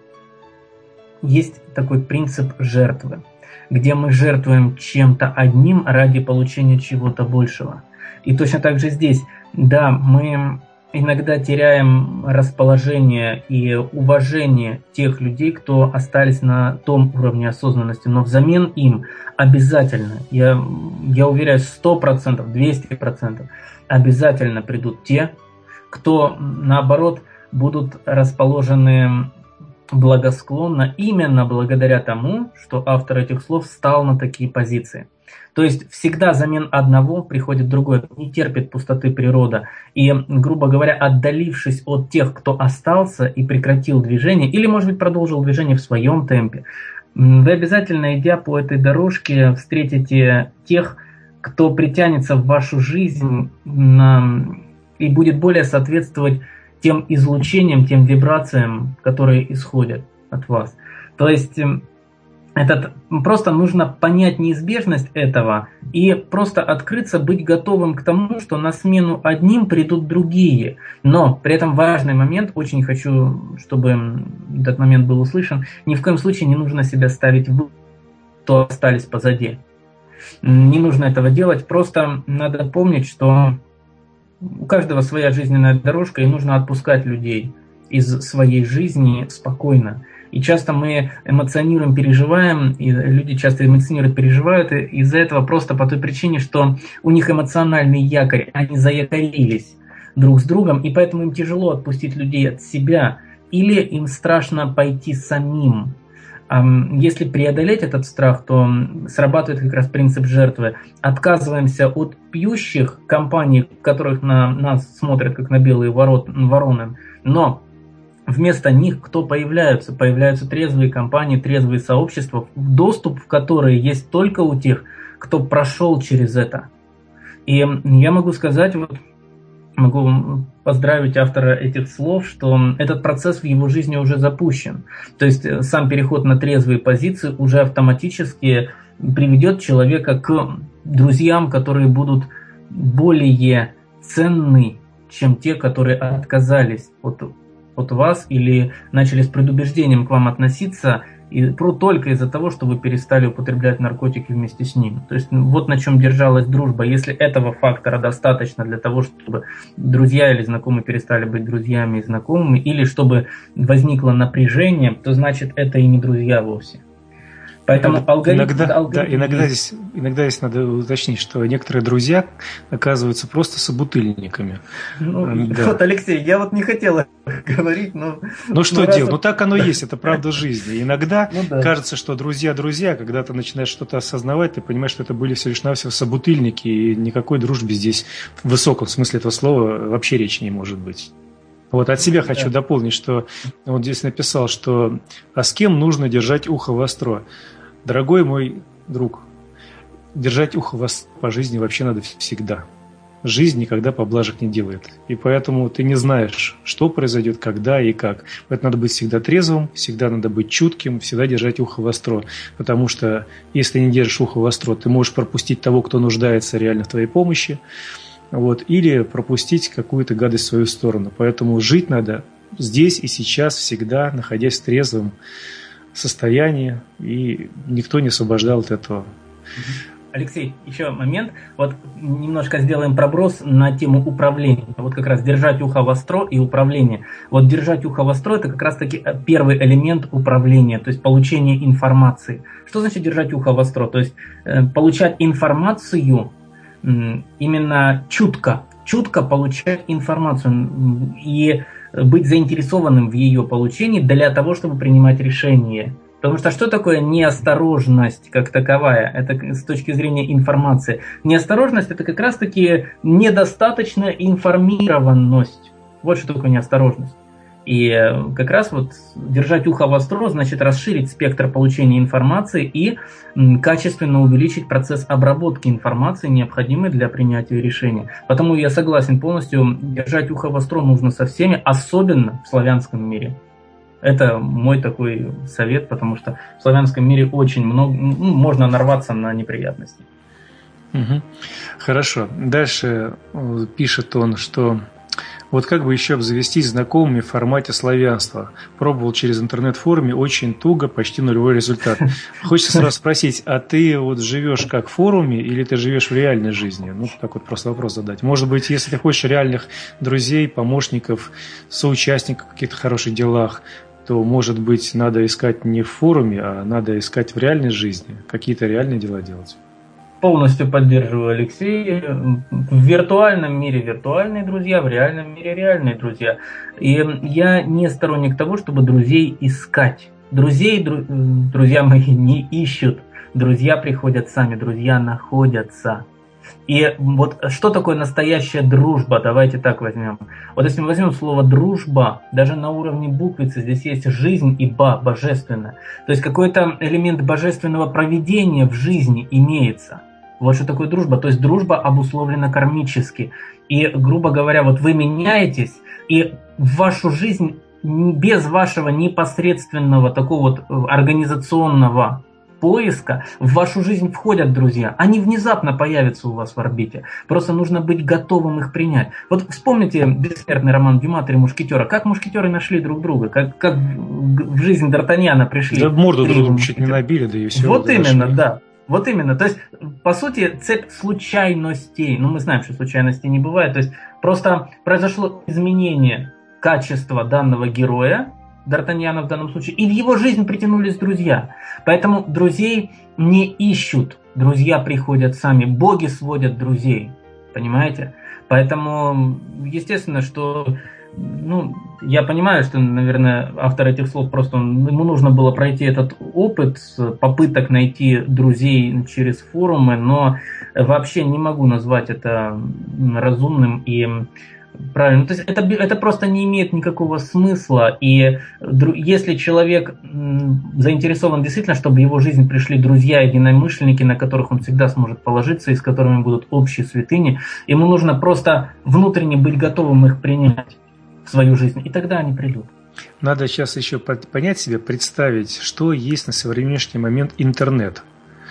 есть такой принцип жертвы, где мы жертвуем чем-то одним ради получения чего-то большего. И точно так же здесь, да, мы иногда теряем расположение и уважение тех людей, кто остались на том уровне осознанности, но взамен им обязательно, я, я уверяю, сто процентов, двести процентов, обязательно придут те, кто, наоборот, будут расположены благосклонно именно благодаря тому, что автор этих слов встал на такие позиции. То есть всегда взамен одного приходит другой, не терпит пустоты природа. И, грубо говоря, отдалившись от тех, кто остался и прекратил движение, или, может быть, продолжил движение в своем темпе, вы обязательно, идя по этой дорожке, встретите тех, кто притянется в вашу жизнь на... и будет более соответствовать тем излучениям, тем вибрациям, которые исходят от вас. То есть этот, просто нужно понять неизбежность этого и просто открыться, быть готовым к тому, что на смену одним придут другие. Но при этом важный момент, очень хочу, чтобы этот момент был услышан, ни в коем случае не нужно себя ставить в то остались позади. Не нужно этого делать, просто надо помнить, что у каждого своя жизненная дорожка, и нужно отпускать людей из своей жизни спокойно. И часто мы эмоционируем, переживаем, и люди часто эмоционируют, переживают из-за этого просто по той причине, что у них эмоциональный якорь, они заякорились друг с другом, и поэтому им тяжело отпустить людей от себя, или им страшно пойти самим. Если преодолеть этот страх, то срабатывает как раз принцип жертвы. Отказываемся от пьющих компаний, которых на нас смотрят как на белые вороны, но вместо них кто появляются? Появляются трезвые компании, трезвые сообщества, доступ в которые есть только у тех, кто прошел через это. И я могу сказать, вот, могу поздравить автора этих слов, что этот процесс в его жизни уже запущен. То есть сам переход на трезвые позиции уже автоматически приведет человека к друзьям, которые будут более ценны, чем те, которые отказались от, от вас или начали с предубеждением к вам относиться и только из-за того, что вы перестали употреблять наркотики вместе с ним. То есть вот на чем держалась дружба. Если этого фактора достаточно для того, чтобы друзья или знакомые перестали быть друзьями и знакомыми, или чтобы возникло напряжение, то значит это и не друзья вовсе. Поэтому иногда, алгоритм, иногда, алгоритм да, иногда, здесь, иногда здесь надо уточнить, что некоторые друзья оказываются просто собутыльниками. Ну, Да. вот, Алексей, я вот не хотел говорить, но... Ну что ну, делать? Ну так оно и есть, это правда жизни. Иногда ну, да. кажется, что друзья-друзья, когда ты начинаешь что-то осознавать, ты понимаешь, что это были всего лишь навсего собутыльники, и никакой дружбы здесь в высоком смысле этого слова вообще речи не может быть. Вот от себя хочу да. дополнить, что вот здесь написал, что а с кем нужно держать ухо востро? Дорогой мой друг, держать ухо востро по жизни вообще надо всегда. Жизнь никогда поблажек не делает. И поэтому ты не знаешь, что произойдет, когда и как. Поэтому надо быть всегда трезвым, всегда надо быть чутким, всегда держать ухо востро. Потому что если не держишь ухо востро, ты можешь пропустить того, кто нуждается реально в твоей помощи. Вот, или пропустить какую-то гадость в свою сторону. Поэтому жить надо здесь и сейчас, всегда, находясь в трезвом состоянии, и никто не освобождал от этого. Алексей, еще момент. Вот немножко сделаем проброс на тему управления. Вот как раз держать ухо востро и управление. Вот держать ухо востро – это как раз-таки первый элемент управления, то есть получение информации. Что значит держать ухо востро? То есть э, получать информацию именно чутко, чутко получать информацию и быть заинтересованным в ее получении для того, чтобы принимать решения. Потому что что такое неосторожность как таковая? Это с точки зрения информации. Неосторожность – это как раз-таки недостаточная информированность. Вот что такое неосторожность. И как раз вот держать ухо востро значит расширить спектр получения информации и качественно увеличить процесс обработки информации, необходимой для принятия решения. Потому я согласен полностью, держать ухо востро нужно со всеми, особенно в славянском мире. Это мой такой совет, потому что в славянском мире очень много, ну, можно нарваться на неприятности. Угу. Хорошо. Дальше пишет он, что вот как бы еще обзавестись знакомыми в формате славянства. Пробовал через интернет-форуме, очень туго, почти нулевой результат. Хочется сразу спросить, а ты вот живешь как в форуме или ты живешь в реальной жизни? Ну, так вот просто вопрос задать. Может быть, если ты хочешь реальных друзей, помощников, соучастников в каких-то хороших делах, то, может быть, надо искать не в форуме, а надо искать в реальной жизни, какие-то реальные дела делать. Полностью поддерживаю Алексея. В виртуальном мире виртуальные друзья, в реальном мире реальные друзья. И я не сторонник того, чтобы друзей искать. Друзей, дру, друзья мои, не ищут. Друзья приходят сами, друзья находятся. И вот что такое настоящая дружба? Давайте так возьмем. Вот если мы возьмем слово дружба, даже на уровне буквицы здесь есть жизнь и ба, божественно. То есть какой-то элемент божественного провидения в жизни имеется. Вот что такое дружба. То есть дружба обусловлена кармически. И, грубо говоря, вот вы меняетесь, и в вашу жизнь без вашего непосредственного такого вот организационного поиска в вашу жизнь входят друзья. Они внезапно появятся у вас в орбите. Просто нужно быть готовым их принять. Вот вспомните бессмертный роман Дюма «Три мушкетера». Как мушкетеры нашли друг друга? Как, как в жизнь Д'Артаньяна пришли? Да морду друг другу чуть не набили, да и все. Вот именно, нашли. Да. Вот именно. То есть, по сути, цепь случайностей. Ну, мы знаем, что случайностей не бывает. То есть, просто произошло изменение качества данного героя, Д'Артаньяна в данном случае, и в его жизнь притянулись друзья. Поэтому друзей не ищут, друзья приходят сами, боги сводят друзей, понимаете? Поэтому, естественно, что, ну, я понимаю, что, наверное, автор этих слов просто, ему нужно было пройти этот опыт попыток найти друзей через форумы, но вообще не могу назвать это разумным и правильно. То есть это, это просто не имеет никакого смысла. И если человек заинтересован действительно, чтобы в его жизнь пришли друзья, единомышленники, на которых он всегда сможет положиться и с которыми будут общие святыни, ему нужно просто внутренне быть готовым их принять в свою жизнь. И тогда они придут. Надо сейчас еще понять себе, представить, что есть на сегодняшний момент интернет.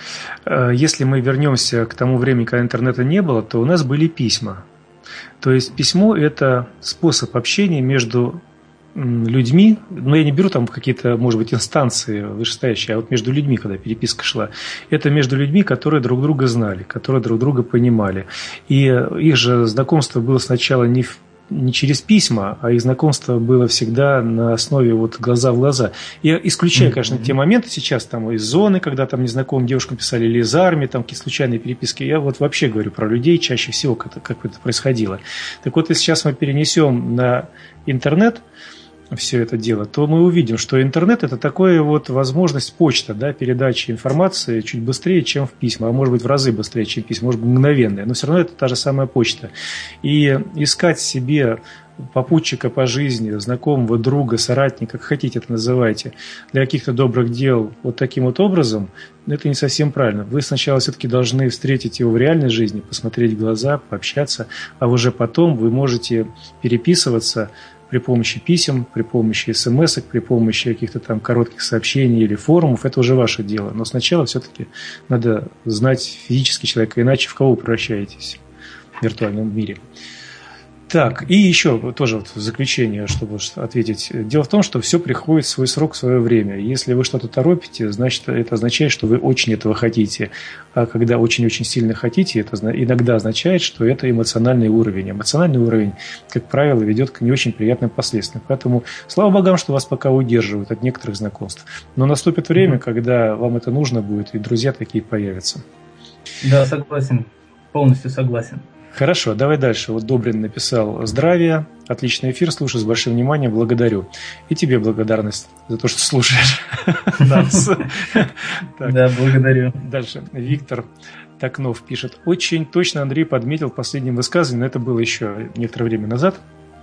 Если мы вернемся к тому времени, когда интернета не было, то у нас были письма. То есть письмо – это способ общения между людьми, но я не беру там какие-то, может быть, инстанции вышестоящие, а вот между людьми, когда переписка шла. Это между людьми, которые друг друга знали, которые друг друга понимали. И их же знакомство было сначала не в не через письма, а их знакомство было всегда на основе вот глаза в глаза. Я исключаю, конечно, mm-hmm. те моменты сейчас, там, из зоны, когда там незнакомым девушкам писали, или из армии, там, какие-то случайные переписки. Я вот вообще говорю про людей чаще всего, как это, как это происходило. Так вот, если сейчас мы перенесем на интернет все это дело, то мы увидим, что интернет – это такая вот возможность почта, да, передачи информации чуть быстрее, чем в письма, а может быть в разы быстрее, чем письма, может быть мгновенная, но все равно это та же самая почта. И искать себе попутчика по жизни, знакомого, друга, соратника, как хотите это называйте, для каких-то добрых дел вот таким вот образом, это не совсем правильно. Вы сначала все-таки должны встретить его в реальной жизни, посмотреть в глаза, пообщаться, а уже потом вы можете переписываться при помощи писем, при помощи смс-ок, при помощи каких-то там коротких сообщений или форумов, это уже ваше дело. Но сначала все-таки надо знать физически человека, иначе в кого вы превращаетесь в виртуальном мире. Так, и еще тоже вот в заключение, чтобы ответить. Дело в том, что все приходит в свой срок, в свое время. Если вы что-то торопите, значит, это означает, что вы очень этого хотите. А когда очень-очень сильно хотите, это иногда означает, что это эмоциональный уровень. Эмоциональный уровень, как правило, ведет к не очень приятным последствиям. Поэтому слава богам, что вас пока удерживают от некоторых знакомств. Но наступит время, когда вам это нужно будет, и друзья такие появятся. Да, согласен. Полностью согласен. Хорошо, давай дальше. Вот Добрин написал: здравия, отличный эфир, слушаю с большим вниманием, благодарю. И тебе благодарность за то, что слушаешь нас. Да, благодарю. Дальше. Виктор Токнов пишет: очень точно Андрей подметил в последнем высказывании, но это было еще некоторое время назад.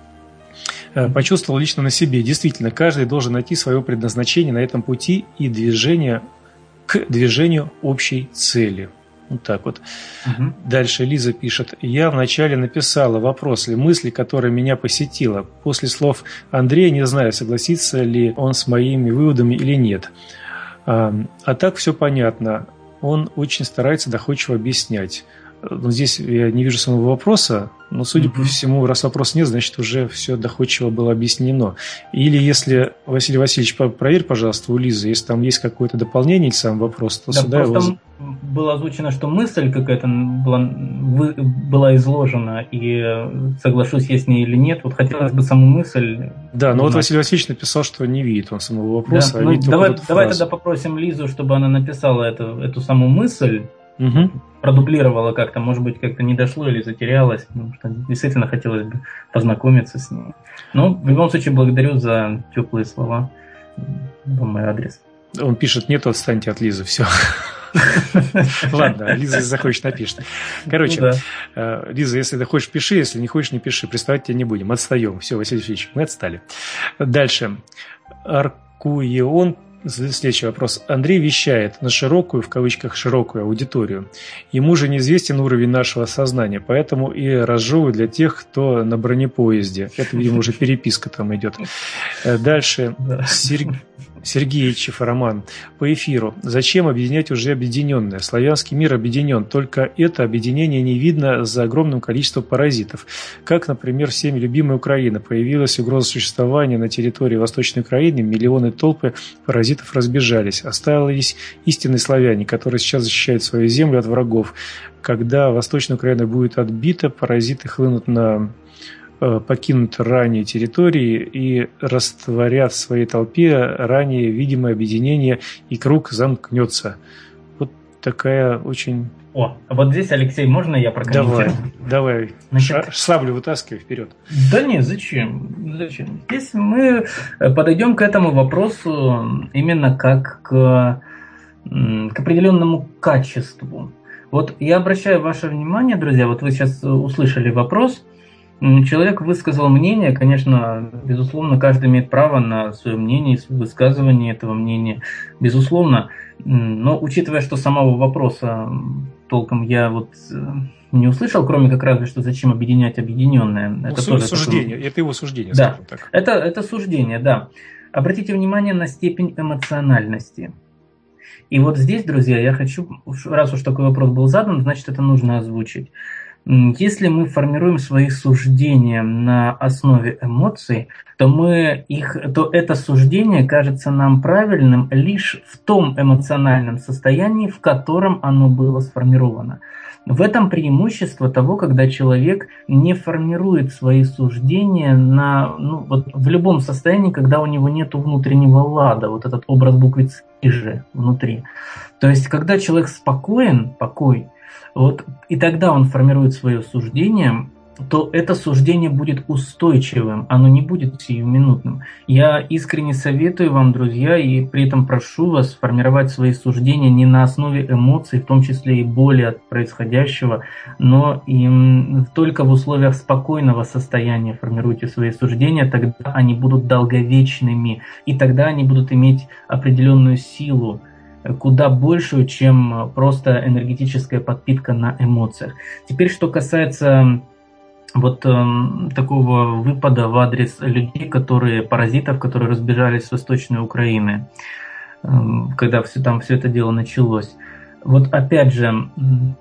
Почувствовал лично на себе. Действительно, каждый должен найти свое предназначение на этом пути и движение к движению общей цели. Вот так вот. Угу. Дальше Лиза пишет: я вначале написала вопрос или мысли, которая меня посетила. После слов Андрея не знаю, согласится ли он с моими выводами или нет. А, а так все понятно. Он очень старается доходчиво объяснять. Но здесь я не вижу самого вопроса, но, судя mm-hmm. по всему, раз вопроса нет, значит, уже все доходчиво было объяснено. Или если, Василий Васильевич, проверь, пожалуйста, у Лизы, если там есть какое-то дополнение или сам вопрос, то да, сюда просто его... было озвучено, что мысль какая-то была, была изложена, и соглашусь я с ней или нет. Вот хотелось бы саму мысль... Да, но вот Василий Васильевич написал, что не видит он самого вопроса, да, а ну, видит давай, только давай фразу. Тогда попросим Лизу, чтобы она написала эту, эту саму мысль, угу. продублировала как-то, может быть, как-то не дошло или затерялось, потому что действительно хотелось бы познакомиться с ней. Но в любом случае благодарю за теплые слова в мой адрес. Он пишет: нет, отстаньте от Лизы, все. Ладно, Лиза, если захочешь, напишет. Короче, Лиза, если ты хочешь, пиши, если не хочешь, не пиши. Приставать тебя не будем, отстаем. Все, Василий Васильевич, мы отстали. Дальше. Аркуеон. Следующий вопрос. Андрей вещает на широкую, в кавычках, широкую аудиторию. Ему же неизвестен уровень нашего сознания, поэтому и разжевываю для тех, кто на бронепоезде. Это, видимо, уже переписка там идет. Дальше. Сергей. Сергеичев Роман по эфиру. Зачем объединять уже объединенное? Славянский мир объединен, только это объединение не видно за огромным количеством паразитов. Как, например, всеми любимая Украина. Появилась угроза существования на территории Восточной Украины, миллионы толпы паразитов разбежались. Остались истинные славяне, которые сейчас защищают свою землю от врагов. Когда Восточная Украина будет отбита, паразиты хлынут на... покинут ранее территории и растворят в своей толпе ранее видимое объединение, и круг замкнется. Вот такая очень... О, а вот здесь, Алексей, можно я прокомментирую? Давай, давай. Значит... Саблю вытаскивай вперед. Да нет, зачем? Зачем? Здесь мы подойдем к этому вопросу именно как к, к определенному качеству. Вот я обращаю ваше внимание, друзья, вот вы сейчас услышали вопрос. Человек высказал мнение, конечно, безусловно, каждый имеет право на свое мнение, высказывание этого мнения, безусловно. Но учитывая, что самого вопроса толком я вот не услышал, кроме как разве что зачем объединять объединенное. Ну, это су- тоже суждение, такое... это его суждение, да, скажем так. Это, это суждение, да. Обратите внимание на степень эмоциональности. И вот здесь, друзья, я хочу, раз уж такой вопрос был задан, значит, это нужно озвучить. Если мы формируем свои суждения на основе эмоций, то, мы их, то это суждение кажется нам правильным лишь в том эмоциональном состоянии, в котором оно было сформировано. В этом преимущество того, когда человек не формирует свои суждения на, ну, вот в любом состоянии, когда у него нет внутреннего лада, вот этот образ буквицы «же» внутри. То есть, когда человек спокоен, покой, вот, и тогда он формирует свое суждение, то это суждение будет устойчивым, оно не будет сиюминутным. Я искренне советую вам, друзья, и при этом прошу вас формировать свои суждения не на основе эмоций, в том числе и боли от происходящего, но и только в условиях спокойного состояния формируйте свои суждения, тогда они будут долговечными, и тогда они будут иметь определенную силу, куда большую, чем просто энергетическая подпитка на эмоциях. Теперь, что касается вот э, такого выпада в адрес людей, которые, паразитов, которые разбежались с Восточной Украины, э, когда все, там все это дело началось. Вот опять же,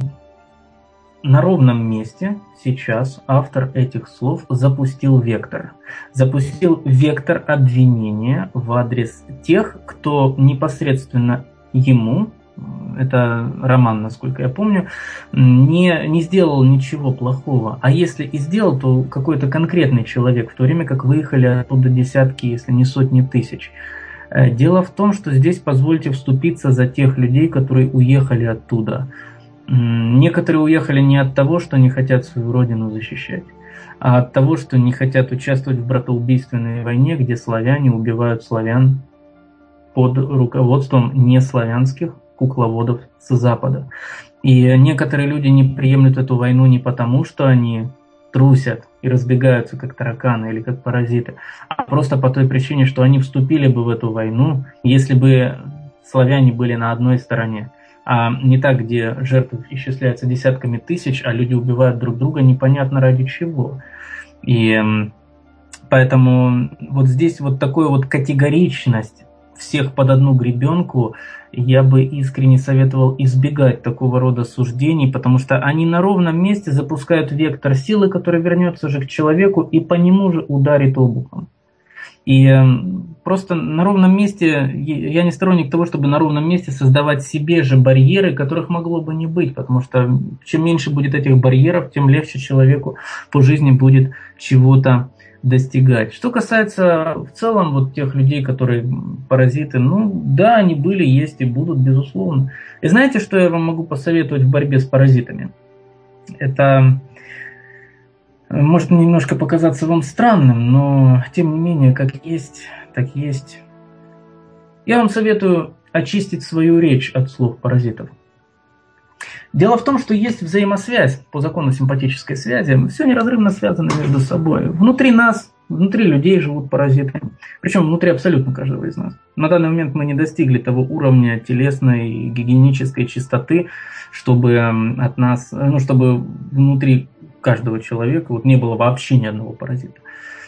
на ровном месте сейчас автор этих слов запустил вектор. Запустил вектор обвинения в адрес тех, кто непосредственно ему, это Роман, насколько я помню, не, не сделал ничего плохого. А если и сделал, то какой-то конкретный человек, в то время как выехали оттуда десятки, если не сотни тысяч. Дело в том, что здесь позвольте вступиться за тех людей, которые уехали оттуда. Некоторые уехали не от того, что не хотят свою родину защищать, а от того, что не хотят участвовать в братоубийственной войне, где славяне убивают славян под руководством неславянских кукловодов с Запада. И некоторые люди не приемлют эту войну не потому, что они трусят и разбегаются как тараканы или как паразиты, а просто по той причине, что они вступили бы в эту войну, если бы славяне были на одной стороне, а не так, где жертвы исчисляются десятками тысяч, а люди убивают друг друга непонятно ради чего. И поэтому вот здесь вот такая вот категоричность всех под одну гребенку, я бы искренне советовал избегать такого рода суждений, потому что они на ровном месте запускают вектор силы, который вернется же к человеку и по нему же ударит обухом. И просто на ровном месте, я не сторонник того, чтобы на ровном месте создавать себе же барьеры, которых могло бы не быть, потому что чем меньше будет этих барьеров, тем легче человеку по жизни будет чего-то достигать. Что касается в целом вот тех людей, которые паразиты, ну да, они были, есть и будут, безусловно. И знаете, что я вам могу посоветовать в борьбе с паразитами? Это может немножко показаться вам странным, но тем не менее, как есть, так есть. Я вам советую очистить свою речь от слов паразитов. Дело в том, что есть взаимосвязь по закону симпатической связи. Все неразрывно связано между собой. Внутри нас, внутри людей живут паразиты. Причем внутри абсолютно каждого из нас. На данный момент мы не достигли того уровня телесной и гигиенической чистоты, чтобы от нас, ну, чтобы внутри каждого человека вот не было вообще ни одного паразита.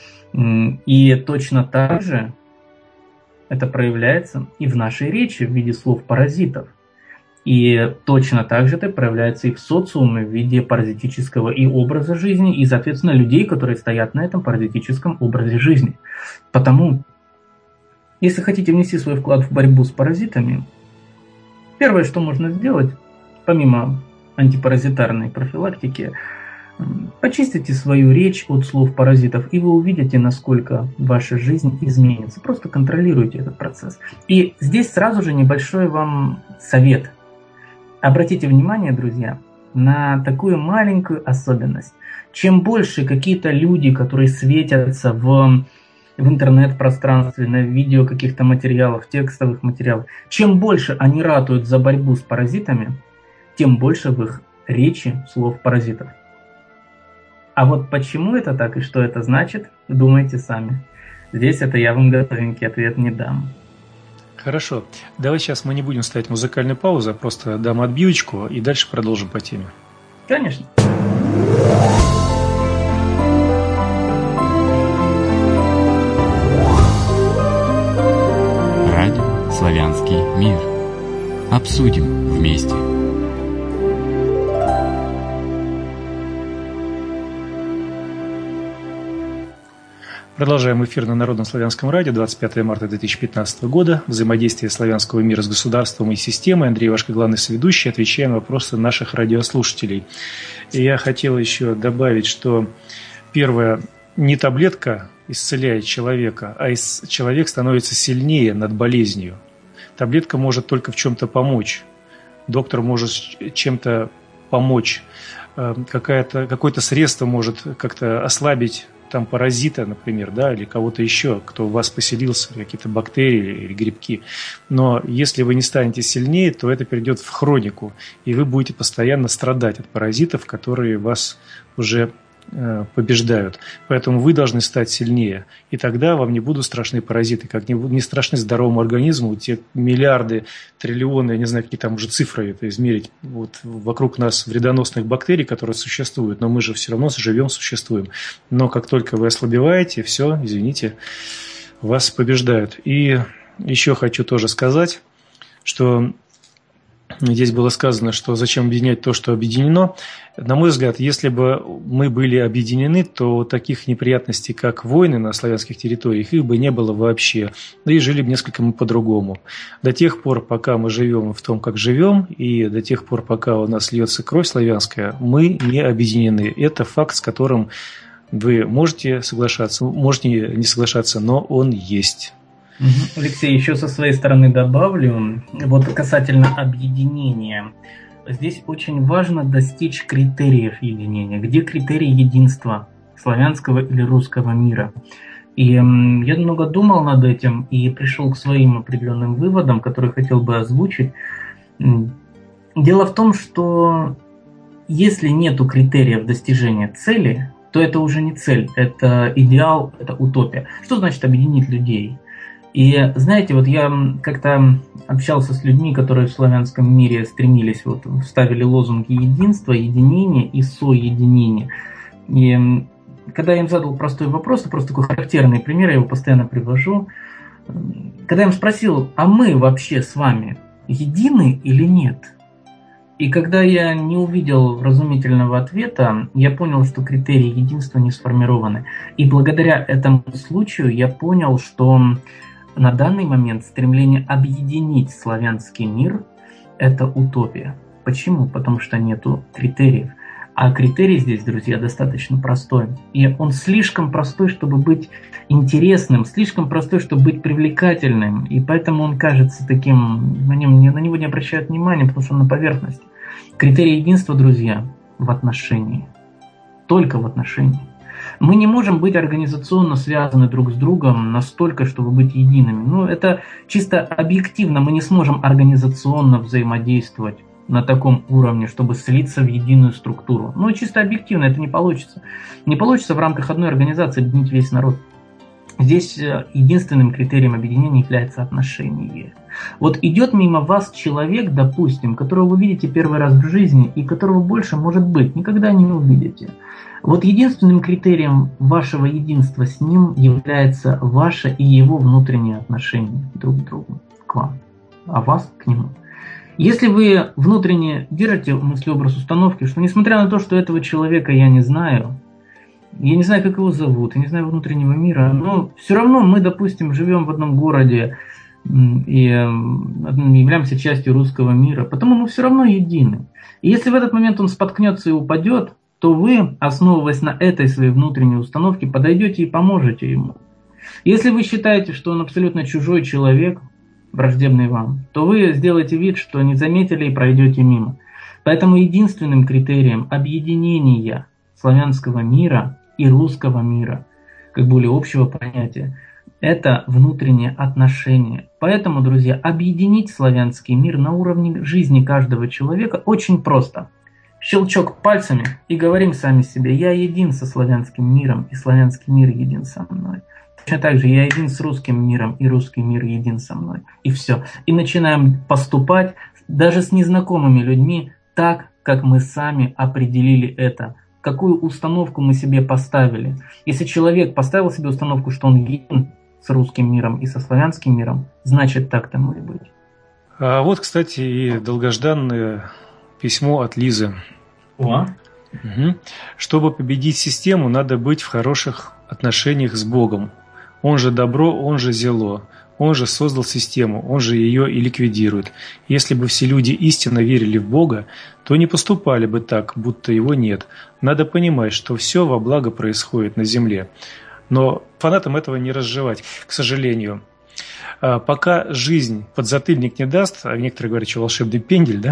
И точно так же это проявляется и в нашей речи в виде слов паразитов. И точно так же это проявляется и в социуме в виде паразитического и образа жизни, и, соответственно, людей, которые стоят на этом паразитическом образе жизни. Потому, если хотите внести свой вклад в борьбу с паразитами, первое, что можно сделать, помимо антипаразитарной профилактики, почистите свою речь от слов паразитов, и вы увидите, насколько ваша жизнь изменится. Просто контролируйте этот процесс. И здесь сразу же небольшой вам совет. Обратите внимание, друзья, на такую маленькую особенность. Чем больше какие-то люди, которые светятся в, в интернет-пространстве, на видео каких-то материалов, текстовых материалов, чем больше они ратуют за борьбу с паразитами, тем больше в их речи слов паразитов. А вот почему это так и что это значит, думайте сами. Здесь это я вам готовенький ответ не дам. Хорошо. Давай сейчас мы не будем ставить музыкальную паузу, а просто дам отбивочку и дальше продолжим по теме. Конечно. Радио «Славянский мир». Обсудим вместе. Продолжаем эфир на Народном славянском радио, двадцать пятое марта две тысячи пятнадцатого года. Взаимодействие славянского мира с государством и системой. Андрей Вашко, главный соведущий. Отвечаем на вопросы наших радиослушателей. И я хотел еще добавить, что первое, не таблетка исцеляет человека, а человек становится сильнее над болезнью. Таблетка может только в чем-то помочь. Доктор может чем-то помочь. Какая-то, какое-то средство может как-то ослабить там паразита, например, да, или кого-то еще, кто у вас поселился, какие-то бактерии или грибки. Но если вы не станете сильнее, то это перейдет в хронику, и вы будете постоянно страдать от паразитов, которые вас уже э, побеждают. Поэтому вы должны стать сильнее, и тогда вам не будут страшны паразиты, как не, не страшны здоровому организму те миллиарды, триллионы, я не знаю, какие там уже цифры это измерить, вот вокруг нас вредоносных бактерий, которые существуют, но мы же все равно живем, существуем. Но как только вы ослабеваете, все, извините, вас побеждают. И еще хочу тоже сказать, что здесь было сказано, что зачем объединять то, что объединено. На мой взгляд, если бы мы были объединены, то таких неприятностей, как войны на славянских территориях, их бы не было вообще. Да и жили бы несколько мы по-другому. До тех пор, пока мы живем в том, как живем, и до тех пор, пока у нас льется кровь славянская, мы не объединены. Это факт, с которым вы можете соглашаться, можете не соглашаться, но он есть. Алексей, еще со своей стороны добавлю, вот касательно объединения. Здесь очень важно достичь критериев единения. Где критерии единства славянского или русского мира? И я много думал над этим и пришел к своим определенным выводам, которые хотел бы озвучить. Дело в том, что если нету критериев достижения цели, то это уже не цель, это идеал, это утопия. Что значит объединить людей? И знаете, вот я как-то общался с людьми, которые в славянском мире стремились, вот ставили лозунги единства, единения и соединения. И когда я им задал простой вопрос, просто такой характерный пример, я его постоянно привожу. Когда я им спросил, а мы вообще с вами едины или нет? И когда я не увидел вразумительного ответа, я понял, что критерии единства не сформированы. И благодаря этому случаю я понял, что на данный момент стремление объединить славянский мир – это утопия. Почему? Потому что нету критериев. А критерий здесь, друзья, достаточно простой. И он слишком простой, чтобы быть интересным, слишком простой, чтобы быть привлекательным. И поэтому он кажется таким, на, нем, на него не обращают внимания, потому что он на поверхности. Критерий единства, друзья, в отношении. Только в отношении. Мы не можем быть организационно связаны друг с другом настолько, чтобы быть едиными. Ну, это чисто объективно. Мы не сможем организационно взаимодействовать на таком уровне, чтобы слиться в единую структуру. Но чисто объективно это не получится. Не получится в рамках одной организации объединить весь народ. Здесь единственным критерием объединения является отношение. Вот идет мимо вас человек, допустим, которого вы видите первый раз в жизни и которого больше, может быть, никогда не увидите. Вот единственным критерием вашего единства с ним является ваше и его внутреннее отношение друг к другу, к вам, а вас к нему. Если вы внутренне держите мыслеобраз установки, что несмотря на то, что этого человека я не знаю, я не знаю, как его зовут, я не знаю внутреннего мира, но все равно мы, допустим, живем в одном городе и являемся частью русского мира, потому мы все равно едины. И если в этот момент он споткнется и упадет, то вы, основываясь на этой своей внутренней установке, подойдете и поможете ему. Если вы считаете, что он абсолютно чужой человек, враждебный вам, то вы сделаете вид, что не заметили и пройдете мимо. Поэтому единственным критерием объединения славянского мира и русского мира, как более общего понятия, это внутреннее отношение. Поэтому, друзья, объединить славянский мир на уровне жизни каждого человека очень просто. Щелчок пальцами и говорим сами себе: я един со славянским миром, и славянский мир един со мной. Точно так же я един с русским миром, и русский мир един со мной. И все. И начинаем поступать даже с незнакомыми людьми так, как мы сами определили это. Какую установку мы себе поставили. Если человек поставил себе установку, что он един с русским миром и со славянским миром, значит так тому и быть. А вот, кстати, и долгожданное письмо от Лизы. О. Угу. Чтобы победить систему, надо быть в хороших отношениях с Богом. Он же добро, он же зело. Он же создал систему, он же ее и ликвидирует. Если бы все люди истинно верили в Бога, то не поступали бы так, будто его нет. Надо понимать, что все во благо происходит на земле. Но фанатам этого не разжевать, к сожалению. Пока жизнь подзатыльник не даст, а некоторые говорят, что волшебный пендель, да?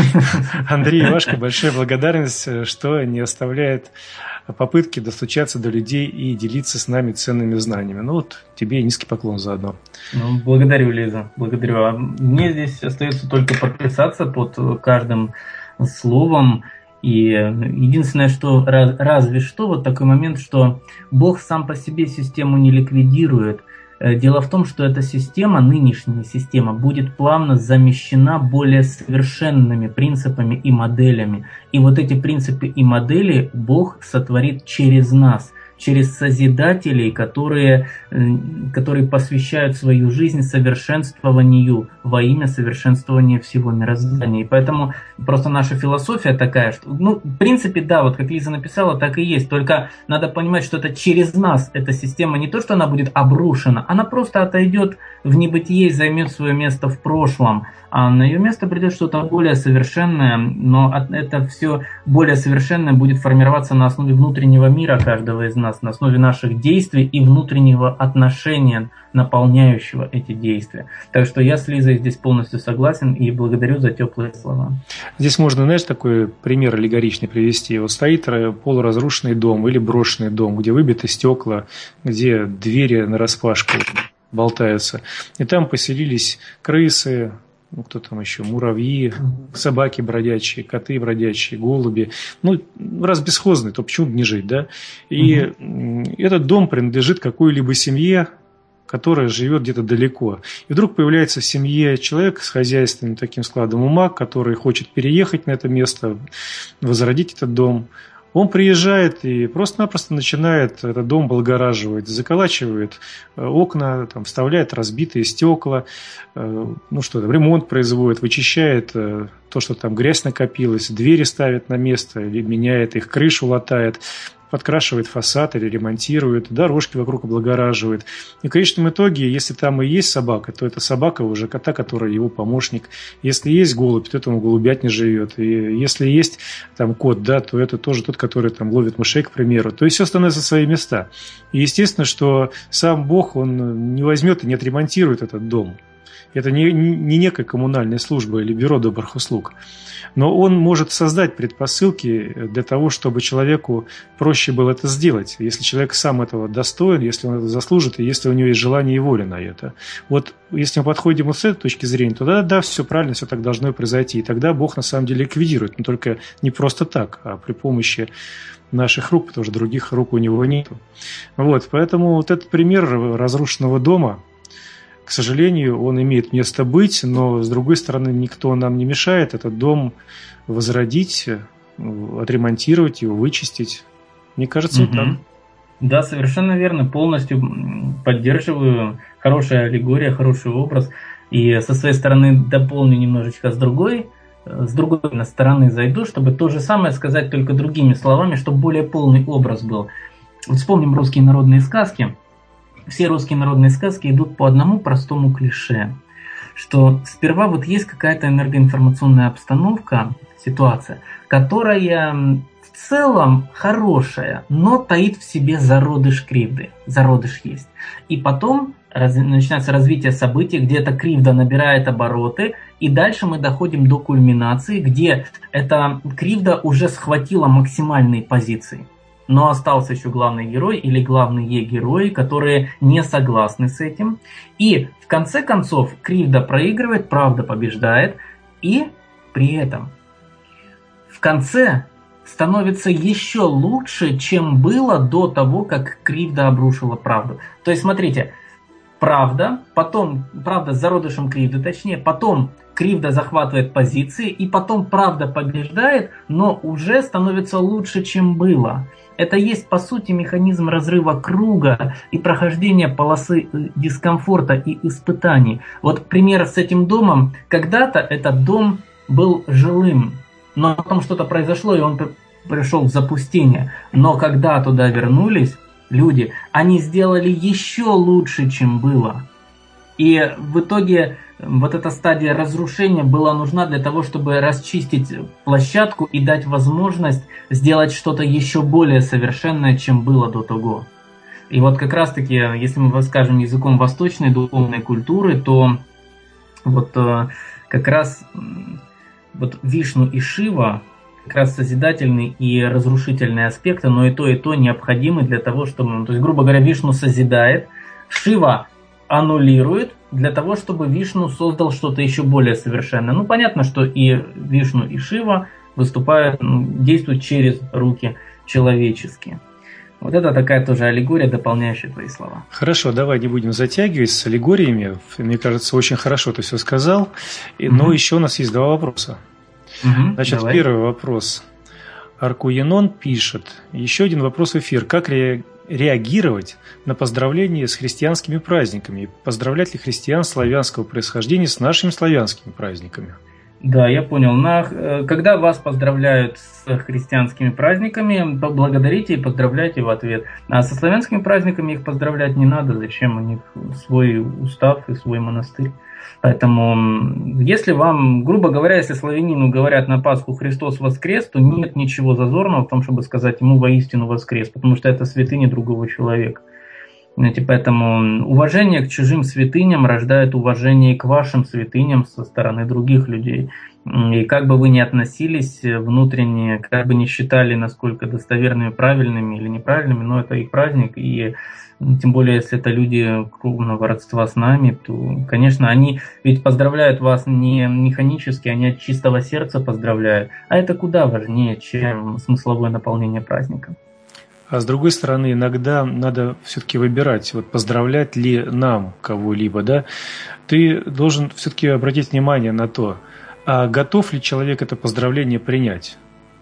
Андрей Ивашко, большая благодарность, что не оставляет попытки достучаться до людей и делиться с нами ценными знаниями. Ну вот тебе низкий поклон заодно. Ну, благодарю, Лиза, благодарю. А мне здесь остается только подписаться под каждым словом. И единственное, что разве что вот такой момент, что Бог сам по себе систему не ликвидирует. Дело в том, что эта система, нынешняя система, будет плавно замещена более совершенными принципами и моделями. И вот эти принципы и модели Бог сотворит через нас, через созидателей, которые, которые посвящают свою жизнь совершенствованию во имя совершенствования всего мироздания. И поэтому просто наша философия такая, что, ну, в принципе, да, вот как Лиза написала, так и есть. Только надо понимать, что это через нас эта система, не то, что она будет обрушена, она просто отойдет в небытие и займет свое место в прошлом. А на ее место придет что-то более совершенное, но это все более совершенное будет формироваться на основе внутреннего мира каждого из нас, на основе наших действий и внутреннего отношения, наполняющего эти действия. Так что я с Лизой здесь полностью согласен и благодарю за теплые слова. Здесь можно, знаешь, такой пример аллегоричный привести. Вот стоит полуразрушенный дом или брошенный дом, где выбиты стекла, где двери нараспашку болтаются. И там поселились крысы, ну, кто там еще, муравьи, собаки бродячие, коты бродячие, голуби. Ну, раз бесхозный, то почему бы не жить, да? И угу. этот дом принадлежит какой-либо семье, которая живет где-то далеко. И вдруг появляется в семье человек с хозяйственным таким складом ума, который хочет переехать на это место, возродить этот дом. Он приезжает и просто-напросто начинает этот дом облагораживать, заколачивает окна, там, вставляет разбитые стекла, ну что там, ремонт производит, вычищает то, что там грязь накопилась, двери ставит на место, или меняет их, крышу латает, подкрашивает фасад или ремонтирует, дорожки вокруг облагораживает. И в конечном итоге, если там и есть собака, то эта собака уже кота, который его помощник. Если есть голубь, то этому голубятня живет. И если есть там кот, да, то это тоже тот, который там ловит мышей, к примеру. То есть все становится в свои места. И естественно, что сам Бог, он не возьмет и не отремонтирует этот дом. Это не, не некая коммунальная служба или бюро добрых услуг. Но он может создать предпосылки для того, чтобы человеку проще было это сделать. Если человек сам этого достоин, если он это заслужит, и если у него есть желание и воля на это. Вот если мы подходим вот с этой точки зрения, то да, да, все правильно, все так должно и произойти. И тогда Бог на самом деле ликвидирует. Но только не просто так, а при помощи наших рук, потому что других рук у него нет. Вот, поэтому вот этот пример разрушенного дома, к сожалению, он имеет место быть, но, с другой стороны, никто нам не мешает этот дом возродить, отремонтировать его, вычистить. Мне кажется, угу. вот так. Да, совершенно верно. Полностью поддерживаю. Хорошая аллегория, хороший образ. И со своей стороны дополню немножечко с другой, с другой стороны зайду, чтобы то же самое сказать только другими словами, чтобы более полный образ был. Вот вспомним русские народные сказки. Все русские народные сказки идут по одному простому клише, что сперва вот есть какая-то энергоинформационная обстановка, ситуация, которая в целом хорошая, но таит в себе зародыш кривды, зародыш есть. И потом раз, начинается развитие событий, где эта кривда набирает обороты, и дальше мы доходим до кульминации, где эта кривда уже схватила максимальные позиции. Но остался еще главный герой или главные герои, которые не согласны с этим. И в конце концов кривда проигрывает, правда побеждает. И при этом в конце становится еще лучше, чем было до того, как кривда обрушила правду. То есть смотрите, правда, потом правда с зародышем кривды, точнее, потом кривда захватывает позиции, и потом правда побеждает, но уже становится лучше, чем было. Это есть, по сути, механизм разрыва круга и прохождения полосы дискомфорта и испытаний. Вот пример с этим домом. Когда-то этот дом был жилым, но потом что-то произошло, и он пришел в запустение. Но когда туда вернулись, люди, они сделали еще лучше, чем было. И в итоге вот эта стадия разрушения была нужна для того, чтобы расчистить площадку и дать возможность сделать что-то еще более совершенное, чем было до того. И вот как раз-таки, если мы скажем языком восточной духовной культуры, то вот как раз вот Вишну и Шива, как раз созидательный и разрушительный аспекты, но и то, и то необходимы для того, чтобы... То есть, грубо говоря, Вишну созидает, Шива аннулирует для того, чтобы Вишну создал что-то еще более совершенное. Ну, понятно, что и Вишну, и Шива выступают, ну, действуют через руки человеческие. Вот это такая тоже аллегория, дополняющая твои слова. Хорошо, давай не будем затягивать с аллегориями. Мне кажется, очень хорошо ты все сказал. Угу. Но еще у нас есть два вопроса. Угу, Значит, давай. Первый вопрос. Аркуенон пишет. Еще один вопрос в эфир. Как ре- реагировать на поздравления с христианскими праздниками? Поздравлять ли христиан славянского происхождения с нашими славянскими праздниками? Да, я понял. На, когда вас поздравляют с христианскими праздниками, поблагодарите и поздравляйте в ответ. А со славянскими праздниками их поздравлять не надо. Зачем? У них свой устав и свой монастырь. Поэтому, если вам, грубо говоря, если славянину говорят на Пасху «Христос воскрес», то нет ничего зазорного в том, чтобы сказать ему «воистину воскрес», потому что это святыня другого человека. Знаете, поэтому уважение к чужим святыням рождает уважение к вашим святыням со стороны других людей. И как бы вы ни относились внутренне, как бы ни считали, насколько достоверными, правильными или неправильными, но это их праздник, и тем более, если это люди кровного родства с нами, то, конечно, они ведь поздравляют вас не механически, они от чистого сердца поздравляют, а это куда важнее, чем смысловое наполнение праздника. А с другой стороны, иногда надо все-таки выбирать, вот поздравлять ли нам кого-либо, да? Ты должен все-таки обратить внимание на то, а готов ли человек это поздравление принять.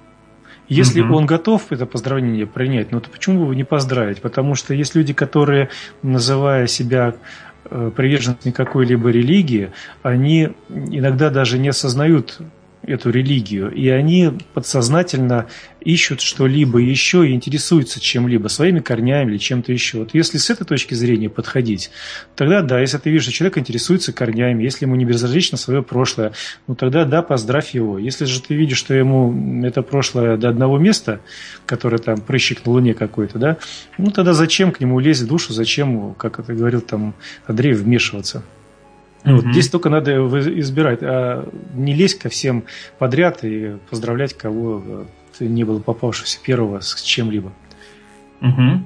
Если угу. он готов это поздравление принять, ну то почему бы не поздравить? Потому что есть люди, которые, называя себя приверженцами какой-либо религии, они иногда даже не осознают эту религию, и они подсознательно ищут что-либо еще и интересуются чем-либо, своими корнями или чем-то еще. Вот если с этой точки зрения подходить, тогда да, если ты видишь, что человек интересуется корнями, если ему не безразлично свое прошлое, ну тогда да, поздравь его. Если же ты видишь, что ему это прошлое до одного места, которое там прыщик на Луне какой-то, да, ну тогда зачем к нему лезть в душу, зачем, как это говорил там Андрей, вмешиваться? Mm-hmm. Вот, здесь только надо избирать, а не лезть ко всем подряд и поздравлять, кого не было попавшегося первого с чем-либо. Mm-hmm.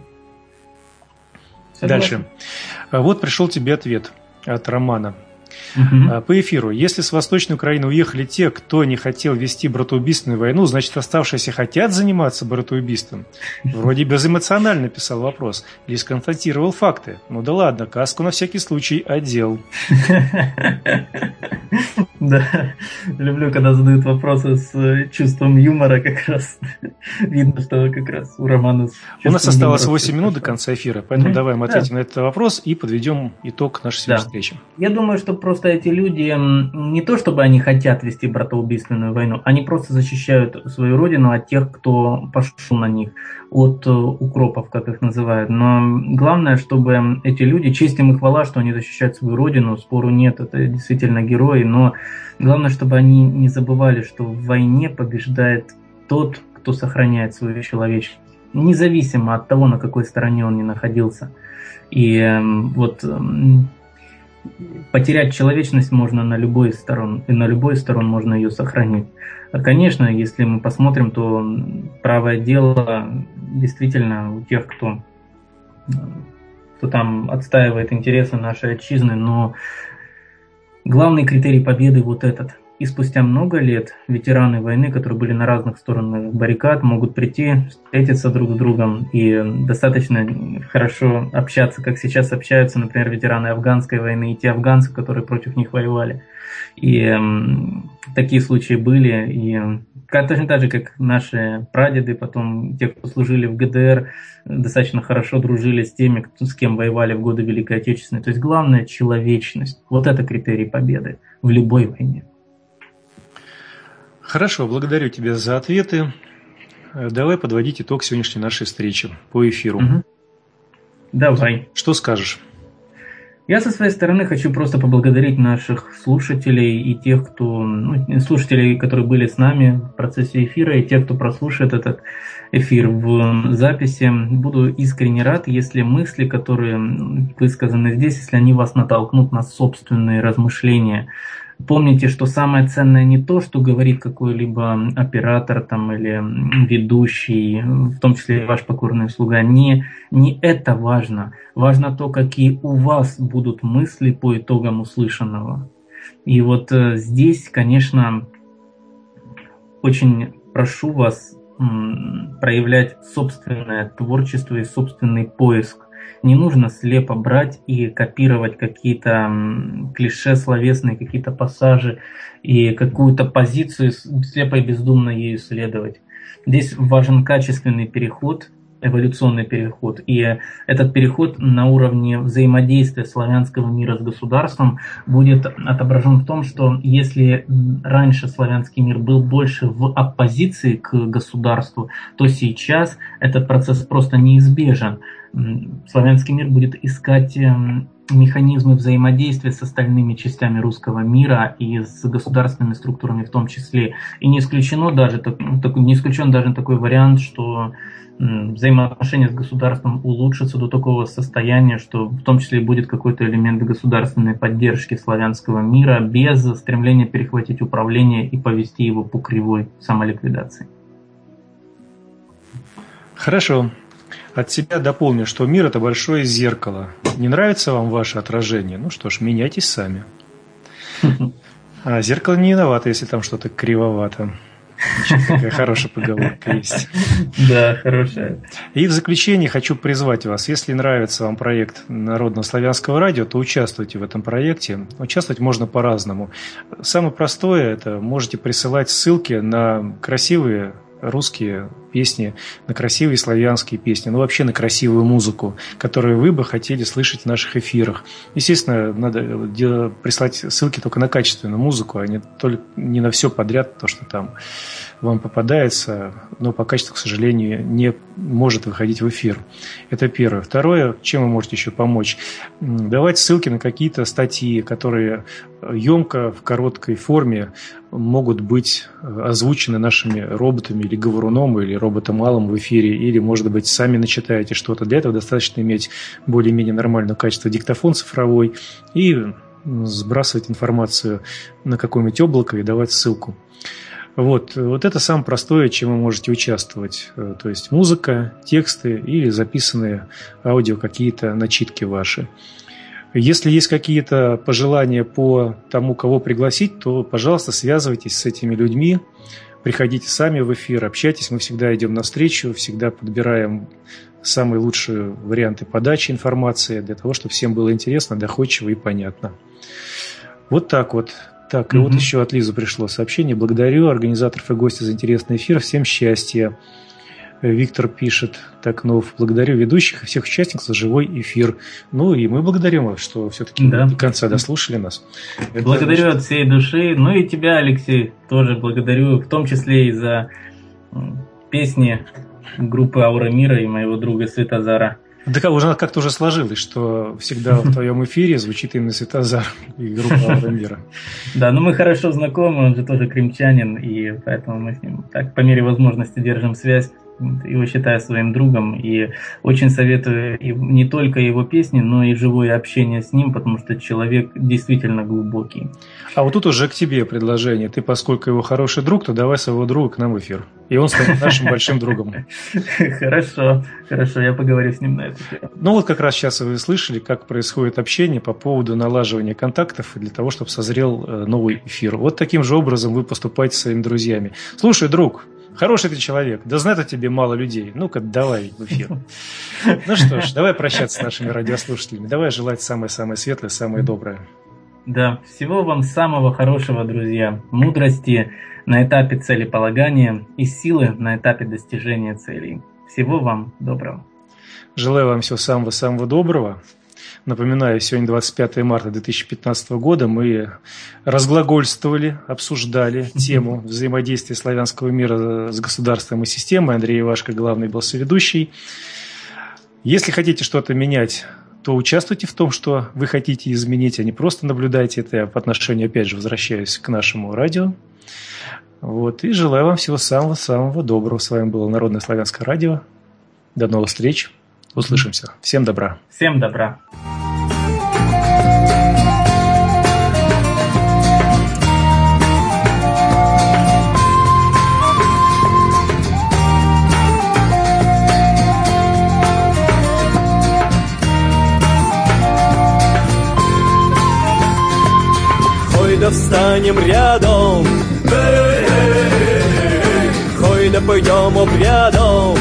Дальше. Вот пришел тебе ответ от Романа. Uh-huh. По эфиру. Если с Восточной Украины уехали те, кто не хотел вести братоубийственную войну, значит, оставшиеся хотят заниматься братоубийством? Вроде безэмоционально писал вопрос. Лишь констатировал факты. Ну да ладно, каску на всякий случай одел. Да, люблю, когда задают вопросы с чувством юмора, как раз. Видно, что как раз у Романа... У нас осталось восемь минут до конца эфира, поэтому давай мы ответим на этот вопрос и подведем итог нашей сегодняшней встречи. Я думаю, что просто эти люди, не то чтобы они хотят вести братоубийственную войну, они просто защищают свою родину от тех, кто пошел на них, от укропов, как их называют. Но главное, чтобы эти люди, честь им и хвала, что они защищают свою родину, спору нет, это действительно герои, но главное, чтобы они не забывали, что в войне побеждает тот, кто сохраняет свою человечность, независимо от того, на какой стороне он ни находился. И вот потерять человечность можно на любой из сторон, и на любой из сторон можно ее сохранить. А, конечно, если мы посмотрим, то правое дело действительно у тех, кто, кто там отстаивает интересы нашей отчизны, но главный критерий победы вот этот. И спустя много лет ветераны войны, которые были на разных сторонах баррикад, могут прийти, встретиться друг с другом и достаточно хорошо общаться, как сейчас общаются, например, ветераны афганской войны и те афганцы, которые против них воевали. И э, такие случаи были. И как, точно так же, как наши прадеды, потом те, кто служили в ГДР, достаточно хорошо дружили с теми, кто, с кем воевали в годы Великой Отечественной. То есть главное — человечность. Вот это критерий победы в любой войне. Хорошо, благодарю тебя за ответы. Давай подводить итог сегодняшней нашей встречи по эфиру. Угу. Давай. Что скажешь? Я со своей стороны хочу просто поблагодарить наших слушателей и тех, кто, ну, слушателей, которые были с нами в процессе эфира, и тех, кто прослушает этот эфир в записи. Буду искренне рад, если мысли, которые высказаны здесь, если они вас натолкнут на собственные размышления. Помните, что самое ценное не то, что говорит какой-либо оператор там, или ведущий, в том числе и ваш покорный слуга. Не, не это важно. Важно то, какие у вас будут мысли по итогам услышанного. И вот э, здесь, конечно, очень прошу вас м, проявлять собственное творчество и собственный поиск. Не нужно слепо брать и копировать какие-то клише словесные, какие-то пассажи и какую-то позицию, слепо и бездумно ею следовать. Здесь важен качественный переход, эволюционный переход. И этот переход на уровне взаимодействия славянского мира с государством будет отображен в том, что если раньше славянский мир был больше в оппозиции к государству, то сейчас этот процесс просто неизбежен. Славянский мир будет искать механизмы взаимодействия с остальными частями русского мира и с государственными структурами в том числе. И не исключено даже, не исключен даже такой вариант, что взаимоотношения с государством улучшатся до такого состояния, что в том числе будет какой-то элемент государственной поддержки славянского мира без стремления перехватить управление и повести его по кривой самоликвидации. Хорошо. От себя дополню, что мир – это большое зеркало. Не нравится вам ваше отражение? Ну что ж, меняйтесь сами. А зеркало не виновато, если там что-то кривовато. Такая хорошая поговорка есть. Да, хорошая. И в заключение хочу призвать вас, если нравится вам проект Народного славянского радио, то участвуйте в этом проекте. Участвовать можно по-разному. Самое простое – это можете присылать ссылки на красивые русские песни, на красивые славянские песни, ну вообще на красивую музыку, которую вы бы хотели слышать в наших эфирах. Естественно, надо прислать ссылки только на качественную музыку, а не, только, не на все подряд, то, что там вам попадается, но по качеству, к сожалению, не может выходить в эфир. Это первое. Второе, чем вы можете еще помочь? Давать ссылки на какие-то статьи, которые емко, в короткой форме могут быть озвучены нашими роботами или говоруном, или роботом малым в эфире, или, может быть, сами начитаете что-то. Для этого достаточно иметь более-менее нормальное качество диктофон цифровой и сбрасывать информацию на какое-нибудь облако и давать ссылку. Вот, вот это самое простое, чем вы можете участвовать. То есть музыка, тексты или записанные аудио какие-то начитки ваши. Если есть какие-то пожелания по тому, кого пригласить, то, пожалуйста, связывайтесь с этими людьми, приходите сами в эфир, общайтесь, мы всегда идем навстречу, всегда подбираем самые лучшие варианты подачи информации для того, чтобы всем было интересно, доходчиво и понятно. Вот так вот. Так, и mm-hmm. вот еще от Лизы пришло сообщение. Благодарю организаторов и гостей за интересный эфир. Всем счастья. Виктор пишет, так, ну, благодарю ведущих и всех участников за живой эфир. Ну, и мы благодарим вас, что все-таки да. до конца дослушали нас. Благодарю Это, от всей души. Ну и тебя, Алексей, тоже благодарю, в том числе и за песни группы Аура Мира и моего друга Светозара. Да уже как-то уже сложилось, что всегда в твоем эфире звучит именно Светозар и группа Аура Мира. Да, но мы хорошо знакомы, он же тоже крымчанин, и поэтому мы с ним так по мере возможности держим связь. Его считаю своим другом и очень советую и не только его песни, но и живое общение с ним, потому что человек действительно глубокий. А вот тут уже к тебе предложение. Ты, поскольку его хороший друг, то давай своего друга к нам в эфир. И он станет нашим большим другом. Хорошо, хорошо, я поговорю с ним на эту тему. Ну вот как раз сейчас вы слышали, как происходит общение по поводу налаживания контактов для того, чтобы созрел новый эфир. Вот таким же образом вы поступаете со своими друзьями. Слушай, друг, хороший ты человек, да знает о тебе мало людей. Ну-ка, давай в эфир. Ну что ж, давай прощаться с нашими радиослушателями. Давай желать самое-самое светлое, самое доброе. Да, всего вам самого хорошего, друзья. Мудрости на этапе целеполагания и силы на этапе достижения целей. Всего вам доброго. Желаю вам всего самого-самого доброго. Напоминаю, сегодня двадцать пятое марта две тысячи пятнадцатого года, мы разглагольствовали, обсуждали тему взаимодействия славянского мира с государством и системой. Андрей Ивашко, главный был соведущий. Если хотите что-то менять, то участвуйте в том, что вы хотите изменить, а не просто наблюдайте это. Я по отношению, опять же, возвращаюсь к нашему радио. Вот. И желаю вам всего самого-самого доброго. С вами было Народное славянское радио. До новых встреч. Услышимся. Всем добра. Всем добра. Хой да встанем рядом, хой да пойдем обрядом,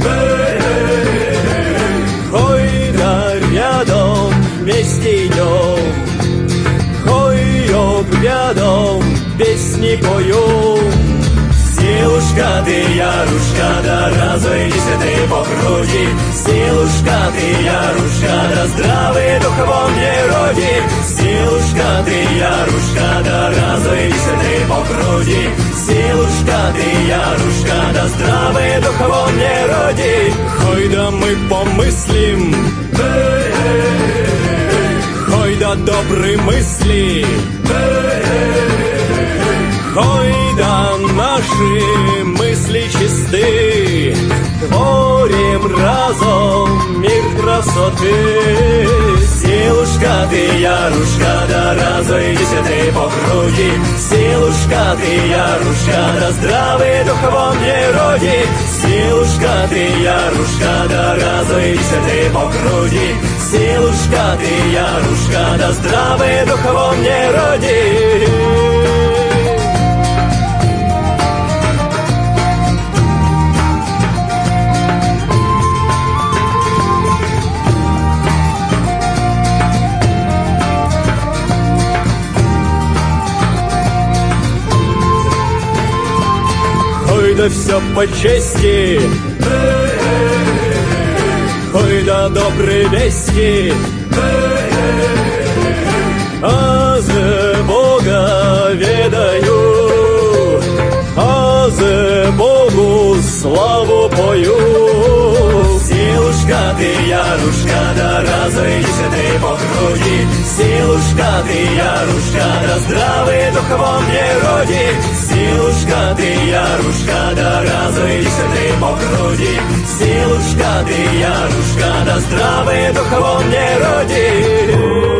хой да рядом вместе идем, хой обрядом песни поем. Силушка ты, Ярушка, да разойдись ты по груди. Силушка ты, Ярушка, да здравый дух во мне роди. Силушка ты, Ярушка, да разойдись ты по груди. Силушка ты, Ярушка, да здравый дух во мне роди. Хой да мы помыслим, хой да добрые мысли, хой да наши мысли чисты, творим разом мир красоты. Силушка ты, Ярушка, да разойдись ты по груди. Силушка ты, Ярушка, да здравый дух во мне роди. Силушка ты, Ярушка, да разойдись ты по груди. Силушка ты, Ярушка, да здравый дух во мне роди. Хой да все по чести, хой да добрые вести, а за Бога ведаю, а за Богу славу пою. Силушка ты, Ярушка, да разойдись ты по груди. Силушка ты, Ярушка, да здравый дух во мне роди. Силушка ты, Ярушка, да разойдись ты по груди. Силушка ты, Ярушка, да здравый дух во мне роди.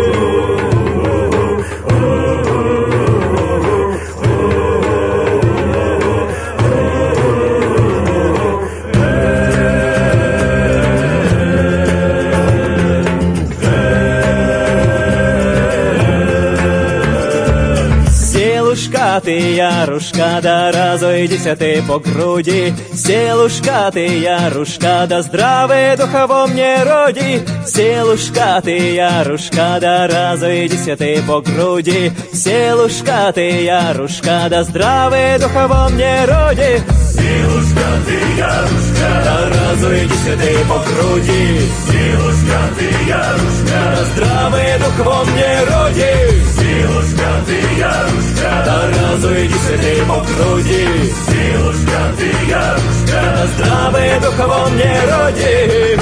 Силушка ты, Ярушка, да разойдись ты по груди. Силушка ты, Ярушка, да здравый дух во мне роди. Силушка ты, Ярушка, да разойдись ты по груди. Силушка ты, Ярушка, да здравый дух во мне роди. Силушка ты, Ярушка, да разойдись ты по груди. Силушка ты, Ярушка, да здравый дух во мне роди. Силушка ты, Ярушка, да разойдись ты по груди. Силушка ты, Ярушка, да здравый дух во мне роди.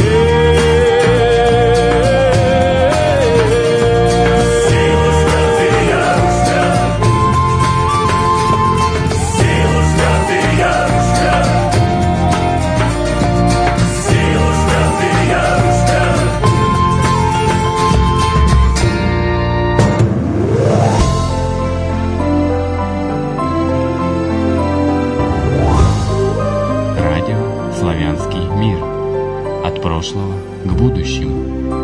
Славянский мир. От прошлого к будущему.